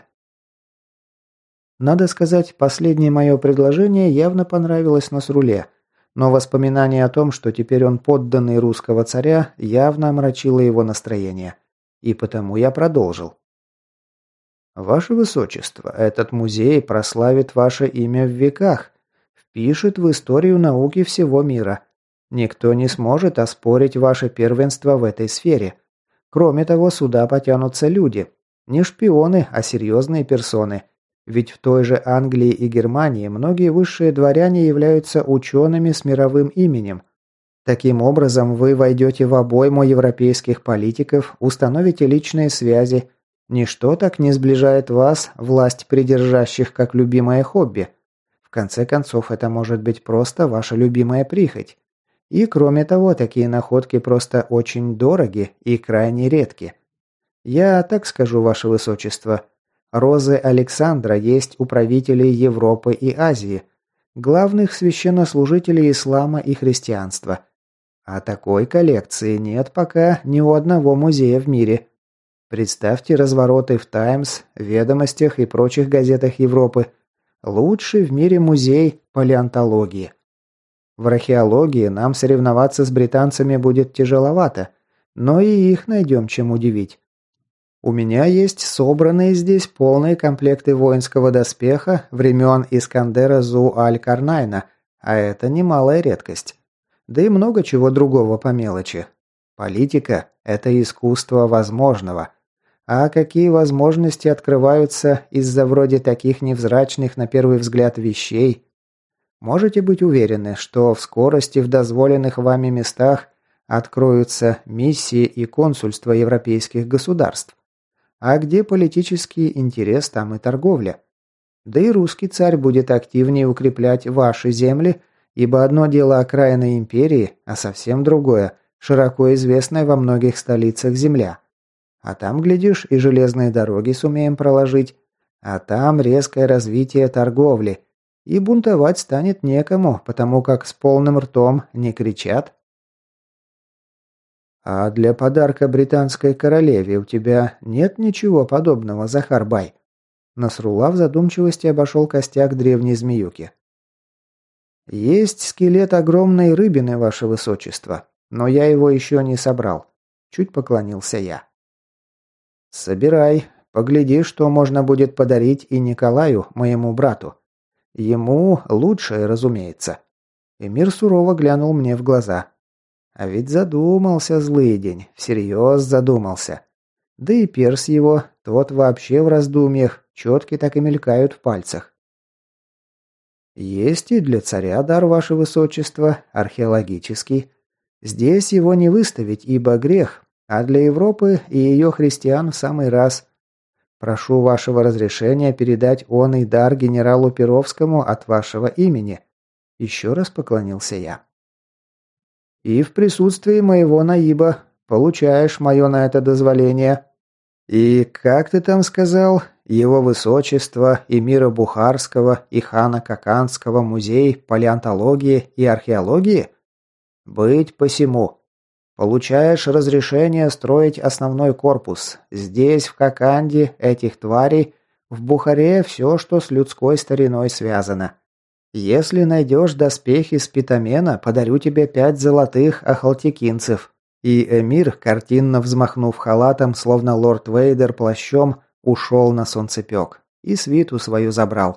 Надо сказать, последнее мое предложение явно понравилось Насруле, но воспоминание о том, что теперь он подданный русского царя, явно омрачило его настроение. И потому я продолжил. Ваше Высочество, этот музей прославит ваше имя в веках, впишет в историю науки всего мира. Никто не сможет оспорить ваше первенство в этой сфере. Кроме того, сюда потянутся люди. Не шпионы, а серьезные персоны. Ведь в той же Англии и Германии многие высшие дворяне являются учеными с мировым именем. Таким образом, вы войдете в обойму европейских политиков, установите личные связи. Ничто так не сближает вас, власть придержащих, как любимое хобби. В конце концов, это может быть просто ваша любимая прихоть. И кроме того, такие находки просто очень дороги и крайне редки. Я так скажу, ваше высочество. Розы Александра есть у правителей Европы и Азии, главных священнослужителей ислама и христианства. А такой коллекции нет пока ни у одного музея в мире. Представьте развороты в «Таймс», «Ведомостях» и прочих газетах Европы. Лучший в мире музей палеонтологии. В археологии нам соревноваться с британцами будет тяжеловато, но и их найдем чем удивить. У меня есть собранные здесь полные комплекты воинского доспеха времен Искандера Зу-Аль-Карнайна, а это немалая редкость. Да и много чего другого по мелочи. Политика – это искусство возможного. А какие возможности открываются из-за вроде таких невзрачных на первый взгляд вещей? Можете быть уверены, что в скорости в дозволенных вами местах откроются миссии и консульства европейских государств. А где политический интерес, там и торговля. Да и русский царь будет активнее укреплять ваши земли, ибо одно дело окраины империи, а совсем другое – широко известная во многих столицах земля. А там, глядишь, и железные дороги сумеем проложить, а там резкое развитие торговли, и бунтовать станет некому, потому как с полным ртом не кричат. А для подарка британской королеве у тебя нет ничего подобного, Захар Бай? Насрулла в задумчивости обошел костяк древней змеюки. Есть скелет огромной рыбины, ваше высочество, но я его еще не собрал. Чуть поклонился я. Собирай, погляди, что можно будет подарить и Николаю, моему брату. Ему лучшее, разумеется. Эмир сурово глянул мне в глаза. А ведь задумался злый день, всерьез задумался. Да и перс его, тот вообще в раздумьях, четки так и мелькают в пальцах. Есть и для царя дар, ваше высочество, археологический. Здесь его не выставить, ибо грех, а для Европы и ее христиан в самый раз. Прошу вашего разрешения передать он и дар генералу Перовскому от вашего имени. Еще раз поклонился я. И в присутствии моего наиба получаешь мое на это дозволение. И как ты там сказал, его высочество эмира Бухарского и хана Каканского музей палеонтологии и археологии? Быть посему. Получаешь разрешение строить основной корпус. Здесь, в Каканде, этих тварей, в Бухаре все, что с людской стариной связано. Если найдешь доспехи с Питамена, подарю тебе пять золотых ахалтекинцев». И эмир, картинно взмахнув халатом, словно лорд Вейдер плащом, ушел на солнцепек. И свиту свою забрал.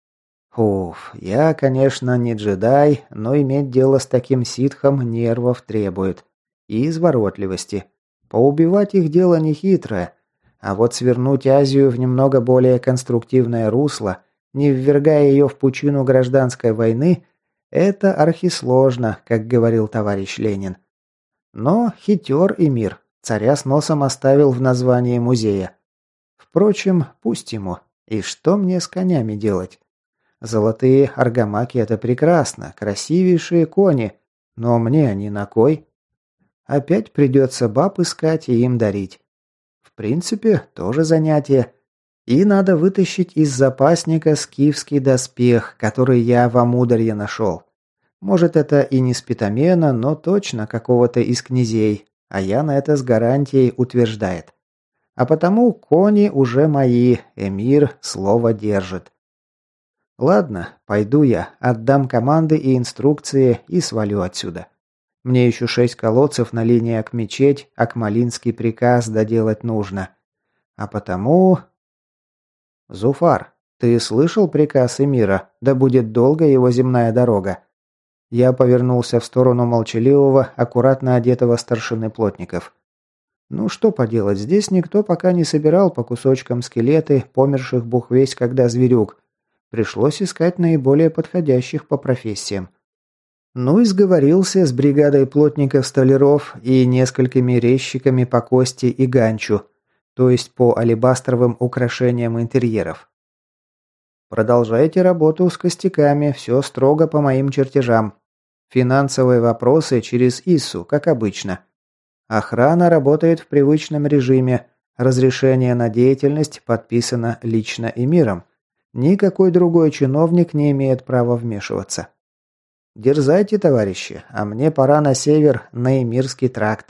Уф, я, конечно, не джедай, но иметь дело с таким ситхом нервов требует. И изворотливости. Поубивать их дело нехитрое. А вот свернуть Азию в немного более конструктивное русло, не ввергая ее в пучину гражданской войны, это архисложно, как говорил товарищ Ленин. Но хитер эмир, царя с носом оставил в названии музея. Впрочем, пусть ему. И что мне с конями делать? Золотые аргамаки – это прекрасно, красивейшие кони, но мне они на кой? Опять придется баб искать и им дарить. В принципе, тоже занятие. И надо вытащить из запасника скифский доспех, который я в Амударье нашел. Может, это и не с Питамена, но точно какого-то из князей, а я на это с гарантией утверждает. А потому кони уже мои, эмир слово держит. Ладно, пойду я, отдам команды и инструкции и свалю отсюда. Мне еще шесть колодцев на линии Ак-мечеть, Акмалинский приказ доделать нужно. А потому... «Зуфар, ты слышал приказ эмира? Да будет долго его земная дорога». Я повернулся в сторону молчаливого, аккуратно одетого старшины плотников. Ну что поделать, здесь никто пока не собирал по кусочкам скелеты, померших бог весть когда зверюк. Пришлось искать наиболее подходящих по профессиям. Ну и сговорился с бригадой плотников-столяров и несколькими резчиками по кости и ганчу, то есть по алебастровым украшениям интерьеров. Продолжайте работу с костяками, все строго по моим чертежам. Финансовые вопросы через ИСУ, как обычно. Охрана работает в привычном режиме, разрешение на деятельность подписано лично эмиром. Никакой другой чиновник не имеет права вмешиваться. Дерзайте, товарищи, а мне пора на север, на Эмирский тракт.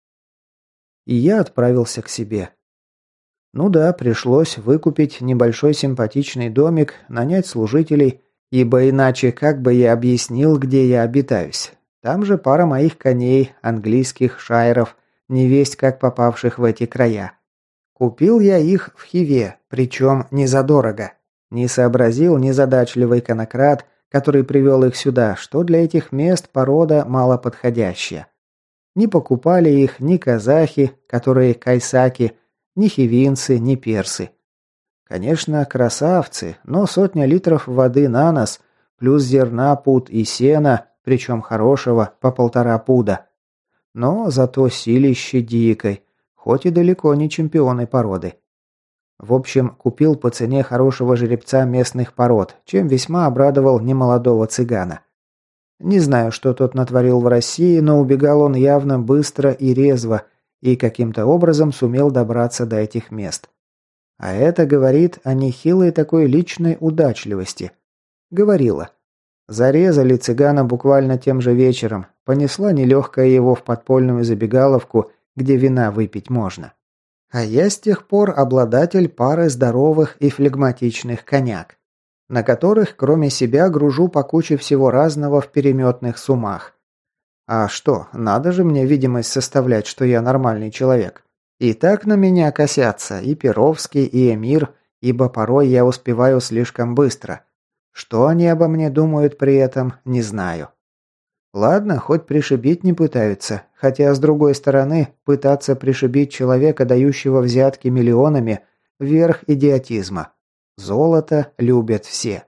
И я отправился к себе. Ну да, пришлось выкупить небольшой симпатичный домик, нанять служителей, ибо иначе как бы я объяснил, где я обитаюсь. Там же пара моих коней, английских шайров, невесть как попавших в эти края. Купил я их в Хиве, причем не задорого. Не сообразил незадачливый конокрад, который привел их сюда, что для этих мест порода малоподходящая. Не покупали их ни казахи, которые кайсаки, ни хивинцы, ни персы. Конечно, красавцы, но сотня литров воды на нос, плюс зерна, пуд и сена, причем хорошего, по полтора пуда. Но зато силище дикой, хоть и далеко не чемпионы породы. В общем, купил по цене хорошего жеребца местных пород, чем весьма обрадовал немолодого цыгана. Не знаю, что тот натворил в России, но убегал он явно быстро и резво, и каким-то образом сумел добраться до этих мест. А это говорит о нехилой такой личной удачливости. Говорила. Зарезали цыгана буквально тем же вечером, понесла нелегкая его в подпольную забегаловку, где вина выпить можно. А я с тех пор обладатель пары здоровых и флегматичных коняк, на которых кроме себя гружу по куче всего разного в переметных сумах. А что, надо же мне видимость составлять, что я нормальный человек. И так на меня косятся и Перовский, и Эмир, ибо порой я успеваю слишком быстро. Что они обо мне думают при этом, не знаю. Ладно, хоть пришибить не пытаются, хотя, с другой стороны, пытаться пришибить человека, дающего взятки миллионами, верх идиотизма. Золото любят все.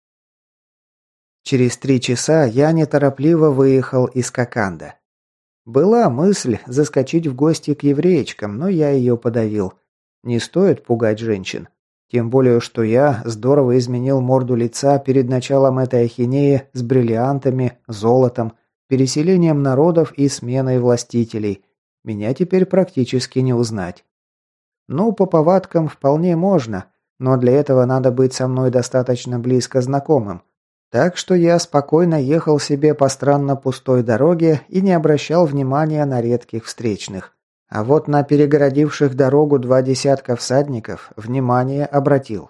Через три часа я неторопливо выехал из Коканда. Была мысль заскочить в гости к евреечкам, но я ее подавил. Не стоит пугать женщин. Тем более, что я здорово изменил морду лица перед началом этой ахинеи с бриллиантами, золотом, переселением народов и сменой властителей. Меня теперь практически не узнать. Ну, по повадкам вполне можно, но для этого надо быть со мной достаточно близко знакомым. Так что я спокойно ехал себе по странно пустой дороге и не обращал внимания на редких встречных. А вот на перегородивших дорогу два десятка всадников внимание обратил.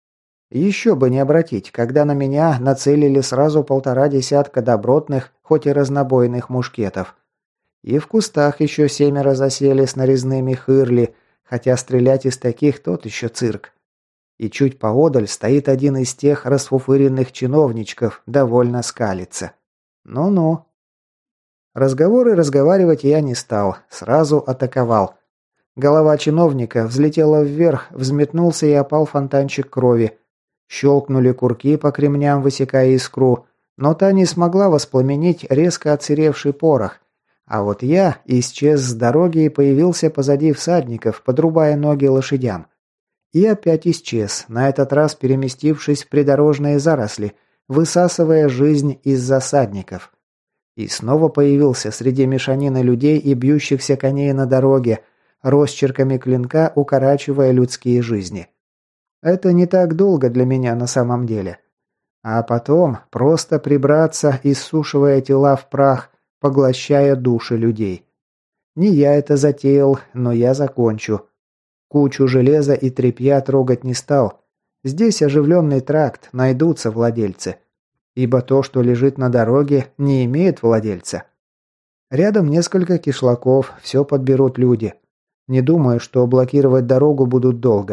Еще бы не обратить, когда на меня нацелили сразу полтора десятка добротных, хоть и разнобойных мушкетов. И в кустах еще семеро засели с нарезными хырли, хотя стрелять из таких тот еще цирк. И чуть поодаль стоит один из тех расфуфыренных чиновничков, довольно скалится. Ну-ну. Разговоры разговаривать я не стал, сразу атаковал. Голова чиновника взлетела вверх, взметнулся и опал фонтанчик крови. Щелкнули курки по кремням, высекая искру, но та не смогла воспламенить резко отсыревший порох. А вот я исчез с дороги и появился позади всадников, подрубая ноги лошадям. И опять исчез, на этот раз переместившись в придорожные заросли, высасывая жизнь из засадников. И снова появился среди мешанины людей и бьющихся коней на дороге, росчерками клинка укорачивая людские жизни. Это не так долго для меня на самом деле. А потом просто прибраться, иссушивая тела в прах, поглощая души людей. Не я это затеял, но я закончу. Кучу железа и тряпья трогать не стал. Здесь оживленный тракт, найдутся владельцы. Ибо то, что лежит на дороге, не имеет владельца. Рядом несколько кишлаков, все подберут люди. Не думаю, что блокировать дорогу будут долго.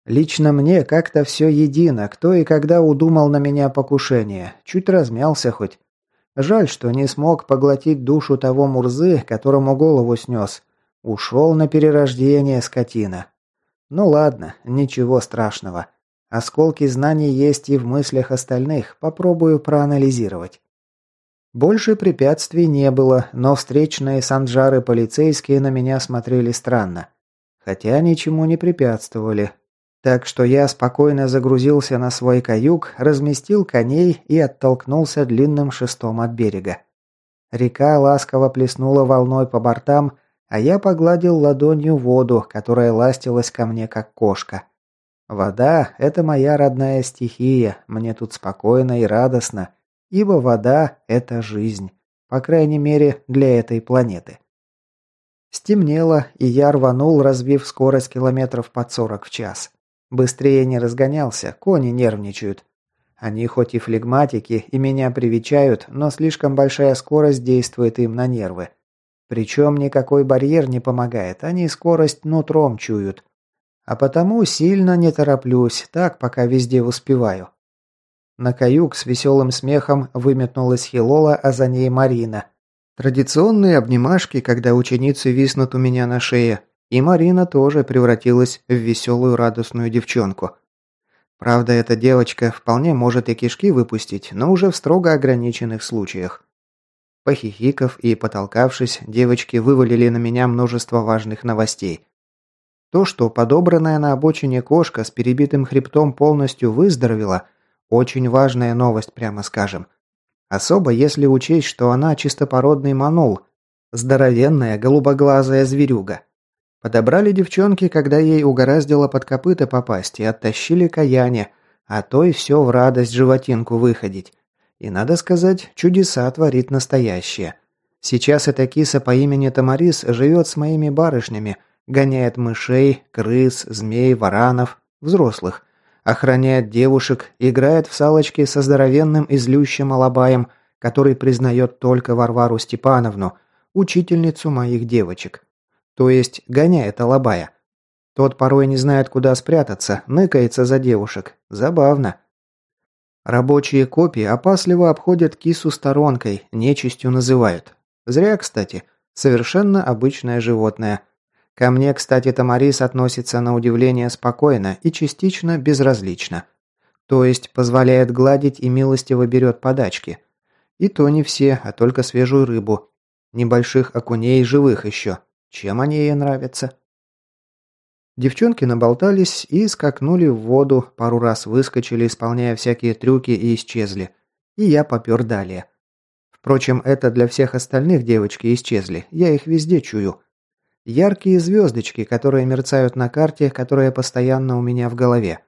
Лично мне как-то все едино, кто и когда удумал на меня покушение. Чуть размялся хоть. Жаль, что не смог поглотить душу того Мурзы, которому голову снес. Ушел на перерождение, скотина. Ну ладно, ничего страшного. Осколки знаний есть и в мыслях остальных, попробую проанализировать. Больше препятствий не было, но встречные санджары полицейские на меня смотрели странно. Хотя ничему не препятствовали. Так что я спокойно загрузился на свой каюк, разместил коней и оттолкнулся длинным шестом от берега. Река ласково плеснула волной по бортам, а я погладил ладонью воду, которая ластилась ко мне как кошка. Вода – это моя родная стихия, мне тут спокойно и радостно, ибо вода – это жизнь, по крайней мере для этой планеты. Стемнело, и я рванул, разбив скорость километров под сорок в час. Быстрее не разгонялся, кони нервничают. Они хоть и флегматики и меня привечают, но слишком большая скорость действует им на нервы. Причем никакой барьер не помогает, они скорость нутром чуют. А потому сильно не тороплюсь, так пока везде успеваю. На каюк с веселым смехом выметнулась Хилола, а за ней Марина. Традиционные обнимашки, когда ученицы виснут у меня на шее. И Марина тоже превратилась в веселую радостную девчонку. Правда, эта девочка вполне может и кишки выпустить, но уже в строго ограниченных случаях. Похихикав и потолкавшись, девочки вывалили на меня множество важных новостей. То, что подобранная на обочине кошка с перебитым хребтом полностью выздоровела, очень важная новость, прямо скажем. Особо если учесть, что она чистопородный манул, здоровенная голубоглазая зверюга. Подобрали девчонки, когда ей угораздило под копыта попасть, и оттащили к Аяне, а то и все в радость животинку выходить. И, надо сказать, чудеса творит настоящее. Сейчас эта киса по имени Тамарис живет с моими барышнями, гоняет мышей, крыс, змей, варанов, взрослых, охраняет девушек, играет в салочки со здоровенным и злющим алабаем, который признает только Варвару Степановну, учительницу моих девочек. То есть гоняет алабая. Тот порой не знает, куда спрятаться, ныкается за девушек. Забавно. Рабочие копии опасливо обходят кису сторонкой, нечистью называют. Зря, кстати. Совершенно обычное животное. Ко мне, кстати, Тамарис относится на удивление спокойно и частично безразлично. То есть позволяет гладить и милостиво берет подачки. И то не все, а только свежую рыбу. Небольших окуней живых еще. Чем они ей нравятся? Девчонки наболтались и скакнули в воду, пару раз выскочили, исполняя всякие трюки, и исчезли. И я попер далее. Впрочем, это для всех остальных девочки исчезли, я их везде чую. Яркие звездочки, которые мерцают на карте, которая постоянно у меня в голове.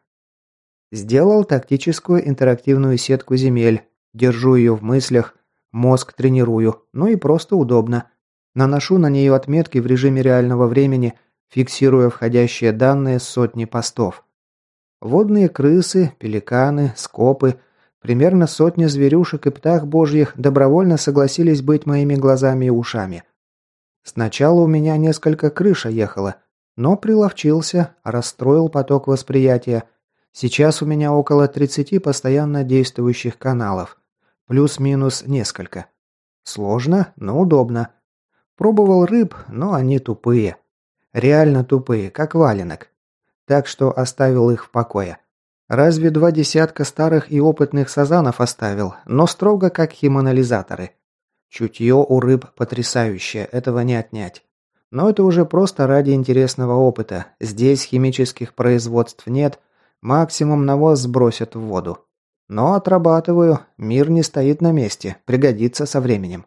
Сделал тактическую интерактивную сетку земель, держу ее в мыслях, мозг тренирую, ну и просто удобно. Наношу на нее отметки в режиме реального времени, фиксируя входящие данные с сотни постов. Водные крысы, пеликаны, скопы, примерно сотни зверюшек и птах божьих добровольно согласились быть моими глазами и ушами. Сначала у меня несколько крыша ехало, но приловчился, расстроил поток восприятия. Сейчас у меня около тридцати постоянно действующих каналов. Плюс-минус несколько. Сложно, но удобно. Пробовал рыб, но они тупые. Реально тупые, как валенок. Так что оставил их в покое. Разве два десятка старых и опытных сазанов оставил, но строго как химанализаторы. Чутье у рыб потрясающее, этого не отнять. Но это уже просто ради интересного опыта. Здесь химических производств нет, максимум навоз сбросят в воду. Но отрабатываю, мир не стоит на месте, пригодится со временем.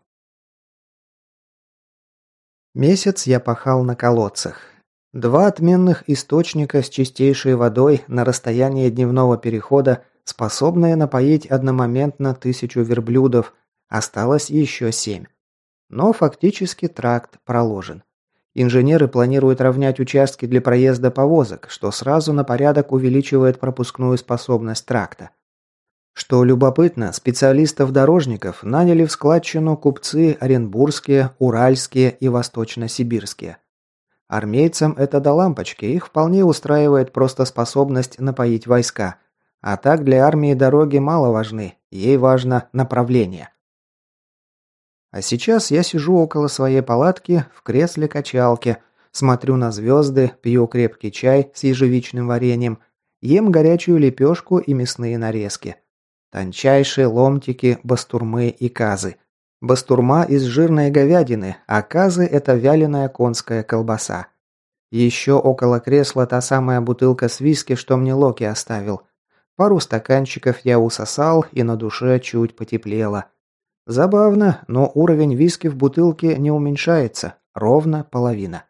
Месяц я пахал на колодцах. Два отменных источника с чистейшей водой на расстоянии дневного перехода, способные напоить одномоментно тысячу верблюдов, осталось еще семь. Но фактически тракт проложен. Инженеры планируют равнять участки для проезда повозок, что сразу на порядок увеличивает пропускную способность тракта. Что любопытно, специалистов-дорожников наняли в складчину купцы оренбургские, уральские и восточно-сибирские. Армейцам это до лампочки, их вполне устраивает просто способность напоить войска. А так для армии дороги мало важны, ей важно направление. А сейчас я сижу около своей палатки в кресле-качалке, смотрю на звезды, пью крепкий чай с ежевичным вареньем, ем горячую лепешку и мясные нарезки. Тончайшие ломтики, бастурмы и казы. Бастурма из жирной говядины, а казы – это вяленая конская колбаса. Еще около кресла та самая бутылка с виски, что мне Локи оставил. Пару стаканчиков я усосал, и на душе чуть потеплело. Забавно, но уровень виски в бутылке не уменьшается, ровно половина.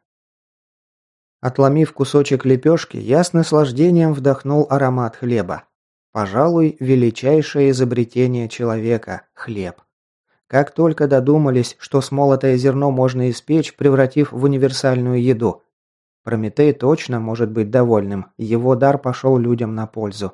Отломив кусочек лепешки, я с наслаждением вдохнул аромат хлеба. Пожалуй, величайшее изобретение человека – хлеб. Как только додумались, что смолотое зерно можно испечь, превратив в универсальную еду. Прометей точно может быть довольным, его дар пошел людям на пользу.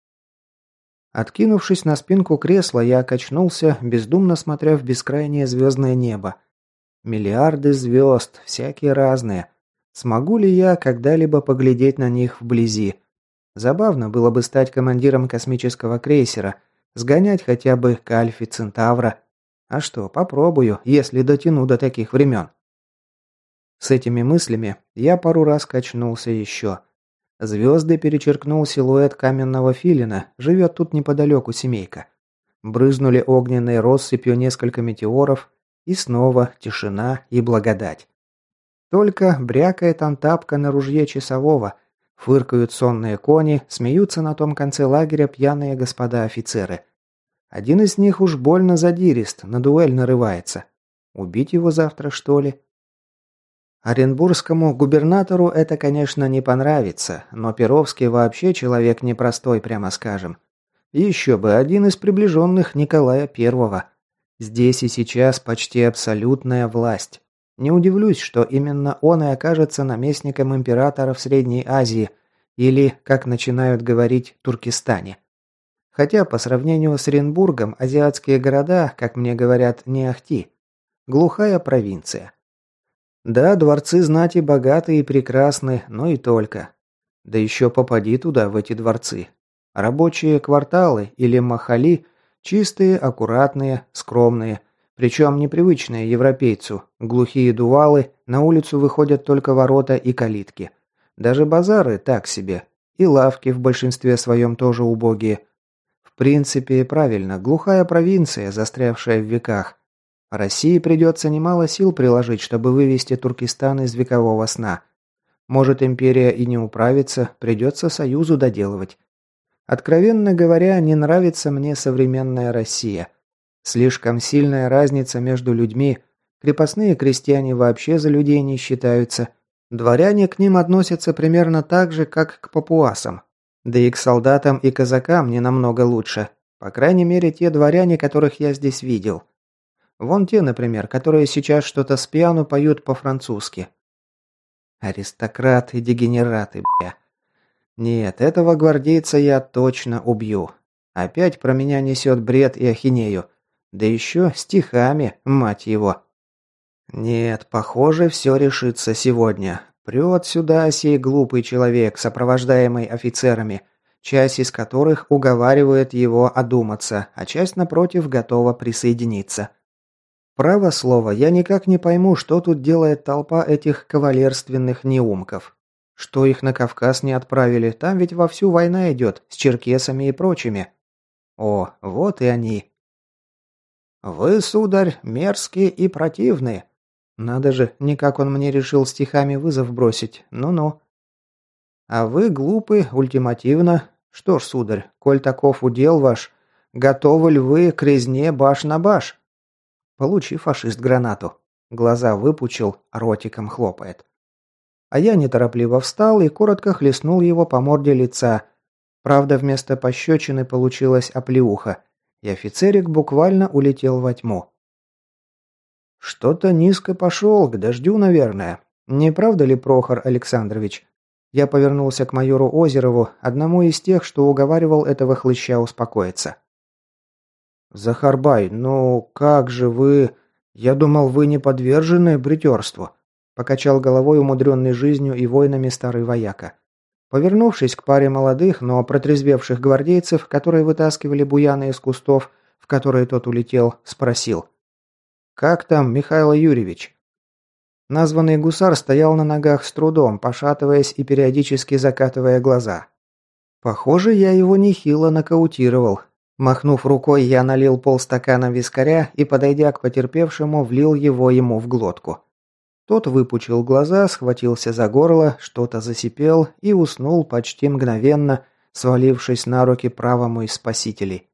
Откинувшись на спинку кресла, я качнулся, бездумно смотря в бескрайнее звездное небо. Миллиарды звезд, всякие разные. Смогу ли я когда-либо поглядеть на них вблизи? Забавно было бы стать командиром космического крейсера, сгонять хотя бы к Альфе Центавра. А что, попробую, если дотяну до таких времен. С этими мыслями я пару раз качнулся еще. Звезды перечеркнул силуэт каменного филина, живет тут неподалеку семейка. Брызнули огненной россыпью несколько метеоров, и снова тишина и благодать. Только брякает антапка на ружье часового, фыркают сонные кони, смеются на том конце лагеря пьяные господа офицеры. Один из них уж больно задирист, на дуэль нарывается. Убить его завтра, что ли? Оренбургскому губернатору это, конечно, не понравится, но Перовский вообще человек непростой, прямо скажем. Еще бы, один из приближенных Николая Первого. Здесь и сейчас почти абсолютная власть. Не удивлюсь, что именно он и окажется наместником императора в Средней Азии, или, как начинают говорить, Туркестане. Хотя по сравнению с Оренбургом азиатские города, как мне говорят, не ахти. Глухая провинция. Да, дворцы знати богаты и прекрасны, но и только. Да еще попади туда, в эти дворцы. Рабочие кварталы или махали чистые, аккуратные, скромные. Причем непривычные европейцу. Глухие дувалы, на улицу выходят только ворота и калитки. Даже базары так себе. И лавки в большинстве своем тоже убогие. В принципе, правильно, глухая провинция, застрявшая в веках. России придется немало сил приложить, чтобы вывести Туркестан из векового сна. Может, империя и не управится, придется союзу доделывать. Откровенно говоря, не нравится мне современная Россия. Слишком сильная разница между людьми. Крепостные крестьяне вообще за людей не считаются. Дворяне к ним относятся примерно так же, как к папуасам. Да и к солдатам и казакам не намного лучше. По крайней мере, те дворяне, которых я здесь видел. Вон те, например, которые сейчас что-то с пьяну поют по-французски. Аристократы, дегенераты, бля. Нет, этого гвардейца я точно убью. Опять про меня несет бред и ахинею. Да еще стихами, мать его. Нет, похоже, все решится сегодня. Прет сюда сей глупый человек, сопровождаемый офицерами, часть из которых уговаривает его одуматься, а часть, напротив, готова присоединиться. Право слово, я никак не пойму, что тут делает толпа этих кавалерственных неумков. Что их на Кавказ не отправили, там ведь вовсю война идет, с черкесами и прочими. О, вот и они. «Вы, сударь, мерзкие и противные». Надо же, никак он мне решил стихами вызов бросить. Ну-ну. «А вы глупы, ультимативно. Что ж, сударь, коль таков удел ваш, готовы ли вы к резне баш на баш?» Получи, фашист, гранату. Глаза выпучил, ротиком хлопает. А я неторопливо встал и коротко хлестнул его по морде лица. Правда, вместо пощечины получилась оплеуха, и офицерик буквально улетел во тьму. «Что-то низко пошел, к дождю, наверное. Не правда ли, Прохор Александрович?» Я повернулся к майору Озерову, одному из тех, что уговаривал этого хлыща успокоиться. «Захарбай, ну как же вы... Я думал, вы не подвержены бритерству». покачал головой умудренный жизнью и войнами старый вояка. Повернувшись к паре молодых, но протрезвевших гвардейцев, которые вытаскивали Буяна из кустов, в которые тот улетел, спросил. «Как там, Михаил Юрьевич?» Названный гусар стоял на ногах с трудом, пошатываясь и периодически закатывая глаза. Похоже, я его нехило нокаутировал. Махнув рукой, я налил полстакана вискаря и, подойдя к потерпевшему, влил его ему в глотку. Тот выпучил глаза, схватился за горло, что-то засипел и уснул почти мгновенно, свалившись на руки правому из спасителей.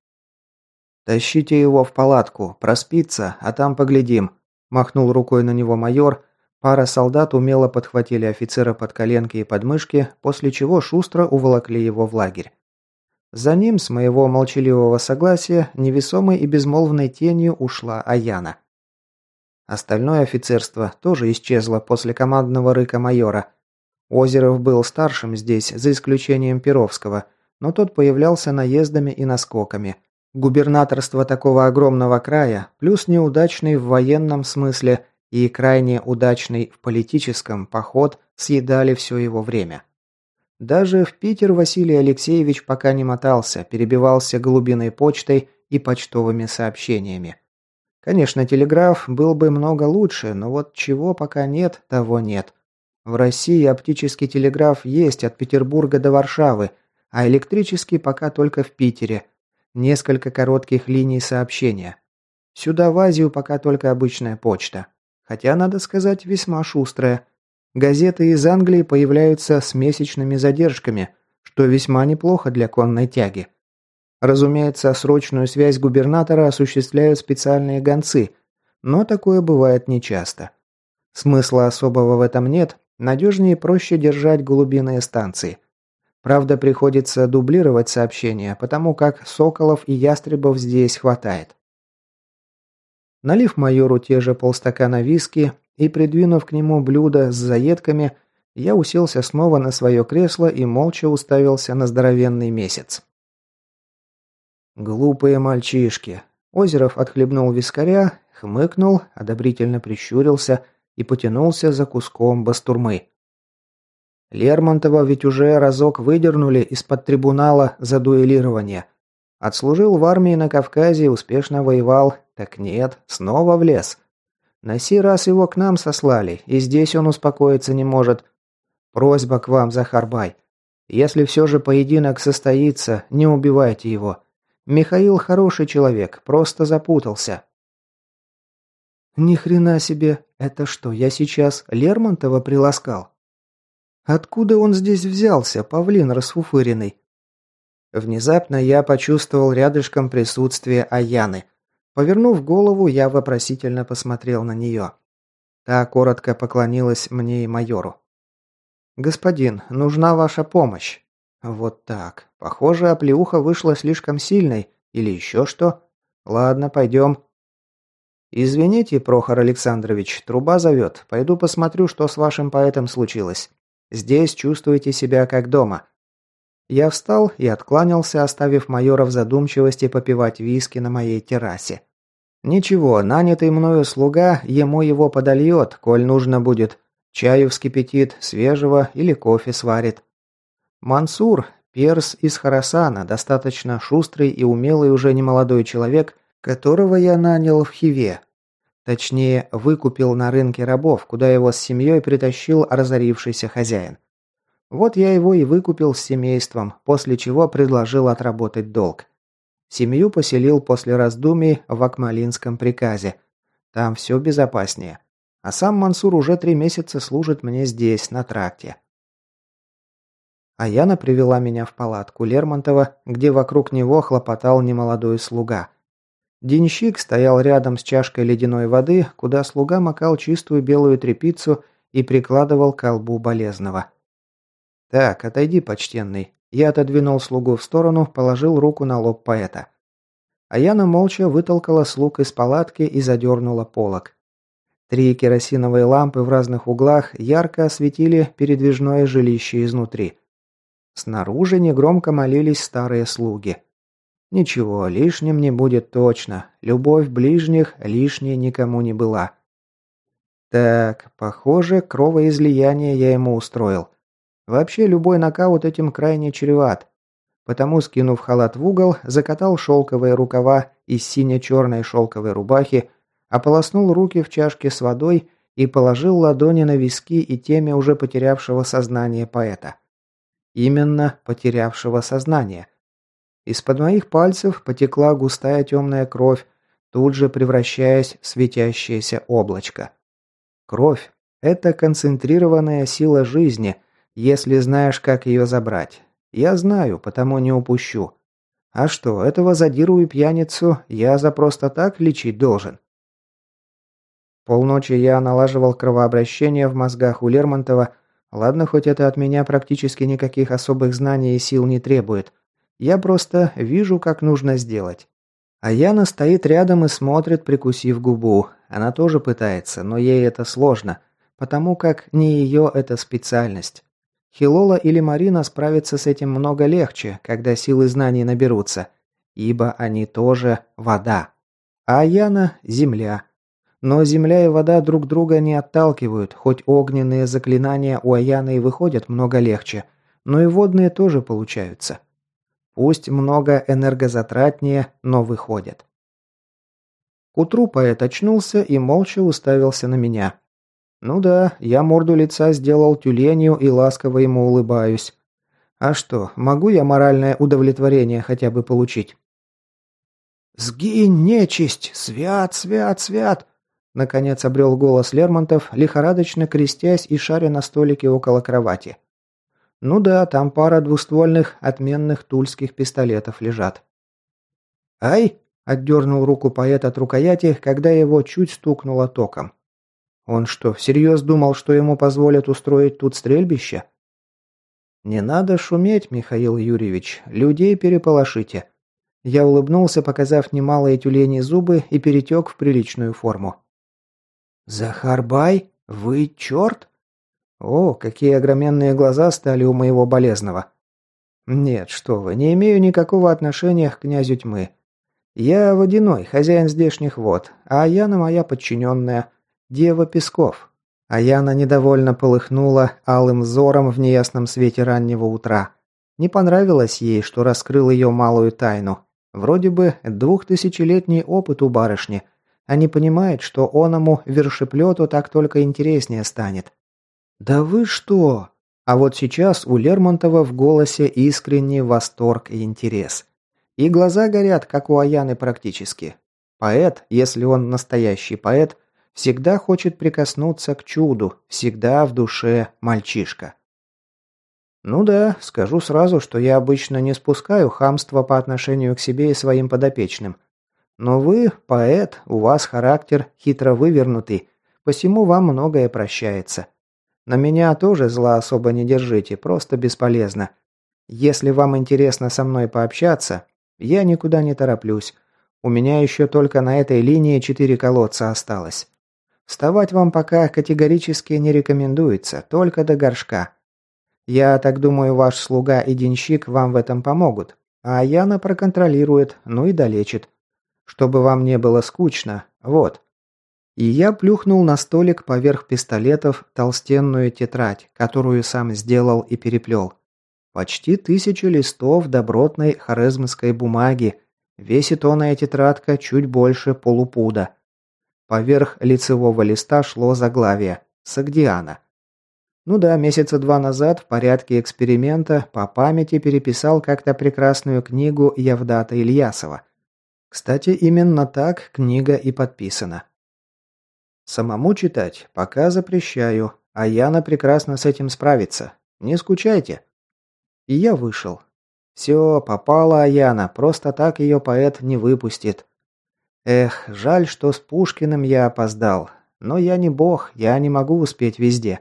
«Тащите его в палатку, проспится, а там поглядим», – махнул рукой на него майор. Пара солдат умело подхватили офицера под коленки и подмышки, после чего шустро уволокли его в лагерь. За ним, с моего молчаливого согласия, невесомой и безмолвной тенью ушла Аяна. Остальное офицерство тоже исчезло после командного рыка майора. Озеров был старшим здесь, за исключением Перовского, но тот появлялся наездами и наскоками. Губернаторство такого огромного края, плюс неудачный в военном смысле и крайне удачный в политическом поход съедали все его время. Даже в Питер Василий Алексеевич пока не мотался, перебивался голубиной почтой и почтовыми сообщениями. Конечно, телеграф был бы много лучше, но вот чего пока нет, того нет. В России оптический телеграф есть от Петербурга до Варшавы, а электрический пока только в Питере. Несколько коротких линий сообщения. Сюда в Азию пока только обычная почта. Хотя, надо сказать, весьма шустрая. Газеты из Англии появляются с месячными задержками, что весьма неплохо для конной тяги. Разумеется, срочную связь губернатора осуществляют специальные гонцы, но такое бывает нечасто. Смысла особого в этом нет, надежнее и проще держать голубиные станции. Правда, приходится дублировать сообщения, потому как соколов и ястребов здесь хватает. Налив майору те же полстакана виски и придвинув к нему блюдо с заедками, я уселся снова на свое кресло и молча уставился на здоровенный месяц. «Глупые мальчишки!» Озеров отхлебнул вискаря, хмыкнул, одобрительно прищурился и потянулся за куском бастурмы. Лермонтова ведь уже разок выдернули из-под трибунала за дуэлирование. Отслужил в армии на Кавказе, успешно воевал, так нет, снова в лес. На сей раз его к нам сослали, и здесь он успокоиться не может. Просьба к вам, Захар Бай. Если все же поединок состоится, не убивайте его. Михаил хороший человек, просто запутался. Ни хрена себе, это что, я сейчас Лермонтова приласкал? Откуда он здесь взялся, павлин расфуфыренный? Внезапно я почувствовал рядышком присутствие Аяны. Повернув голову, я вопросительно посмотрел на нее. Та коротко поклонилась мне и майору. «Господин, нужна ваша помощь». Вот так. Похоже, оплеуха вышла слишком сильной. Или еще что? Ладно, пойдем. Извините, Прохор Александрович, труба зовет. Пойду посмотрю, что с вашим поэтом случилось. Здесь чувствуете себя как дома. Я встал и откланялся, оставив майора в задумчивости попивать виски на моей террасе. Ничего, нанятый мною слуга ему его подольет, коль нужно будет. Чаю вскипятит, свежего или кофе сварит. Мансур, перс из Хорасана, достаточно шустрый и умелый уже немолодой человек, которого я нанял в Хиве. Точнее, выкупил на рынке рабов, куда его с семьей притащил разорившийся хозяин. Вот я его и выкупил с семейством, после чего предложил отработать долг. Семью поселил после раздумий в Акмалинском приказе. Там все безопаснее. А сам Мансур уже три месяца служит мне здесь, на тракте. Аяна привела меня в палатку Лермонтова, где вокруг него хлопотал немолодой слуга. Денщик стоял рядом с чашкой ледяной воды, куда слуга макал чистую белую тряпицу и прикладывал к колбу болезного. «Так, отойди, почтенный». Я отодвинул слугу в сторону, положил руку на лоб поэта. Аяна молча вытолкала слуг из палатки и задернула полог. Три керосиновые лампы в разных углах ярко осветили передвижное жилище изнутри. Снаружи негромко молились старые слуги. Ничего, лишним не будет точно. Любовь ближних лишней никому не была. Так, похоже, кровоизлияние я ему устроил. Вообще, любой нокаут этим крайне чреват. Потому, скинув халат в угол, закатал шелковые рукава из сине-черной шелковой рубахи, ополоснул руки в чашке с водой и положил ладони на виски и теме уже потерявшего сознание поэта. Именно потерявшего сознание. Из-под моих пальцев потекла густая темная кровь, тут же превращаясь в светящееся облачко. Кровь – это концентрированная сила жизни, если знаешь, как ее забрать. Я знаю, потому не упущу. А что, этого задиру и пьяницу я за просто так лечить должен? Полночи я налаживал кровообращение в мозгах у Лермонтова. Ладно, хоть это от меня практически никаких особых знаний и сил не требует. Я просто вижу, как нужно сделать. А Яна стоит рядом и смотрит, прикусив губу. Она тоже пытается, но ей это сложно, потому как не ее это специальность. Хилола или Марина справятся с этим много легче, когда силы знаний наберутся, ибо они тоже вода. А Яна – земля. Но земля и вода друг друга не отталкивают, хоть огненные заклинания у Аяны и выходят много легче, но и водные тоже получаются. Пусть много энергозатратнее, но выходят. К утру поэт очнулся и молча уставился на меня. Ну да, я морду лица сделал тюленью и ласково ему улыбаюсь. А что, могу я моральное удовлетворение хотя бы получить? «Сгинь, нечисть! Свят, свят, свят!» Наконец обрел голос Лермонтов, лихорадочно крестясь и шаря на столике около кровати. Ну да, там пара двуствольных отменных тульских пистолетов лежат. «Ай!» – отдернул руку поэт от рукояти, когда его чуть стукнуло током. Он что, всерьез думал, что ему позволят устроить тут стрельбище? «Не надо шуметь, Михаил Юрьевич, людей переполошите». Я улыбнулся, показав немалые тюлени зубы и перетек в приличную форму. «Захарбай? Вы черт?» О, какие огроменные глаза стали у моего болезного. Нет, что вы, не имею никакого отношения к князю тьмы. Я водяной, хозяин здешних вод, а Яна моя подчиненная, дева Песков. А Яна недовольно полыхнула алым взором в неясном свете раннего утра. Не понравилось ей, что раскрыл ее малую тайну. Вроде бы двухтысячелетний опыт у барышни, а не понимает, что оному вершеплету так только интереснее станет. «Да вы что?» А вот сейчас у Лермонтова в голосе искренний восторг и интерес. И глаза горят, как у Аяны практически. Поэт, если он настоящий поэт, всегда хочет прикоснуться к чуду, всегда в душе мальчишка. Ну да, скажу сразу, что я обычно не спускаю хамства по отношению к себе и своим подопечным. Но вы, поэт, у вас характер хитро вывернутый, посему вам многое прощается. На меня тоже зла особо не держите, просто бесполезно. Если вам интересно со мной пообщаться, я никуда не тороплюсь. У меня еще только на этой линии четыре колодца осталось. Вставать вам пока категорически не рекомендуется, только до горшка. Я так думаю, ваш слуга и денщик вам в этом помогут, а Яна проконтролирует, ну и долечит. Чтобы вам не было скучно, вот». И я плюхнул на столик поверх пистолетов толстенную тетрадь, которую сам сделал и переплел. Почти тысяча листов добротной хорезмской бумаги, весит оная тетрадка чуть больше полупуда. Поверх лицевого листа шло заглавие «Согдиана». Ну да, месяца два назад в порядке эксперимента по памяти переписал как-то прекрасную книгу Явдата Ильясова. Кстати, именно так книга и подписана. Самому читать пока запрещаю, а Яна прекрасно с этим справится. Не скучайте. И я вышел. Все, попала Аяна, просто так ее поэт не выпустит. Эх, жаль, что с Пушкиным я опоздал. Но я не бог, я не могу успеть везде.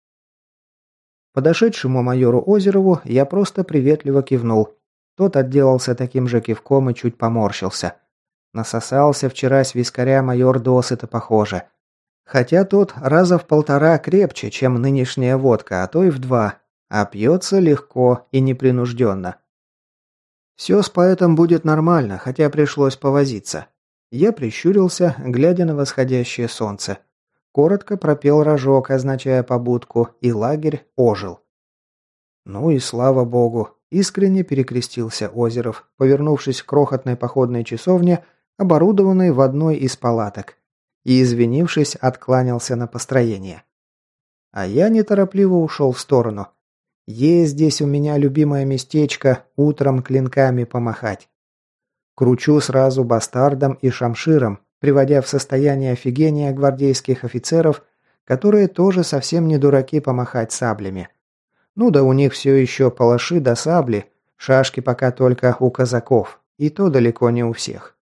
Подошедшему майору Озерову я просто приветливо кивнул. Тот отделался таким же кивком и чуть поморщился. Насосался вчера с вискаря майор досыта, похоже. Хотя тот раза в полтора крепче, чем нынешняя водка, а то и в два. А пьется легко и непринужденно. Все с поэтом будет нормально, хотя пришлось повозиться. Я прищурился, глядя на восходящее солнце. Коротко пропел рожок, означая побудку, и лагерь ожил. Ну и слава богу, искренне перекрестился Озеров, повернувшись к крохотной походной часовне, оборудованной в одной из палаток, и, извинившись, откланялся на построение. А я неторопливо ушел в сторону. Есть здесь у меня любимое местечко утром клинками помахать. Кручу сразу бастардом и шамширом, приводя в состояние офигения гвардейских офицеров, которые тоже совсем не дураки помахать саблями. Ну да у них все еще палаши да сабли, шашки пока только у казаков, и то далеко не у всех.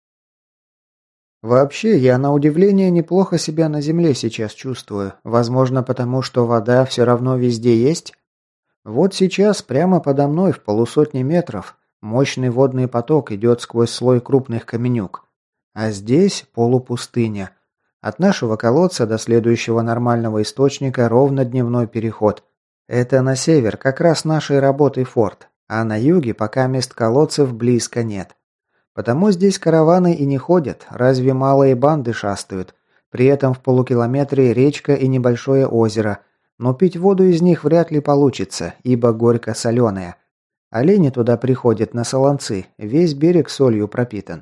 Вообще, я на удивление неплохо себя на земле сейчас чувствую, возможно потому, что вода все равно везде есть. Вот сейчас прямо подо мной в полусотни метров мощный водный поток идет сквозь слой крупных каменюк. А здесь полупустыня. От нашего колодца до следующего нормального источника ровно дневной переход. Это на север, как раз нашей работы форт, а на юге пока мест колодцев близко нет. Потому здесь караваны и не ходят, разве малые банды шастают. При этом в полукилометре речка и небольшое озеро, но пить воду из них вряд ли получится, ибо горько-соленая. Олени туда приходят на солонцы, весь берег солью пропитан.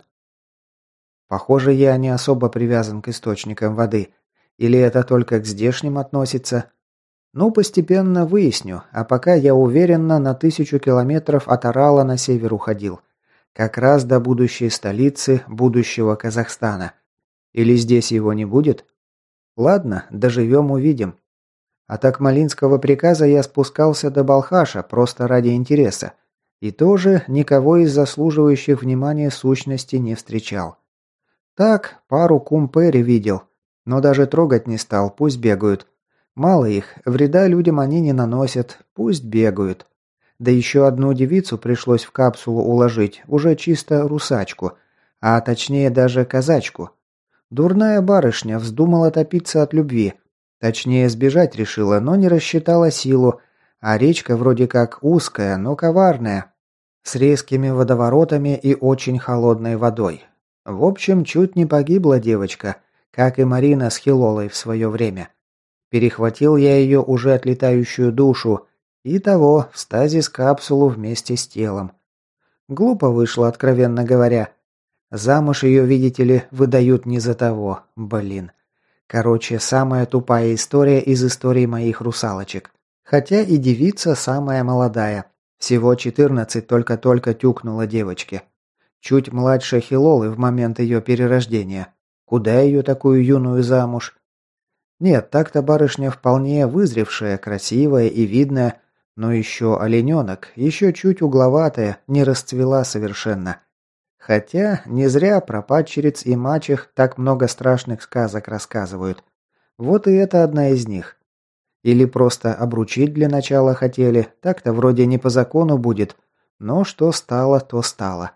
Похоже, я не особо привязан к источникам воды. Или это только к здешним относится? Ну, постепенно выясню, а пока я уверенно на тысячу километров от Орала на север уходил. Как раз до будущей столицы будущего Казахстана. Или здесь его не будет? Ладно, доживем увидим. От Акмалинского приказа я спускался до Балхаша просто ради интереса. И тоже никого из заслуживающих внимания сущности не встречал. Так, пару кумпери видел, но даже трогать не стал, пусть бегают. Мало их, вреда людям они не наносят, пусть бегают. Да еще одну девицу пришлось в капсулу уложить, уже чисто русачку, а точнее даже казачку. Дурная барышня вздумала топиться от любви. Точнее, сбежать решила, но не рассчитала силу, а речка вроде как узкая, но коварная, с резкими водоворотами и очень холодной водой. В общем, чуть не погибла девочка, как и Марина с Хилолой в свое время. Перехватил я ее уже отлетающую душу, и того в стазис-капсулу вместе с телом. Глупо вышло, откровенно говоря. Замуж ее, видите ли, выдают не за того, блин. Короче, самая тупая история из истории моих русалочек. Хотя и девица самая молодая. Всего четырнадцать только-только тюкнула девочке. Чуть младше Хилолы в момент ее перерождения. Куда ее такую юную замуж? Нет, так-то барышня вполне вызревшая, красивая и видная, но еще олененок, еще чуть угловатая, не расцвела совершенно. Хотя не зря про падчериц и мачех так много страшных сказок рассказывают. Вот и это одна из них. Или просто обручить для начала хотели, так-то вроде не по закону будет, но что стало, то стало.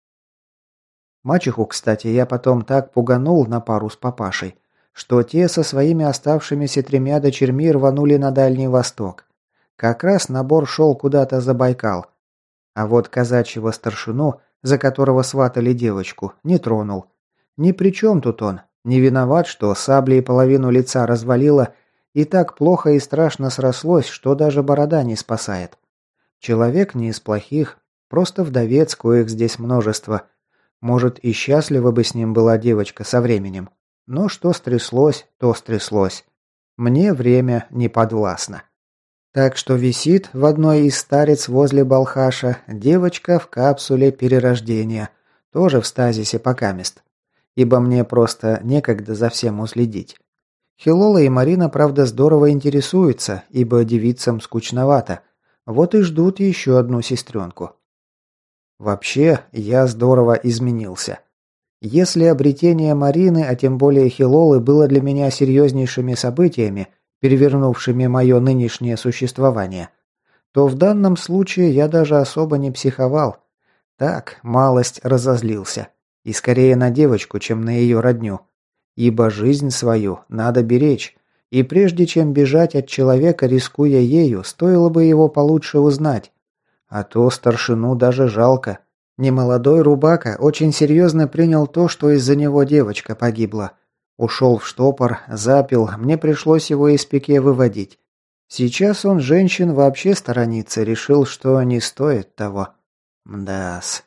Мачеху, кстати, я потом так пуганул на пару с папашей, что те со своими оставшимися тремя дочерьми рванули на Дальний Восток. Как раз набор шел куда-то за Байкал. А вот казачьего старшину, за которого сватали девочку, не тронул. Ни при чем тут он. Не виноват, что саблей половину лица развалило, и так плохо и страшно срослось, что даже борода не спасает. Человек не из плохих, просто вдовец, коих здесь множество. Может, и счастлива бы с ним была девочка со временем. Но что стряслось, то стряслось. Мне время не подвластно. Так что висит в одной из старец возле Балхаша девочка в капсуле перерождения, тоже в стазисе покамест. Ибо мне просто некогда за всем уследить. Хилола и Марина, правда, здорово интересуются, ибо девицам скучновато. Вот и ждут еще одну сестренку. Вообще, я здорово изменился. Если обретение Марины, а тем более Хилолы, было для меня серьезнейшими событиями, перевернувшими мое нынешнее существование, то в данном случае я даже особо не психовал. Так, малость разозлился. И скорее на девочку, чем на ее родню. Ибо жизнь свою надо беречь, и прежде чем бежать от человека, рискуя ею, стоило бы его получше узнать. А то старшину даже жалко. Немолодой рубака очень серьезно принял то, что из-за него девочка погибла. Ушел в штопор, запил, мне пришлось его из пике выводить. Сейчас он женщин вообще сторонится, решил, что не стоит того. Мдас.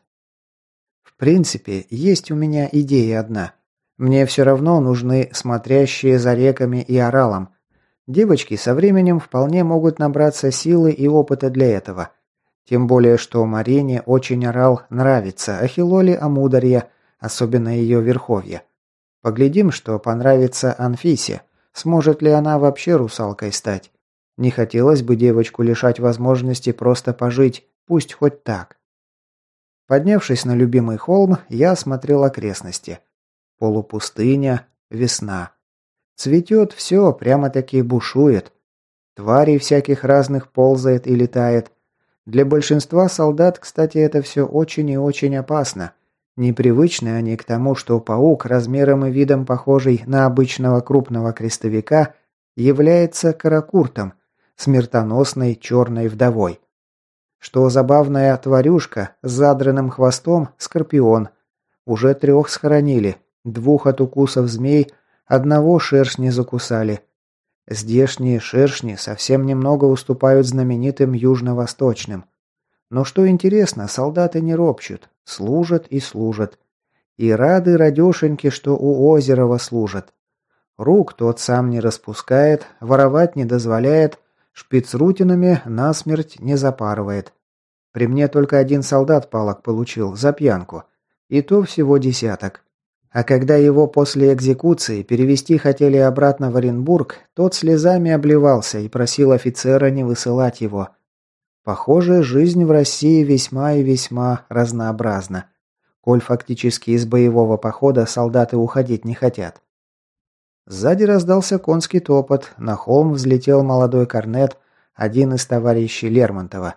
В принципе, есть у меня идея одна. Мне все равно нужны смотрящие за реками и оралом. Девочки со временем вполне могут набраться силы и опыта для этого. Тем более, что Марине очень орал нравится, а Хилоле Амударья, особенно ее верховье. Поглядим, что понравится Анфисе. Сможет ли она вообще русалкой стать? Не хотелось бы девочку лишать возможности просто пожить, пусть хоть так. Поднявшись на любимый холм, я осмотрел окрестности. Полупустыня, весна. Цветет все, прямо-таки бушует. Тварей всяких разных ползает и летает. Для большинства солдат, кстати, это все очень и очень опасно. Непривычны они к тому, что паук, размером и видом похожий на обычного крупного крестовика, является каракуртом, смертоносной черной вдовой. Что забавная тварюшка с задранным хвостом – скорпион. Уже трех схоронили, двух от укусов змей, одного шершни закусали. Здешние шершни совсем немного уступают знаменитым южно-восточным. Но что интересно, солдаты не ропщут, служат и служат. И рады радешеньки, что у Озерова служат. Рук тот сам не распускает, воровать не дозволяет, шпицрутинами насмерть не запарывает. При мне только один солдат палок получил за пьянку, и то всего десяток. А когда его после экзекуции перевести хотели обратно в Оренбург, тот слезами обливался и просил офицера не высылать его. Похоже, жизнь в России весьма и весьма разнообразна, коль фактически из боевого похода солдаты уходить не хотят. Сзади раздался конский топот, на холм взлетел молодой корнет, один из товарищей Лермонтова.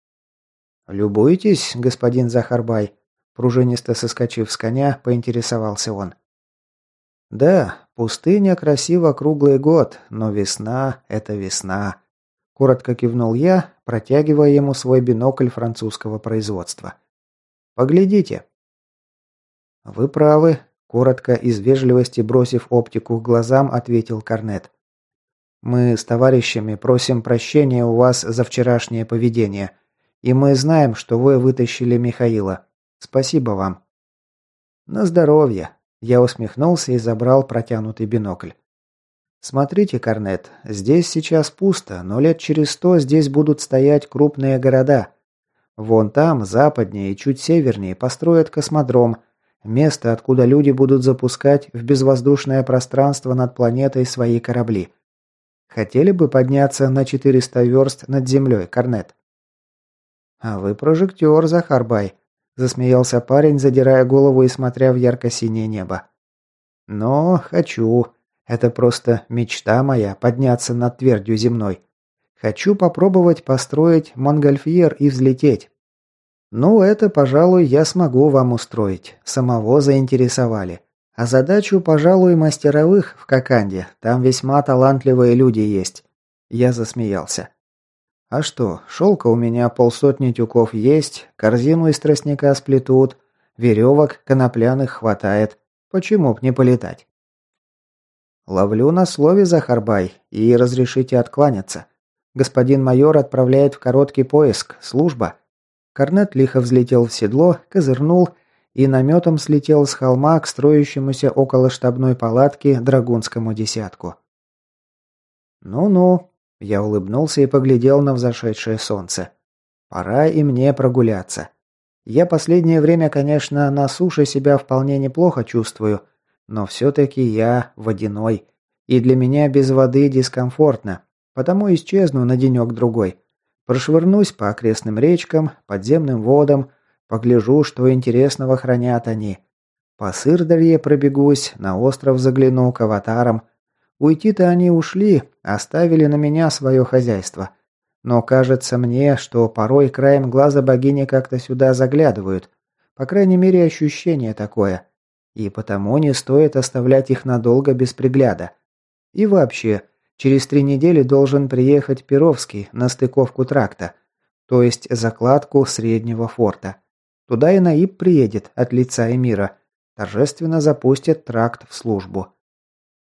«Любуетесь, господин Захарбай?» Пружинисто соскочив с коня, поинтересовался он. «Да, пустыня красива круглый год, но весна – это весна», – коротко кивнул я, протягивая ему свой бинокль французского производства. «Поглядите». «Вы правы», – коротко, из вежливости бросив оптику к глазам, ответил корнет. «Мы с товарищами просим прощения у вас за вчерашнее поведение, и мы знаем, что вы вытащили Михаила. Спасибо вам». «На здоровье», – я усмехнулся и забрал протянутый бинокль. «Смотрите, корнет, здесь сейчас пусто, но лет через сто здесь будут стоять крупные города. Вон там, западнее и чуть севернее, построят космодром, место, откуда люди будут запускать в безвоздушное пространство над планетой свои корабли. Хотели бы подняться на четыреста верст над землей, корнет?» «А вы прожектор, Захарбай», – засмеялся парень, задирая голову и смотря в ярко-синее небо. «Но хочу. Это просто мечта моя – подняться над твердью земной. Хочу попробовать построить монгольфьер и взлететь. Ну, это, пожалуй, я смогу вам устроить. Самого заинтересовали. А задачу, пожалуй, мастеровых в Коканде. Там весьма талантливые люди есть». Я засмеялся. «А что, шелка у меня полсотни тюков есть, корзину из тростника сплетут, веревок конопляных хватает. Почему б не полетать?» «Ловлю на слове, Захарбай, и разрешите откланяться. Господин майор отправляет в короткий поиск, служба». Корнет лихо взлетел в седло, козырнул и наметом слетел с холма к строящемуся около штабной палатки драгунскому десятку. «Ну-ну», – я улыбнулся и поглядел на взошедшее солнце. «Пора и мне прогуляться. Я последнее время, конечно, на суше себя вполне неплохо чувствую, но все-таки я водяной, и для меня без воды дискомфортно, потому исчезну на денек-другой. Прошвырнусь по окрестным речкам, подземным водам, погляжу, что интересного хранят они. По Сырдарье пробегусь, на остров загляну к аватарам. Уйти-то они ушли, оставили на меня свое хозяйство. Но кажется мне, что порой краем глаза богини как-то сюда заглядывают. По крайней мере, ощущение такое. И потому не стоит оставлять их надолго без пригляда. И вообще, через три недели должен приехать Перовский на стыковку тракта, то есть закладку среднего форта. Туда и Наиб приедет от лица эмира. Торжественно запустят тракт в службу.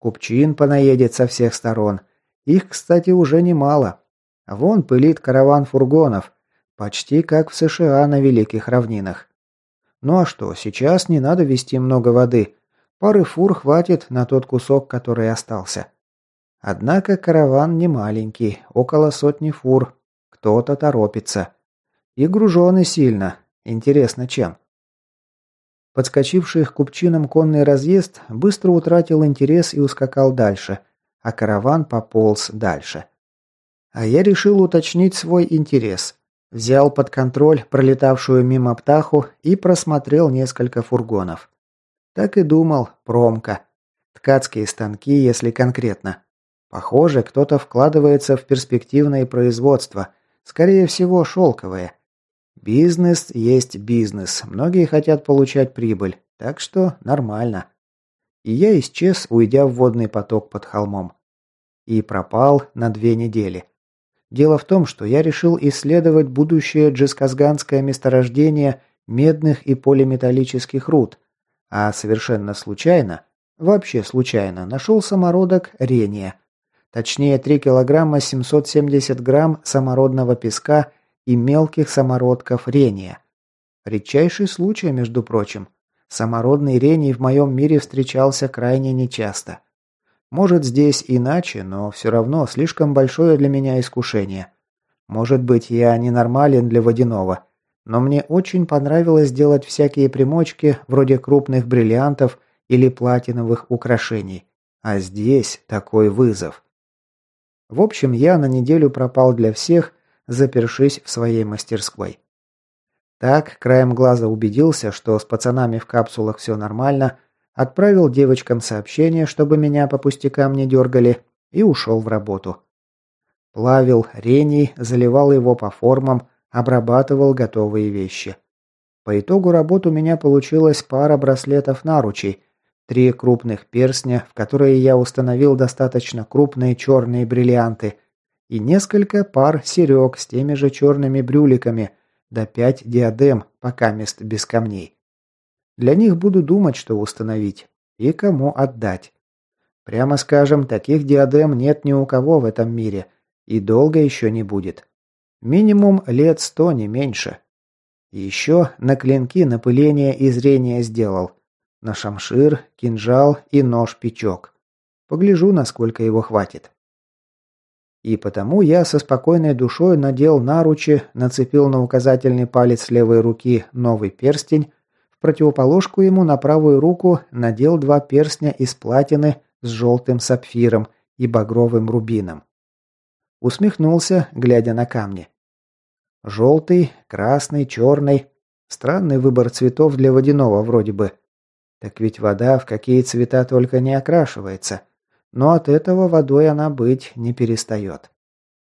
Купчин понаедет со всех сторон. Их, кстати, уже немало. Вон пылит караван фургонов. Почти как в США на Великих Равнинах. Ну а что, сейчас не надо везти много воды. Пары фур хватит на тот кусок, который остался. Однако караван не маленький, около сотни фур. Кто-то торопится. И груженый сильно. Интересно, чем? Подскочивший к купчинам конный разъезд быстро утратил интерес и ускакал дальше, а караван пополз дальше. А я решил уточнить свой интерес. Взял под контроль пролетавшую мимо птаху и просмотрел несколько фургонов. Так и думал, промка. Ткацкие станки, если конкретно. Похоже, кто-то вкладывается в перспективное производство. Скорее всего, шелковое. Бизнес есть бизнес. Многие хотят получать прибыль. Так что нормально. И я исчез, уйдя в водный поток под холмом. И пропал на две недели. Дело в том, что я решил исследовать будущее джесказганское месторождение медных и полиметаллических руд, а совершенно случайно, вообще случайно, нашел самородок рения. Точнее, три килограмма семьсот семьдесят грамм самородного песка и мелких самородков рения. Редчайший случай, между прочим. Самородный рений в моем мире встречался крайне нечасто. Может, здесь иначе, но все равно слишком большое для меня искушение. Может быть, я ненормален для водяного, но мне очень понравилось делать всякие примочки, вроде крупных бриллиантов или платиновых украшений. А здесь такой вызов. В общем, я на неделю пропал для всех, запершись в своей мастерской. Так, краем глаза убедился, что с пацанами в капсулах все нормально, отправил девочкам сообщение, чтобы меня по пустякам не дергали, и ушел в работу. Плавил рений, заливал его по формам, обрабатывал готовые вещи. По итогу работ у меня получилась пара браслетов-наручей, три крупных перстня, в которые я установил достаточно крупные черные бриллианты, и несколько пар серег с теми же черными брюликами, да пять диадем, покамест без камней. Для них буду думать, что установить и кому отдать. Прямо скажем, таких диадем нет ни у кого в этом мире, и долго еще не будет. Минимум лет сто, не меньше. Еще на клинки напыление и зрение сделал. На шамшир, кинжал и нож-печок. Погляжу, насколько его хватит. И потому я со спокойной душой надел наручи, нацепил на указательный палец левой руки новый перстень, в противоположку ему на правую руку надел два перстня из платины с желтым сапфиром и багровым рубином. Усмехнулся, глядя на камни. Желтый, красный, черный. Странный выбор цветов для водяного вроде бы. Так ведь вода в какие цвета только не окрашивается. Но от этого водой она быть не перестает.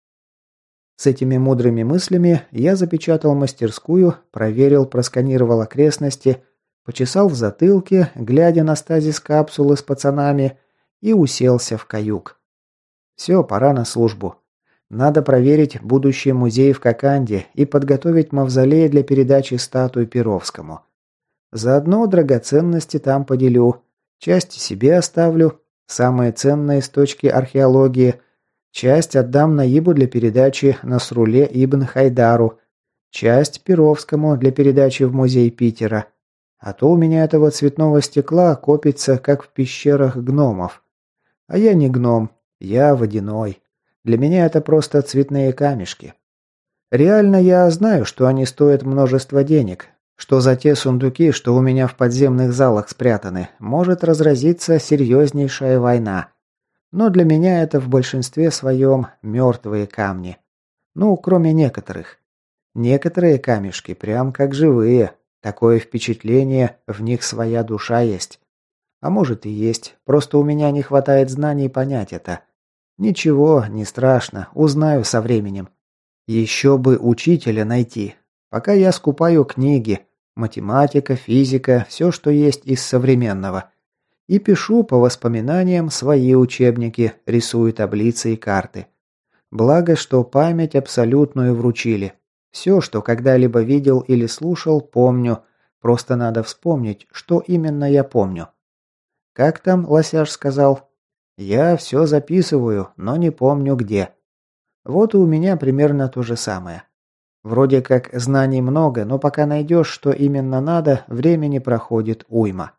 С этими мудрыми мыслями я запечатал мастерскую, проверил, просканировал окрестности, почесал в затылке, глядя на стазис капсулы с пацанами, и уселся в каюк. Все, пора на службу. Надо проверить будущий музей в Коканде и подготовить мавзолей для передачи статуи Перовскому. Заодно драгоценности там поделю, часть себе оставлю, самые ценные с точки археологии, часть отдам Наибу для передачи Насруле ибн Хайдару, часть Перовскому для передачи в музей Питера. А то у меня этого цветного стекла копится, как в пещерах гномов. А я не гном, я водяной. Для меня это просто цветные камешки. Реально я знаю, что они стоят множество денег, что за те сундуки, что у меня в подземных залах спрятаны, может разразиться серьезнейшая война. Но для меня это в большинстве своем мертвые камни. Ну, кроме некоторых. Некоторые камешки прям как живые. Такое впечатление, в них своя душа есть. А может и есть, просто у меня не хватает знаний понять это. Ничего, не страшно, узнаю со временем. Еще бы учителя найти. Пока я скупаю книги, математика, физика, все, что есть из современного. И пишу по воспоминаниям свои учебники, рисую таблицы и карты. Благо, что память абсолютную вручили. Все, что когда-либо видел или слушал, помню. Просто надо вспомнить, что именно я помню. Как там Лосяш сказал? Я все записываю, но не помню где. Вот и у меня примерно то же самое. Вроде как знаний много, но пока найдешь, что именно надо, времени проходит уйма.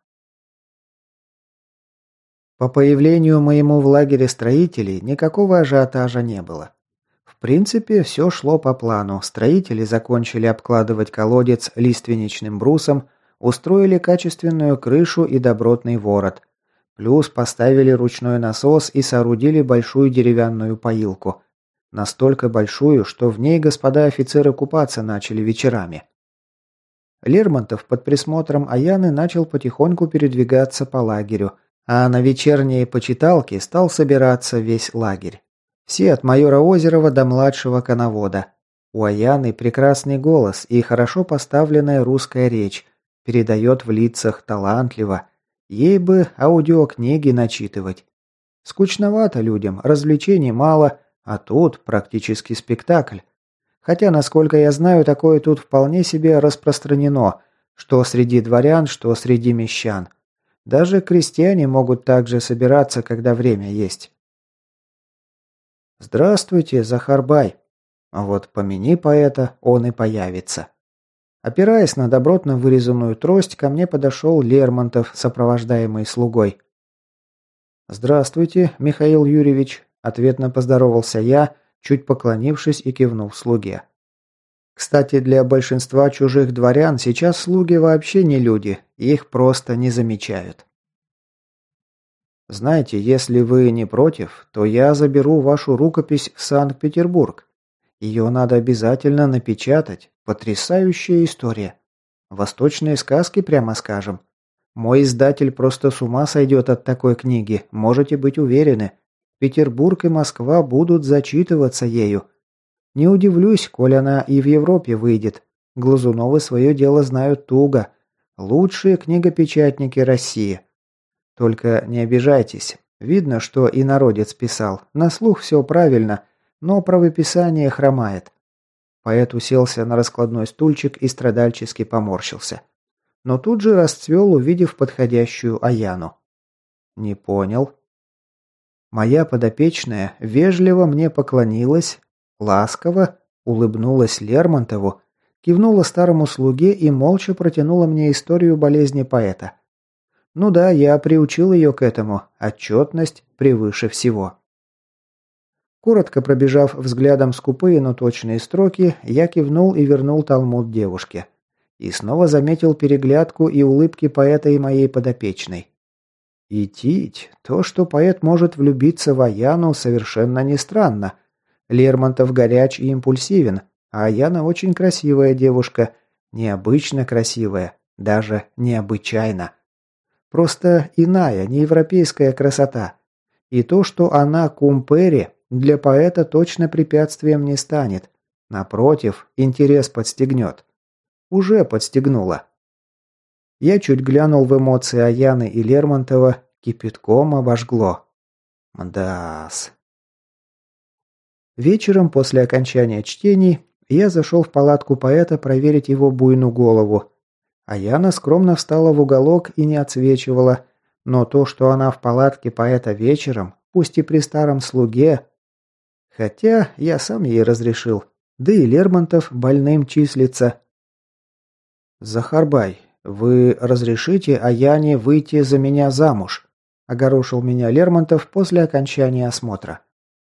По появлению моему в лагере строителей никакого ажиотажа не было. В принципе, все шло по плану. Строители закончили обкладывать колодец лиственничным брусом, устроили качественную крышу и добротный ворот. Плюс поставили ручной насос и соорудили большую деревянную поилку. Настолько большую, что в ней господа офицеры купаться начали вечерами. Лермонтов под присмотром Аяны начал потихоньку передвигаться по лагерю, а на вечерние почиталки стал собираться весь лагерь. Все от майора Озерова до младшего коновода. У Аяны прекрасный голос и хорошо поставленная русская речь, передает в лицах талантливо. Ей бы аудиокниги начитывать. Скучновато людям, развлечений мало, а тут практически спектакль. Хотя, насколько я знаю, такое тут вполне себе распространено, что среди дворян, что среди мещан. Даже крестьяне могут также собираться, когда время есть. «Здравствуйте, Захарбай!» А вот помяни поэта, он и появится. Опираясь на добротно вырезанную трость, ко мне подошел Лермонтов, сопровождаемый слугой. «Здравствуйте, Михаил Юрьевич», – ответно поздоровался я, чуть поклонившись и кивнув слуге. Кстати, для большинства чужих дворян сейчас слуги вообще не люди, их просто не замечают. Знаете, если вы не против, то я заберу вашу рукопись в Санкт-Петербург. Ее надо обязательно напечатать. Потрясающая история. Восточные сказки, прямо скажем. Мой издатель просто с ума сойдет от такой книги, можете быть уверены. Петербург и Москва будут зачитываться ею. Не удивлюсь, коль она и в Европе выйдет. Глазуновы свое дело знают туго. Лучшие книгопечатники России. Только не обижайтесь. Видно, что и народец писал. На слух все правильно, но правописание хромает. Поэт уселся на раскладной стульчик и страдальчески поморщился. Но тут же расцвел, увидев подходящую Аяну. «Не понял». Моя подопечная вежливо мне поклонилась, ласково улыбнулась Лермонтову, кивнула старому слуге и молча протянула мне историю болезни поэта. Ну да, я приучил ее к этому, отчетность превыше всего. Коротко пробежав взглядом скупые, но точные строки, я кивнул и вернул талмуд девушке. И снова заметил переглядку и улыбки поэта и моей подопечной. И тить, то, что поэт может влюбиться в Аяну, совершенно не странно. Лермонтов горяч и импульсивен, а Аяна очень красивая девушка, необычно красивая, даже необычайно. Просто иная, неевропейская красота. И то, что она кумпери, для поэта точно препятствием не станет. Напротив, интерес подстегнет. Уже подстегнула. Я чуть глянул в эмоции Аяны и Лермонтова, кипятком обожгло. Мдас. Вечером после окончания чтений я зашел в палатку поэта проверить его буйную голову. Аяна скромно встала в уголок и не отсвечивала, но то, что она в палатке поэта вечером, пусть и при старом слуге... Хотя я сам ей разрешил, да и Лермонтов больным числится. «Захарбай, вы разрешите Аяне выйти за меня замуж?» – огорошил меня Лермонтов после окончания осмотра.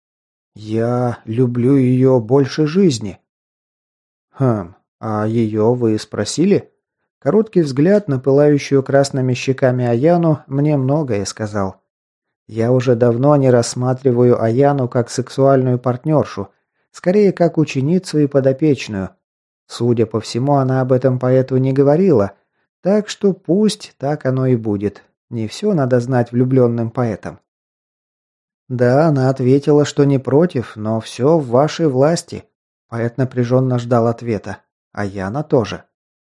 «Я люблю ее больше жизни». «Хм, а ее вы спросили?» Короткий взгляд на пылающую красными щеками Аяну мне многое сказал. Я уже давно не рассматриваю Аяну как сексуальную партнершу, скорее как ученицу и подопечную. Судя по всему, она об этом поэту не говорила, так что пусть так оно и будет. Не все надо знать влюбленным поэтам. Да, она ответила, что не против, но все в вашей власти. Поэт напряженно ждал ответа. Аяна тоже.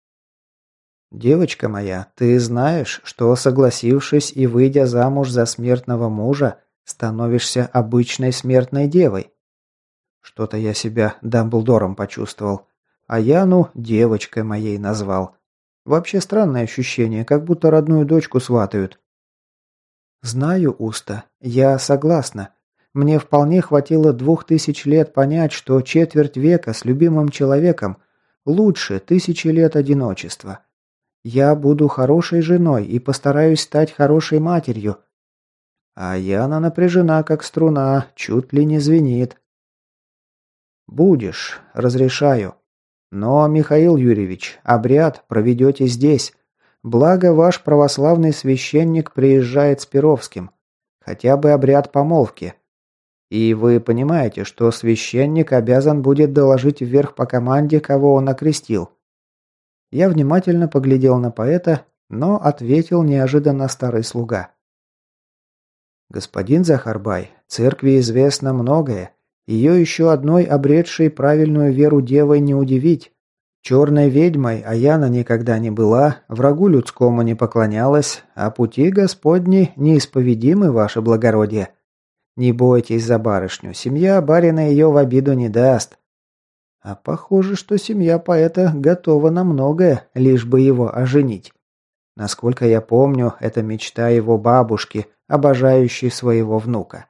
«Девочка моя, ты знаешь, что, согласившись и выйдя замуж за смертного мужа, становишься обычной смертной девой?» Что-то я себя Дамблдором почувствовал, а Яну девочкой моей назвал. Вообще странное ощущение, как будто родную дочку сватают. Знаю, Уста, я согласна. Мне вполне хватило двух тысяч лет понять, что четверть века с любимым человеком лучше тысячи лет одиночества. Я буду хорошей женой и постараюсь стать хорошей матерью. А Яна напряжена, как струна, чуть ли не звенит. Будешь, разрешаю. Но, Михаил Юрьевич, обряд проведете здесь. Благо, ваш православный священник приезжает с Перовским. Хотя бы обряд помолвки. И вы понимаете, что священник обязан будет доложить вверх по команде, кого он окрестил. Я внимательно поглядел на поэта, но ответил неожиданно старый слуга. Господин Захарбай, церкви известно многое. Ее еще одной обретшей правильную веру девой не удивить. Черной ведьмой Аяна никогда не была, врагу людскому не поклонялась, а пути Господни неисповедимы, ваше благородие. Не бойтесь за барышню, семья барина ее в обиду не даст. А похоже, что семья поэта готова на многое, лишь бы его оженить. Насколько я помню, это мечта его бабушки, обожающей своего внука.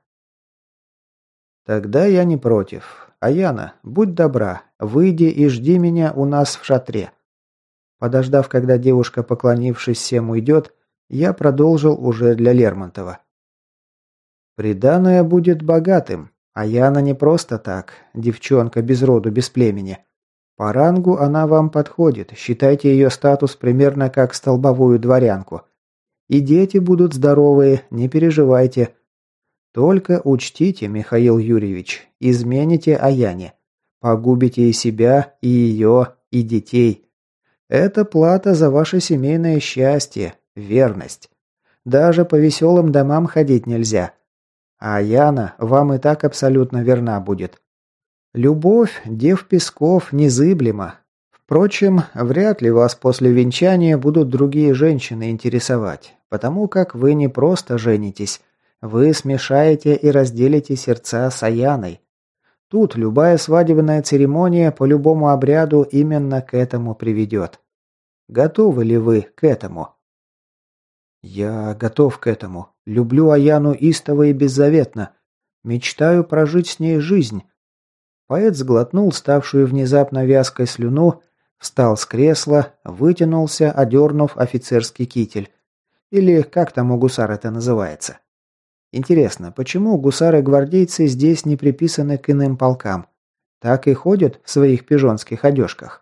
Тогда я не против. Аяна, будь добра, выйди и жди меня у нас в шатре. Подождав, когда девушка, поклонившись всем, уйдет, я продолжил уже для Лермонтова. Приданое будет богатым. Аяна не просто так, девчонка без роду, без племени. По рангу она вам подходит, считайте ее статус примерно как столбовую дворянку. И дети будут здоровые, не переживайте. Только учтите, Михаил Юрьевич, измените Аяне. Погубите и себя, и ее, и детей. Это плата за ваше семейное счастье, верность. Даже по веселым домам ходить нельзя. А Яна вам и так абсолютно верна будет. Любовь, дев Песков, незыблема. Впрочем, вряд ли вас после венчания будут другие женщины интересовать, потому как вы не просто женитесь, вы смешаете и разделите сердца с Аяной. Тут любая свадебная церемония по любому обряду именно к этому приведет. Готовы ли вы к этому? Я готов к этому. Люблю Аяну истово и беззаветно. Мечтаю прожить с ней жизнь. Поэт сглотнул ставшую внезапно вязкой слюну, встал с кресла, вытянулся, одернув офицерский китель. Или как там у гусар это называется. Интересно, почему гусары-гвардейцы здесь не приписаны к иным полкам? Так и ходят в своих пижонских одежках.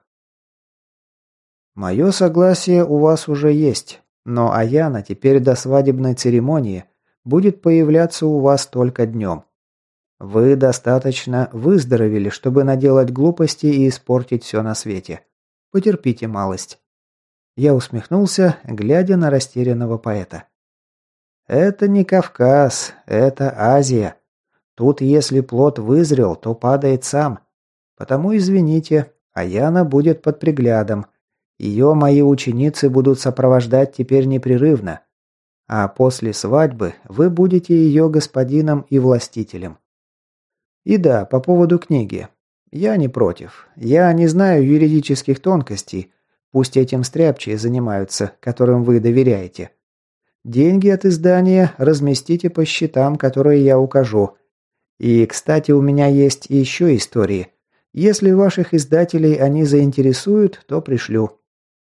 Мое согласие у вас уже есть. Но Аяна теперь до свадебной церемонии будет появляться у вас только днем. Вы достаточно выздоровели, чтобы наделать глупости и испортить все на свете. Потерпите малость. Я усмехнулся, глядя на растерянного поэта. Это не Кавказ, это Азия. Тут если плод вызрел, то падает сам. Потому извините, Аяна будет под приглядом. Ее мои ученицы будут сопровождать теперь непрерывно. А после свадьбы вы будете ее господином и властителем. И да, по поводу книги. Я не против. Я не знаю юридических тонкостей. Пусть этим стряпчие занимаются, которым вы доверяете. Деньги от издания разместите по счетам, которые я укажу. И, кстати, у меня есть еще истории. Если ваших издателей они заинтересуют, то пришлю.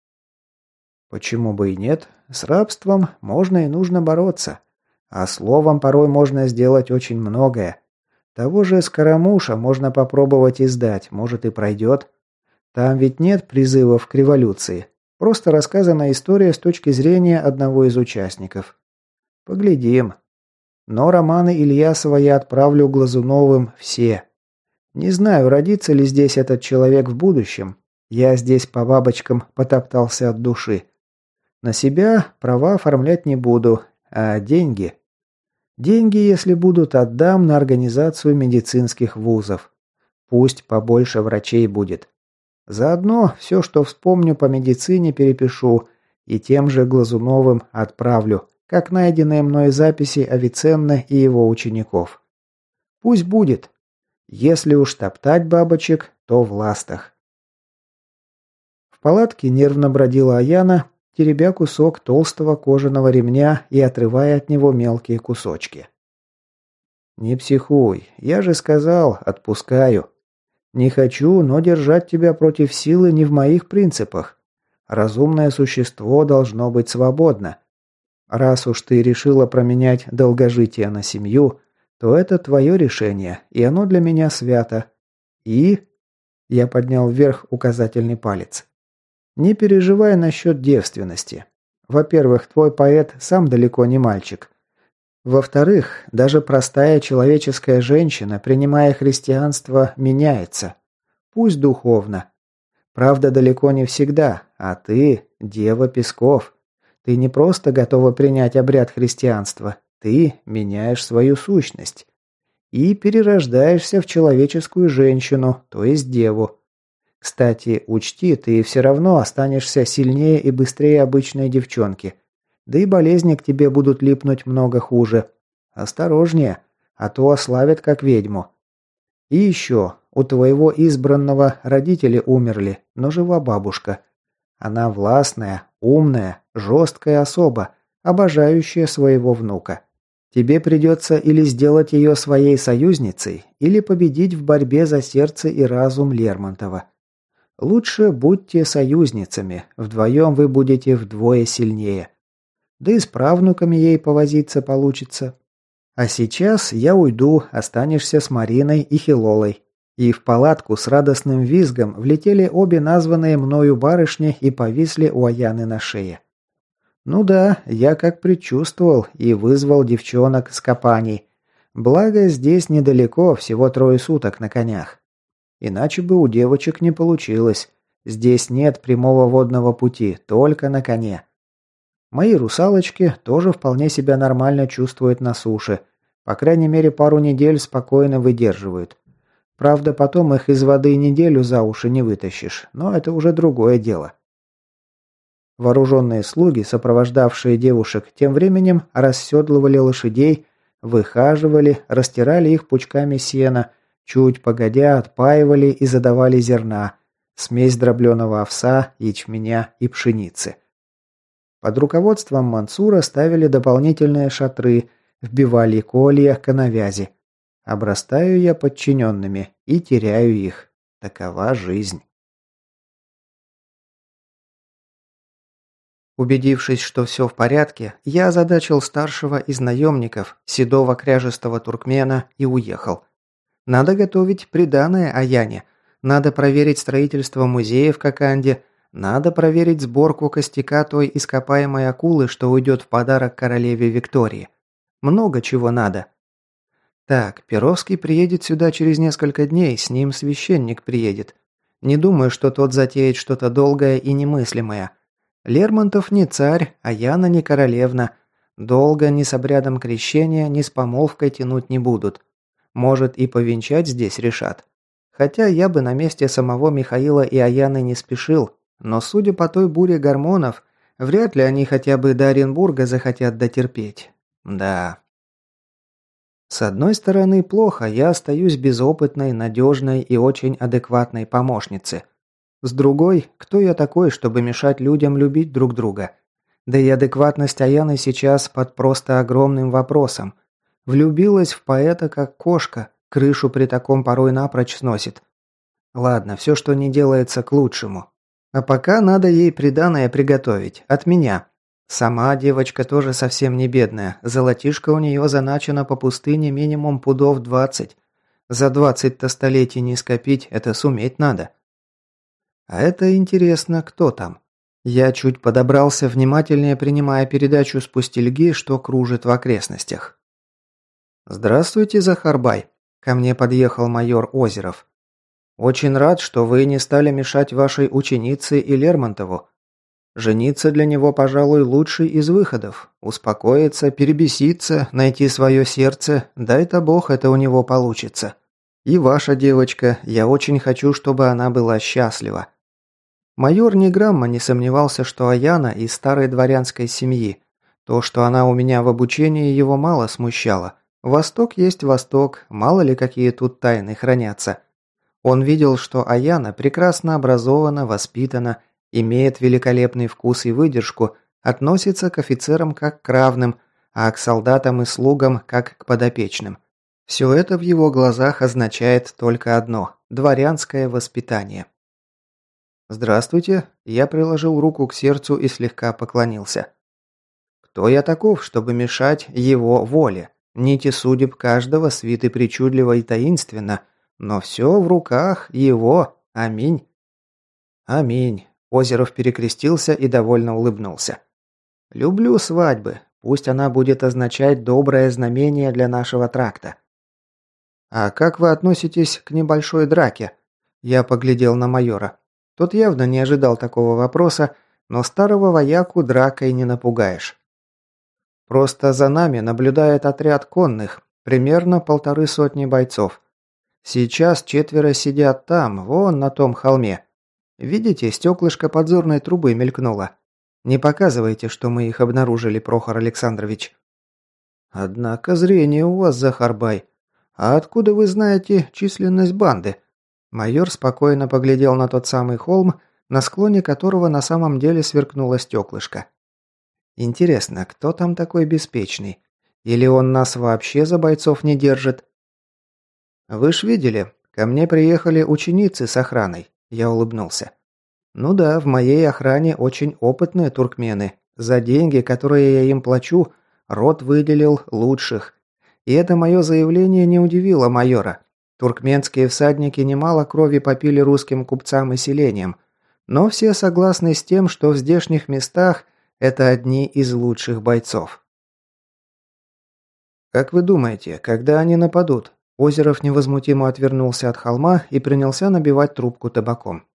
Почему бы и нет? С рабством можно и нужно бороться. А словом порой можно сделать очень многое. Того же Скоромуша можно попробовать издать, может и пройдет. Там ведь нет призывов к революции. Просто рассказана история с точки зрения одного из участников. Поглядим. Но романы Ильясова я отправлю Глазуновым все. Не знаю, родится ли здесь этот человек в будущем. Я здесь по бабочкам потоптался от души. На себя права оформлять не буду, а деньги... Деньги, если будут, отдам на организацию медицинских вузов. Пусть побольше врачей будет. Заодно все, что вспомню по медицине, перепишу и тем же Глазуновым отправлю, как найденные мной записи Авиценны и его учеников. Пусть будет. Если уж топтать бабочек, то в ластах. В палатке нервно бродила Аяна, теребя кусок толстого кожаного ремня и отрывая от него мелкие кусочки. «Не психуй, я же сказал, отпускаю. Не хочу, но держать тебя против силы не в моих принципах. Разумное существо должно быть свободно. Раз уж ты решила променять долгожитие на семью, то это твое решение, и оно для меня свято. И...» Я поднял вверх указательный палец. «Не переживай насчет девственности. Во-первых, твой поэт сам далеко не мальчик. Во-вторых, даже простая человеческая женщина, принимая христианство, меняется. Пусть духовно. Правда, далеко не всегда, а ты – дева Песков. Ты не просто готова принять обряд христианства, ты меняешь свою сущность. И перерождаешься в человеческую женщину, то есть деву. Кстати, учти, ты все равно останешься сильнее и быстрее обычной девчонки. Да и болезни к тебе будут липнуть много хуже. Осторожнее, а то ославят как ведьму. И еще, у твоего избранного родители умерли, но жива бабушка. Она властная, умная, жесткая особа, обожающая своего внука. Тебе придется или сделать ее своей союзницей, или победить в борьбе за сердце и разум Лермонтова. Лучше будьте союзницами, вдвоем вы будете вдвое сильнее. Да и с правнуками ей повозиться получится. А сейчас я уйду, останешься с Мариной и Хилолой. И в палатку с радостным визгом влетели обе названные мною барышни и повисли у Аяны на шее. Ну да, я как предчувствовал и вызвал девчонок с копаний. Благо, здесь недалеко, всего трое суток на конях. Иначе бы у девочек не получилось. Здесь нет прямого водного пути, только на коне. Мои русалочки тоже вполне себя нормально чувствуют на суше. По крайней мере, пару недель спокойно выдерживают. Правда, потом их из воды неделю за уши не вытащишь, но это уже другое дело. Вооруженные слуги, сопровождавшие девушек, тем временем расседлывали лошадей, выхаживали, растирали их пучками сена, чуть погодя отпаивали и задавали зерна, смесь дробленого овса, ячменя и пшеницы. Под руководством Мансура ставили дополнительные шатры, вбивали колья к навязи. Обрастаю я подчиненными и теряю их. Такова жизнь. Убедившись, что все в порядке, я озадачил старшего из наемников, седого кряжестого туркмена, и уехал. Надо готовить приданое Аяне, надо проверить строительство музея в Коканде, надо проверить сборку костяка той ископаемой акулы, что уйдет в подарок королеве Виктории. Много чего надо. Так, Перовский приедет сюда через несколько дней, с ним священник приедет. Не думаю, что тот затеет что-то долгое и немыслимое. Лермонтов не царь, а Яна не королевна. Долго ни с обрядом крещения, ни с помолвкой тянуть не будут. Может, и повенчать здесь решат. Хотя я бы на месте самого Михаила и Аяны не спешил, но судя по той буре гормонов, вряд ли они хотя бы до Оренбурга захотят дотерпеть. Да. С одной стороны, плохо, я остаюсь без опытной, надежной и очень адекватной помощницы. С другой, кто я такой, чтобы мешать людям любить друг друга? Да и адекватность Аяны сейчас под просто огромным вопросом. Влюбилась в поэта как кошка, крышу при таком порой напрочь сносит. Ладно, все, что не делается, к лучшему. А пока надо ей приданое приготовить, от меня. Сама девочка тоже совсем не бедная, золотишко у нее заначено по пустыне минимум пудов двадцать. За двадцать-то столетий не скопить, это суметь надо. А это интересно, кто там? Я чуть подобрался, внимательнее принимая передачу с пустельги, что кружит в окрестностях. «Здравствуйте, Захарбай!» Ко мне подъехал майор Озеров. «Очень рад, что вы не стали мешать вашей ученице и Лермонтову. Жениться для него, пожалуй, лучший из выходов. Успокоиться, перебеситься, найти свое сердце, дай-то бог, это у него получится. И ваша девочка, я очень хочу, чтобы она была счастлива». Майор ни грамма не сомневался, что Аяна из старой дворянской семьи. То, что она у меня в обучении, его мало смущало. Восток есть Восток, мало ли какие тут тайны хранятся. Он видел, что Аяна прекрасно образована, воспитана, Имеет великолепный вкус и выдержку, относится к офицерам как к равным, а к солдатам и слугам как к подопечным. Все это в его глазах означает только одно – дворянское воспитание. «Здравствуйте», – я приложил руку к сердцу и слегка поклонился. «Кто я таков, чтобы мешать его воле? Нити судеб каждого свиты причудливо и таинственно, но все в руках его. Аминь». «Аминь», – Озеров перекрестился и довольно улыбнулся. «Люблю свадьбы. Пусть она будет означать доброе знамение для нашего тракта». «А как вы относитесь к небольшой драке?» Я поглядел на майора. Тот явно не ожидал такого вопроса, но старого вояку дракой не напугаешь. «Просто за нами наблюдает отряд конных, примерно полторы сотни бойцов. Сейчас четверо сидят там, вон на том холме. Видите, стеклышко подзорной трубы мелькнуло. Не показывайте, что мы их обнаружили, Прохор Александрович». «Однако зрение у вас, Захарбай. А откуда вы знаете численность банды?» Майор спокойно поглядел на тот самый холм, на склоне которого на самом деле сверкнуло стеклышко. «Интересно, кто там такой беспечный? Или он нас вообще за бойцов не держит?» «Вы ж видели, ко мне приехали ученицы с охраной», – я улыбнулся. «Ну да, в моей охране очень опытные туркмены. За деньги, которые я им плачу, род выделил лучших. И это мое заявление не удивило майора. Туркменские всадники немало крови попили русским купцам и селениям, но все согласны с тем, что в здешних местах это одни из лучших бойцов». «Как вы думаете, когда они нападут?» Озеров невозмутимо отвернулся от холма и принялся набивать трубку табаком.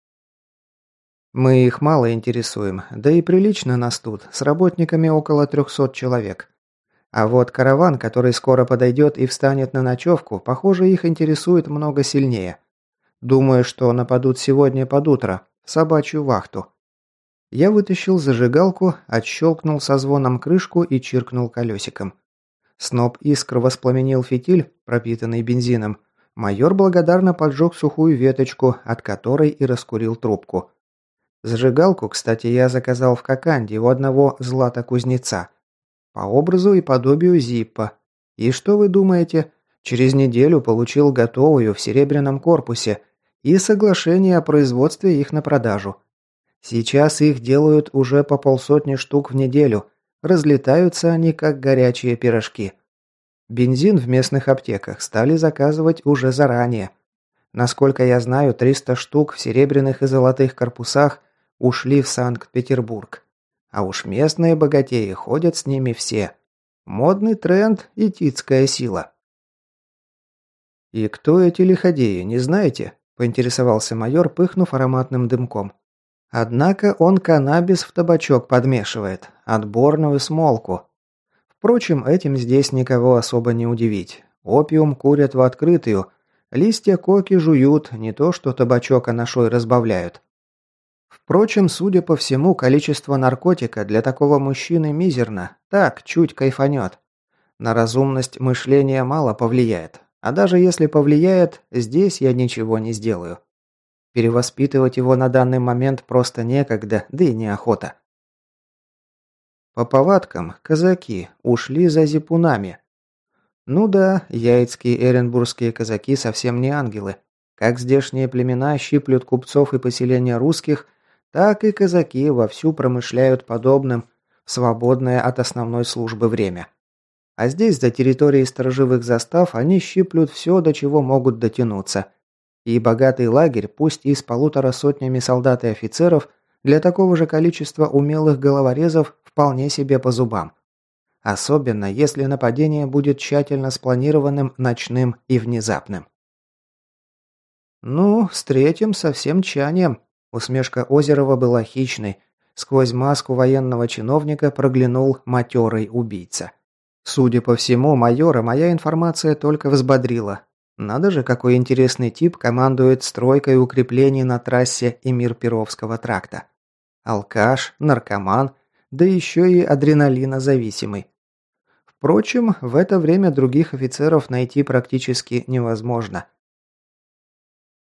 «Мы их мало интересуем, да и прилично нас тут, с работниками около трехсот человек. А вот караван, который скоро подойдет и встанет на ночевку, похоже, их интересует много сильнее. Думаю, что нападут сегодня под утро, в собачью вахту». Я вытащил зажигалку, отщелкнул со звоном крышку и чиркнул колесиком. Сноп искр воспламенил фитиль, пропитанный бензином. Майор благодарно поджег сухую веточку, от которой и раскурил трубку. Зажигалку, кстати, я заказал в Коканде у одного злата-кузнеца. По образу и подобию Зиппа. И что вы думаете? Через неделю получил готовую в серебряном корпусе и соглашение о производстве их на продажу. Сейчас их делают уже по полсотни штук в неделю. Разлетаются они, как горячие пирожки. Бензин в местных аптеках стали заказывать уже заранее. Насколько я знаю, триста штук в серебряных и золотых корпусах ушли в Санкт-Петербург. А уж местные богатеи ходят с ними все. Модный тренд и титская сила. «И кто эти лиходеи, не знаете?» – поинтересовался майор, пыхнув ароматным дымком. «Однако он каннабис в табачок подмешивает, отборную смолку. Впрочем, этим здесь никого особо не удивить. Опиум курят в открытую, листья коки жуют, не то что табачок анашой разбавляют. Впрочем, судя по всему, количество наркотика для такого мужчины мизерно, так, чуть кайфанет. На разумность мышления мало повлияет, а даже если повлияет, здесь я ничего не сделаю. Перевоспитывать его на данный момент просто некогда, да и неохота. По повадкам, казаки ушли за зипунами. Ну да, яицкие эренбургские казаки совсем не ангелы. Как здешние племена щиплют купцов и поселения русских, так и казаки вовсю промышляют подобным в свободное от основной службы время. А здесь, за территорией сторожевых застав, они щиплют все, до чего могут дотянуться. И богатый лагерь, пусть и с полутора сотнями солдат и офицеров, для такого же количества умелых головорезов вполне себе по зубам. Особенно, если нападение будет тщательно спланированным, ночным и внезапным. «Ну, встретим со всем тщанием», – усмешка Озерова была хищной. Сквозь маску военного чиновника проглянул матерый убийца. Судя по всему, майора моя информация только взбодрила. Надо же, какой интересный тип командует стройкой укреплений на трассе Эмир-Перовского тракта. Алкаш, наркоман, да еще и адреналинозависимый. Впрочем, в это время других офицеров найти практически невозможно.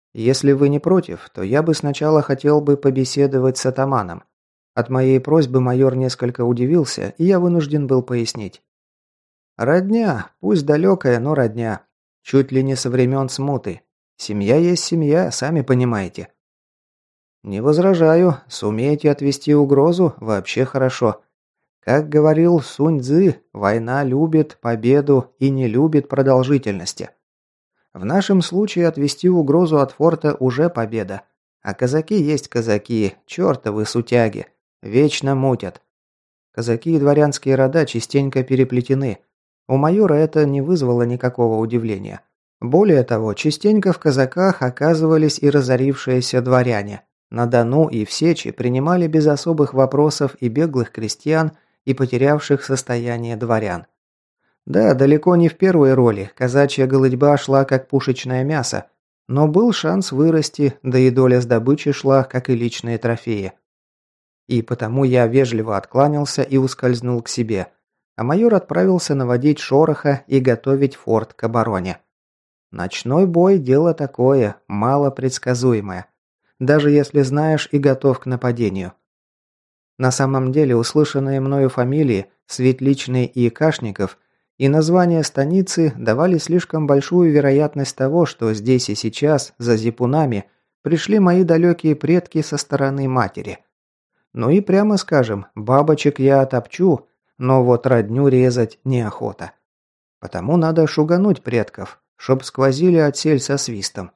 Если вы не против, то я бы сначала хотел бы побеседовать с атаманом. От моей просьбы майор несколько удивился, и я вынужден был пояснить. Родня, пусть далекая, но родня. Чуть ли не со времен смуты. Семья есть семья, сами понимаете. Не возражаю, сумеете отвести угрозу, вообще хорошо. Как говорил Сунь Цзы, война любит победу и не любит продолжительности. В нашем случае отвести угрозу от форта уже победа. А казаки есть казаки, чертовы сутяги. Вечно мутят. Казаки и дворянские рода частенько переплетены. У майора это не вызвало никакого удивления. Более того, частенько в казаках оказывались и разорившиеся дворяне. На Дону и в Сечи принимали без особых вопросов и беглых крестьян, и потерявших состояние дворян. Да, далеко не в первой роли, казачья голытьба шла как пушечное мясо, но был шанс вырасти, да и доля с добычи шла, как и личные трофеи. И потому я вежливо откланялся и ускользнул к себе, а майор отправился наводить шороха и готовить форт к обороне. Ночной бой – дело такое, мало предсказуемое, даже если знаешь и готов к нападению. На самом деле услышанные мною фамилии Светличный и Кашников и название станицы давали слишком большую вероятность того, что здесь и сейчас, за зипунами, пришли мои далекие предки со стороны матери. Ну и прямо скажем, бабочек я отопчу, но вот родню резать неохота. Потому надо шугануть предков, чтоб сквозили отсель со свистом.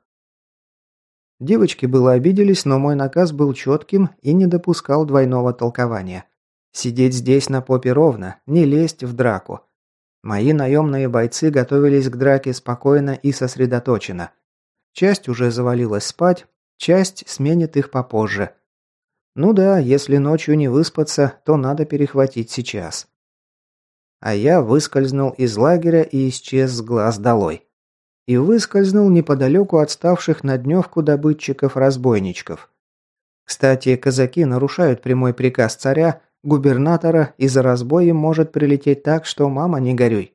Девочки было обиделись, но мой наказ был четким и не допускал двойного толкования. Сидеть здесь на попе ровно, не лезть в драку. Мои наемные бойцы готовились к драке спокойно и сосредоточенно. Часть уже завалилась спать, часть сменит их попозже. Ну да, если ночью не выспаться, то надо перехватить сейчас. А я выскользнул из лагеря и исчез с глаз долой. И выскользнул неподалеку отставших на дневку добытчиков-разбойничков. Кстати, казаки нарушают прямой приказ царя, губернатора, и за разбой им может прилететь так, что мама не горюй.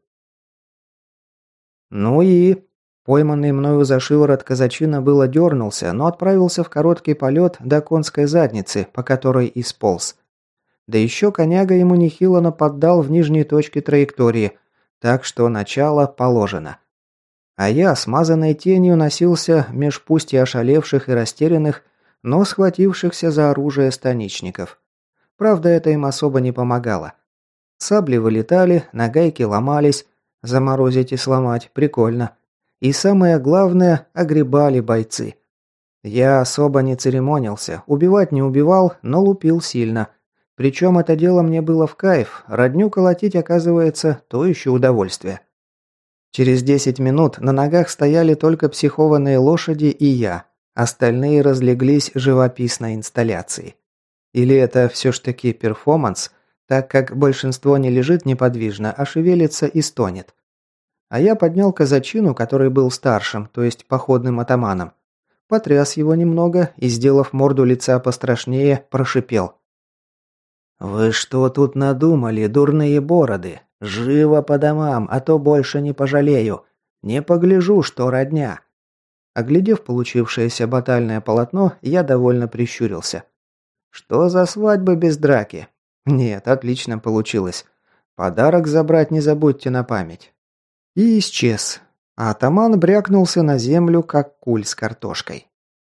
Ну и... Пойманный мною за шиворот казачина было дернулся, но отправился в короткий полет до конской задницы, по которой и сполз. Да еще коняга ему нехило наподдал в нижней точке траектории, так что начало положено. А я, смазанной тенью, носился меж пусть и ошалевших и растерянных, но схватившихся за оружие станичников. Правда, это им особо не помогало. Сабли вылетали, нагайки ломались. Заморозить и сломать – прикольно. И самое главное – огребали бойцы. Я особо не церемонился, убивать не убивал, но лупил сильно. Причем это дело мне было в кайф, родню колотить, оказывается, то еще удовольствие. Через десять минут на ногах стояли только психованные лошади и я. Остальные разлеглись живописной инсталляцией. Или это все ж таки перформанс, так как большинство не лежит неподвижно, а шевелится и стонет. А я поднял казачину, который был старшим, то есть походным атаманом. Потряс его немного и, сделав морду лица пострашнее, прошипел. «Вы что тут надумали, дурные бороды? Живо по домам, а то больше не пожалею. Не погляжу, что родня». Оглядев получившееся батальное полотно, я довольно прищурился. «Что за свадьба без драки?» «Нет, отлично получилось. Подарок забрать не забудьте на память». И исчез. А атаман брякнулся на землю, как куль с картошкой.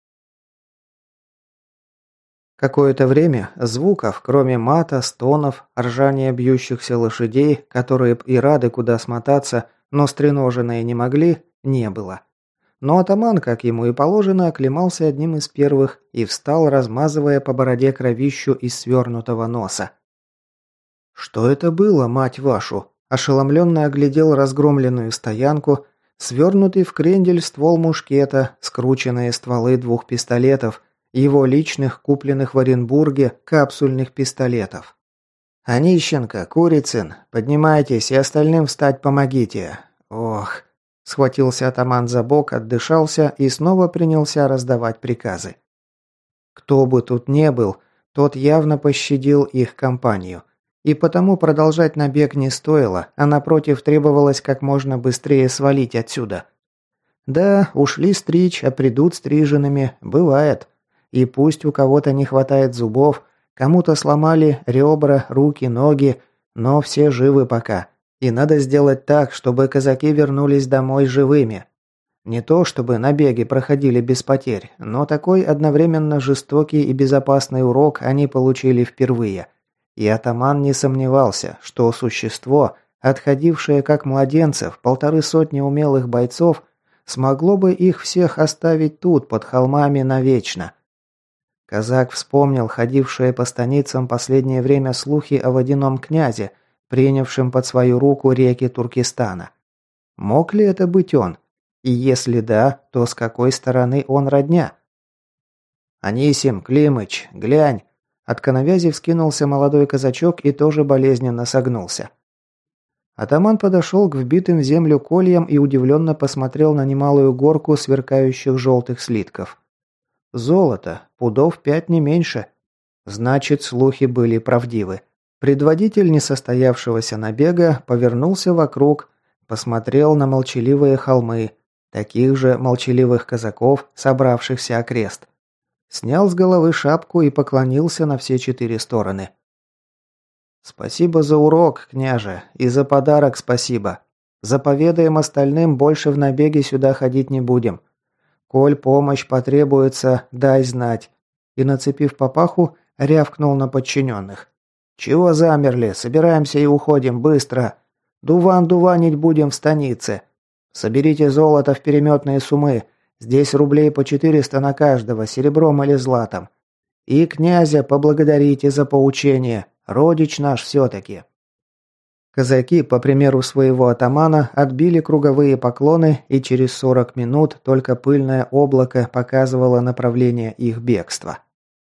Какое-то время звуков, кроме мата, стонов, ржания бьющихся лошадей, которые и рады куда смотаться, но стреноженные не могли, не было. Но атаман, как ему и положено, оклемался одним из первых и встал, размазывая по бороде кровищу из свернутого носа. «Что это было, мать вашу?» Ошеломленно оглядел разгромленную стоянку, свернутый в крендель ствол мушкета, скрученные стволы двух пистолетов, его личных, купленных в Оренбурге, капсульных пистолетов. «Онищенко, Курицын, поднимайтесь и остальным встать помогите. Ох!» Схватился атаман за бок, отдышался и снова принялся раздавать приказы. Кто бы тут не был, тот явно пощадил их компанию. И потому продолжать набег не стоило, а напротив требовалось как можно быстрее свалить отсюда. Да, ушли стричь, а придут стриженными. Бывает. И пусть у кого-то не хватает зубов, кому-то сломали ребра, руки, ноги, но все живы пока. И надо сделать так, чтобы казаки вернулись домой живыми. Не то, чтобы набеги проходили без потерь, но такой одновременно жестокий и безопасный урок они получили впервые. И атаман не сомневался, что существо, отходившее как младенцев, полторы сотни умелых бойцов, смогло бы их всех оставить тут, под холмами, навечно. Казак вспомнил ходившие по станицам последнее время слухи о водяном князе, принявшем под свою руку реки Туркестана. Мог ли это быть он? И если да, то с какой стороны он родня? «Анисим, Климыч, глянь!» От коновязи вскинулся молодой казачок и тоже болезненно согнулся. Атаман подошел к вбитым в землю кольям и удивленно посмотрел на немалую горку сверкающих желтых слитков. Золото, пудов пять не меньше. Значит, слухи были правдивы. Предводитель несостоявшегося набега повернулся вокруг, посмотрел на молчаливые холмы, таких же молчаливых казаков, собравшихся окрест. Снял с головы шапку и поклонился на все четыре стороны. «Спасибо за урок, княже, и за подарок спасибо. Заповедаем остальным, больше в набеге сюда ходить не будем. Коль помощь потребуется, дай знать». И, нацепив папаху, рявкнул на подчиненных. «Чего замерли? Собираемся и уходим, быстро. Дуван дуванить будем в станице. Соберите золото в переметные суммы. Здесь рублей по четыреста на каждого, серебром или златом. И князя поблагодарите за поучение. Родич наш все-таки». Казаки, по примеру своего атамана, отбили круговые поклоны, и через сорок минут только пыльное облако показывало направление их бегства.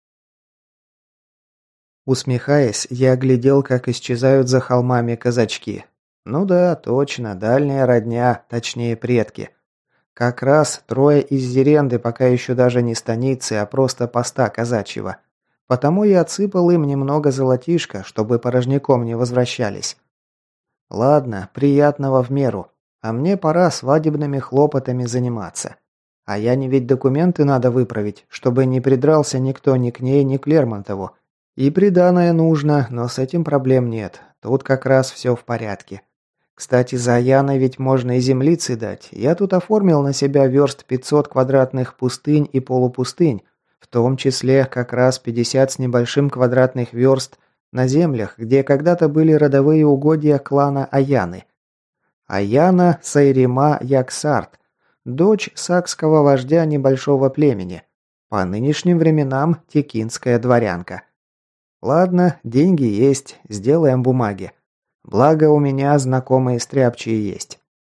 Усмехаясь, я глядел, как исчезают за холмами казачки. Ну да, точно, дальняя родня, точнее предки. Как раз трое из Зеренды, пока еще даже не станицы, а просто поста казачьего. Потому я отсыпал им немного золотишка, чтобы порожняком не возвращались. Ладно, приятного в меру. А мне пора свадебными хлопотами заниматься. А Яне ведь документы надо выправить, чтобы не придрался никто ни к ней, ни к Лермонтову. И приданое нужно, но с этим проблем нет. Тут как раз все в порядке. Кстати, за Яной ведь можно и землицы дать. Я тут оформил на себя верст пятьсот квадратных пустынь и полупустынь, в том числе как раз пятьдесят с небольшим квадратных верст на землях, где когда-то были родовые угодья клана Аяны. Аяна Сайрима Яксарт, дочь сакского вождя небольшого племени, по нынешним временам текинская дворянка. Ладно, деньги есть, сделаем бумаги. Благо у меня знакомые стряпчие есть.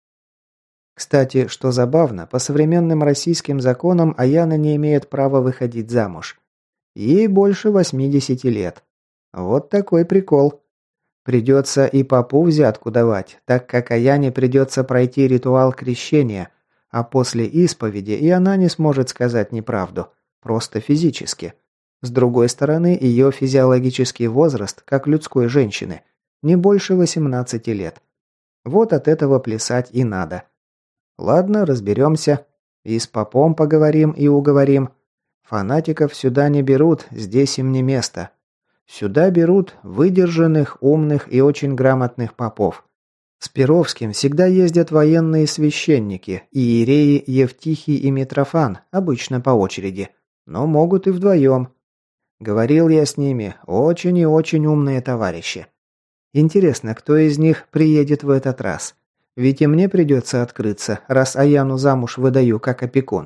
Кстати, что забавно, по современным российским законам Аяна не имеет права выходить замуж. Ей больше восьмидесяти лет. Вот такой прикол. Придется и попу взятку давать, так как Аяне придется пройти ритуал крещения, а после исповеди и она не сможет сказать неправду, просто физически. С другой стороны, ее физиологический возраст, как людской женщины, не больше восемнадцати лет. Вот от этого плясать и надо. Ладно, разберемся. И с попом поговорим и уговорим. Фанатиков сюда не берут, здесь им не место. Сюда берут выдержанных, умных и очень грамотных попов. С Перовским всегда ездят военные священники, иереи Евтихий и Митрофан, обычно по очереди. Но могут и вдвоем. Говорил я с ними, очень и очень умные товарищи. Интересно, кто из них приедет в этот раз? Ведь и мне придется открыться, раз Аяну замуж выдаю как опекун.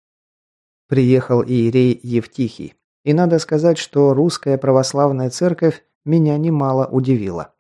Приехал иерей Евтихий. И надо сказать, что русская православная церковь меня немало удивила.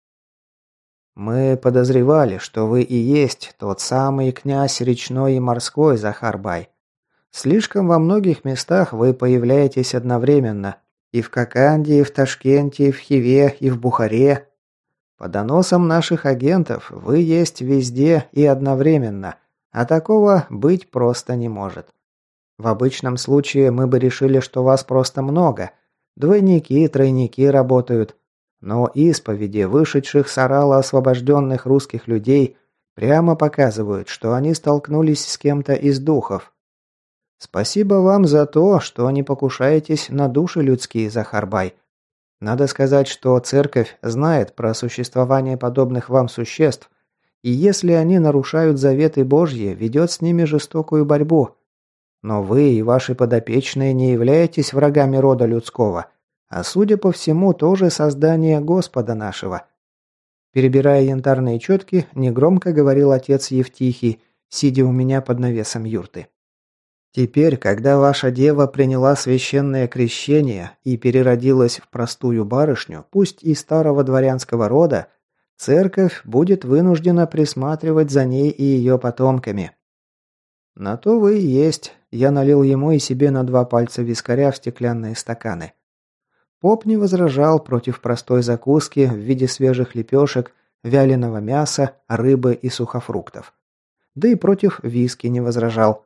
«Мы подозревали, что вы и есть тот самый князь речной и морской Захар Бай. Слишком во многих местах вы появляетесь одновременно. И в Коканде, и в Ташкенте, и в Хиве, и в Бухаре. По доносам наших агентов, вы есть везде и одновременно, а такого быть просто не может. В обычном случае мы бы решили, что вас просто много. Двойники, тройники работают. Но исповеди вышедших с орала освобожденных русских людей Прямо показывают, что они столкнулись с кем-то из духов. Спасибо вам за то, что не покушаетесь на души людские, Захарбай. Надо сказать, что церковь знает про существование подобных вам существ, и если они нарушают заветы Божьи, ведет с ними жестокую борьбу. Но вы и ваши подопечные не являетесь врагами рода людского, а судя по всему, тоже создание Господа нашего. Перебирая янтарные четки, негромко говорил отец Евтихий, сидя у меня под навесом юрты. Теперь, когда ваша дева приняла священное крещение и переродилась в простую барышню, пусть и старого дворянского рода, церковь будет вынуждена присматривать за ней и ее потомками. На то вы и есть. Я налил ему и себе на два пальца вискаря в стеклянные стаканы. Поп не возражал против простой закуски в виде свежих лепешек, вяленого мяса, рыбы и сухофруктов. Да и против виски не возражал.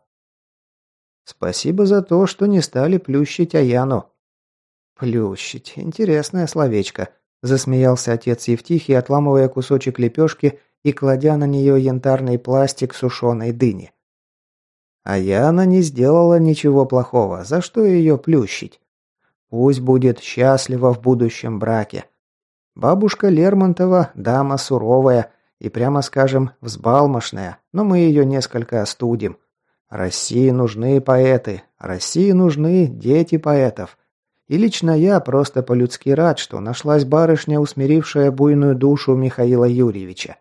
Спасибо за то, что не стали плющить Аяну. Плющить. Интересное словечко. Засмеялся отец Евтихий, отламывая кусочек лепешки и кладя на нее янтарный пластик сушеной дыни. Аяна не сделала ничего плохого, за что ее плющить? Пусть будет счастлива в будущем браке. Бабушка Лермонтова – дама суровая и, прямо скажем, взбалмошная, но мы ее несколько остудим. России нужны поэты, России нужны дети поэтов. И лично я просто по-людски рад, что нашлась барышня, усмирившая буйную душу Михаила Юрьевича.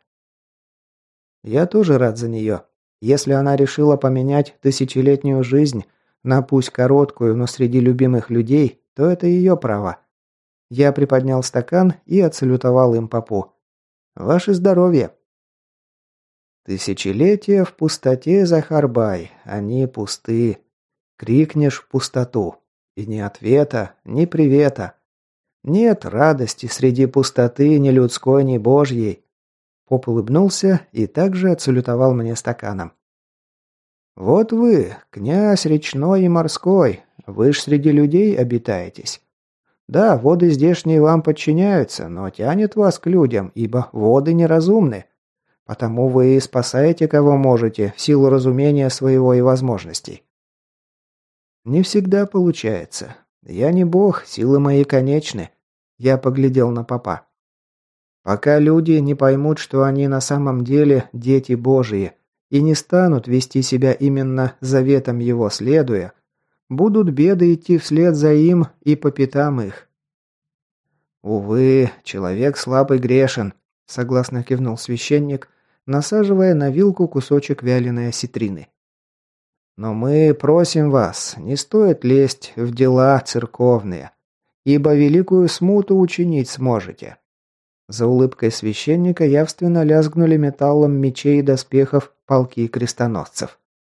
Я тоже рад за нее. Если она решила поменять тысячелетнюю жизнь на пусть короткую, но среди любимых людей, то это ее право. Я приподнял стакан и отсалютовал им попу. Ваше здоровье. Тысячелетия в пустоте, Захарбай, они пусты. Крикнешь в пустоту. И ни ответа, ни привета. Нет радости среди пустоты ни людской, ни божьей. Поп улыбнулся и также отсалютовал мне стаканом. «Вот вы, князь речной и морской, вы ж среди людей обитаетесь. Да, воды здешние вам подчиняются, но тянет вас к людям, ибо воды неразумны. Потому вы и спасаете кого можете в силу разумения своего и возможностей». «Не всегда получается. Я не бог, силы мои конечны». Я поглядел на попа. Пока люди не поймут, что они на самом деле дети Божии, и не станут вести себя именно заветом его следуя, будут беды идти вслед за им и по пятам их. «Увы, человек слабый грешен», — согласно кивнул священник, насаживая на вилку кусочек вяленой осетрины. «Но мы просим вас, не стоит лезть в дела церковные, ибо великую смуту учинить сможете». За улыбкой священника явственно лязгнули металлом мечей и доспехов полки крестоносцев.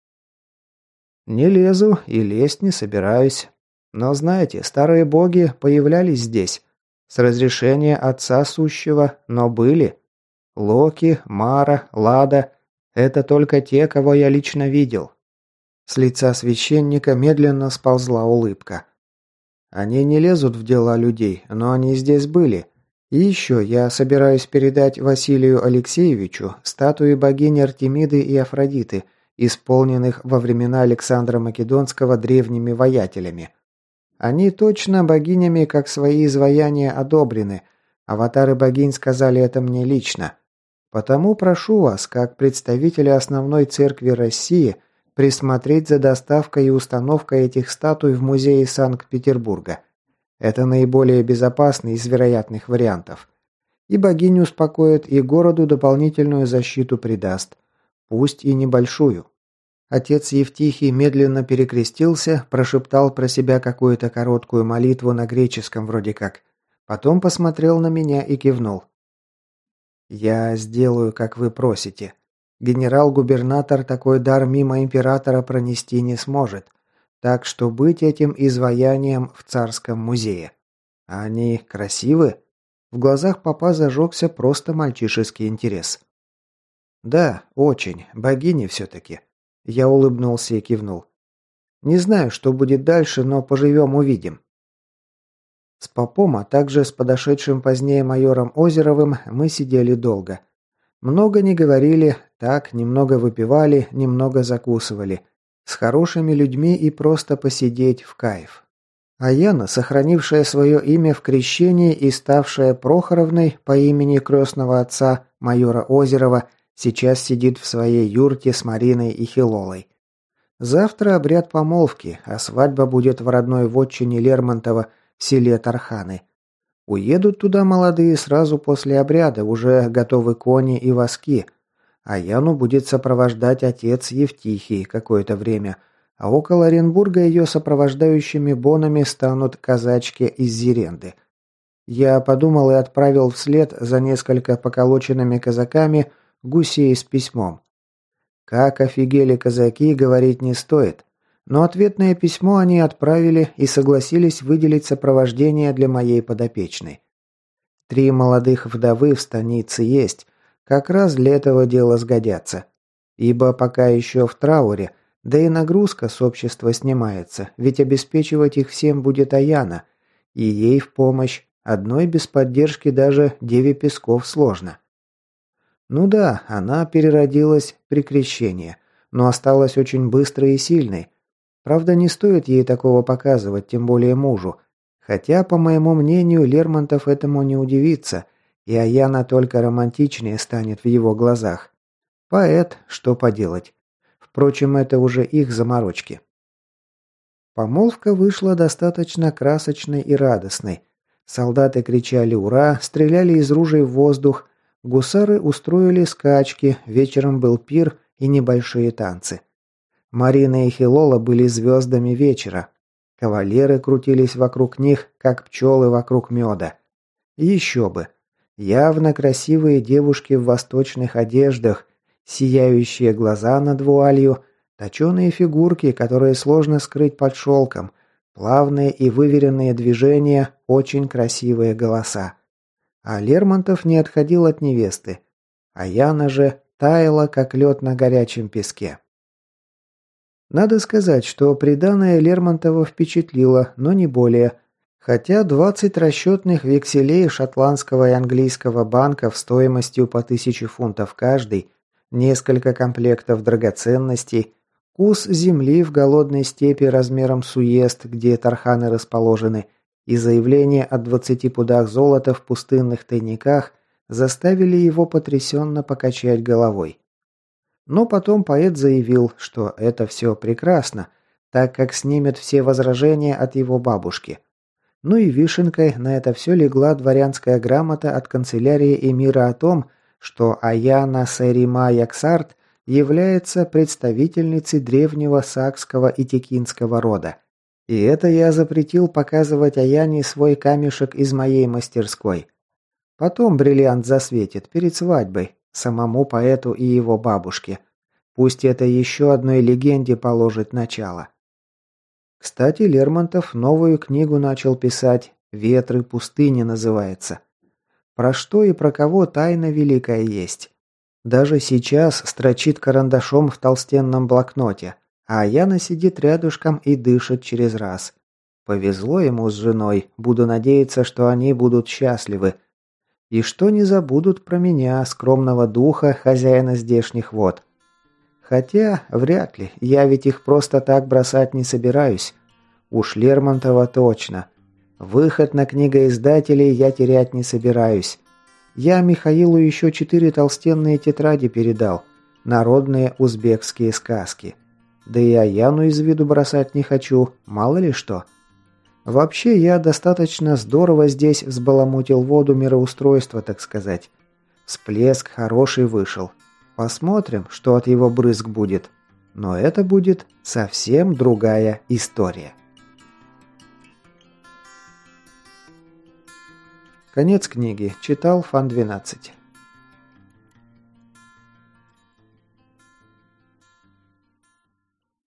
«Не лезу и лезть не собираюсь. Но знаете, старые боги появлялись здесь, с разрешения Отца Сущего, но были. Локи, Мара, Лада – это только те, кого я лично видел». С лица священника медленно сползла улыбка. «Они не лезут в дела людей, но они здесь были. И еще я собираюсь передать Василию Алексеевичу статуи богини Артемиды и Афродиты, исполненных во времена Александра Македонского древними воятелями. Они точно богинями, как свои изваяния, одобрены. Аватары богинь сказали это мне лично. Потому прошу вас, как представителя основной церкви России, присмотреть за доставкой и установкой этих статуй в музее Санкт-Петербурга. Это наиболее безопасный из вероятных вариантов. И богиню успокоит, и городу дополнительную защиту придаст. Пусть и небольшую. Отец Евтихий медленно перекрестился, прошептал про себя какую-то короткую молитву на греческом вроде как. Потом посмотрел на меня и кивнул. «Я сделаю, как вы просите. Генерал-губернатор такой дар мимо императора пронести не сможет. Так что быть этим изваянием в царском музее. А они красивы?» В глазах попа зажегся просто мальчишеский интерес. «Да, очень. Богини все-таки». Я улыбнулся и кивнул. «Не знаю, что будет дальше, но поживем увидим». С попом, а также с подошедшим позднее майором Озеровым мы сидели долго. Много не говорили, Так, немного выпивали, немного закусывали. С хорошими людьми и просто посидеть в кайф. А Яна, сохранившая свое имя в крещении и ставшая Прохоровной по имени крестного отца майора Озерова, сейчас сидит в своей юрте с Мариной и Хилолой. Завтра обряд помолвки, а свадьба будет в родной вотчине Лермонтова в селе Тарханы. Уедут туда молодые сразу после обряда, уже готовы кони и воски. А Яну будет сопровождать отец Евтихий какое-то время, а около Оренбурга ее сопровождающими бонами станут казачки из Зеренды. Я подумал и отправил вслед за несколько поколоченными казаками гусей с письмом. Как офигели казаки, говорить не стоит. Но ответное письмо они отправили и согласились выделить сопровождение для моей подопечной. Три молодых вдовы в станице есть, как раз для этого дела сгодятся. Ибо пока еще в трауре, да и нагрузка с общества снимается, ведь обеспечивать их всем будет Аяна, и ей в помощь, одной без поддержки даже Деве Песков сложно. Ну да, она переродилась при крещении, но осталась очень быстрой и сильной. Правда, не стоит ей такого показывать, тем более мужу. Хотя, по моему мнению, Лермонтов этому не удивится, и Аяна только романтичнее станет в его глазах. Поэт, что поделать. Впрочем, это уже их заморочки. Помолвка вышла достаточно красочной и радостной. Солдаты кричали «Ура!», стреляли из ружей в воздух, гусары устроили скачки, вечером был пир и небольшие танцы. Марина и Хилола были звездами вечера. Кавалеры крутились вокруг них, как пчелы вокруг меда. Еще бы. Явно красивые девушки в восточных одеждах, сияющие глаза над вуалью, точеные фигурки, которые сложно скрыть под шелком, плавные и выверенные движения, очень красивые голоса. А Лермонтов не отходил от невесты. А Яна же таяла, как лед на горячем песке. Надо сказать, что приданое Лермонтова впечатлило, но не более. Хотя двадцать расчетных векселей шотландского и английского банков стоимостью по тысяче фунтов каждый, несколько комплектов драгоценностей, кус земли в голодной степи размером с уезд, где тарханы расположены, и заявление о двадцати пудах золота в пустынных тайниках заставили его потрясенно покачать головой. Но потом поэт заявил, что это все прекрасно, так как снимет все возражения от его бабушки. Ну и вишенкой на это все легла дворянская грамота от канцелярии эмира о том, что Аяна Сэрима Яксарт является представительницей древнего сакского и текинского рода. И это я запретил показывать Аяне свой камешек из моей мастерской. Потом бриллиант засветит перед свадьбой, самому поэту и его бабушке. Пусть это еще одной легенде положит начало. Кстати, Лермонтов новую книгу начал писать, «Ветры пустыни» называется. Про что и про кого тайна великая есть. Даже сейчас строчит карандашом в толстенном блокноте, а Яна сидит рядышком и дышит через раз. Повезло ему с женой, буду надеяться, что они будут счастливы. И что не забудут про меня, скромного духа, хозяина здешних вод. Хотя, вряд ли, я ведь их просто так бросать не собираюсь. Уж Лермонтова точно. Выход на книгоиздателей я терять не собираюсь. Я Михаилу еще четыре толстенные тетради передал. Народные узбекские сказки. Да и Аяну из виду бросать не хочу, мало ли что. Вообще, я достаточно здорово здесь взбаламутил воду мироустройства, так сказать. Всплеск хороший вышел. Посмотрим, что от его брызг будет. Но это будет совсем другая история. Конец книги. Читал Фан двенадцать.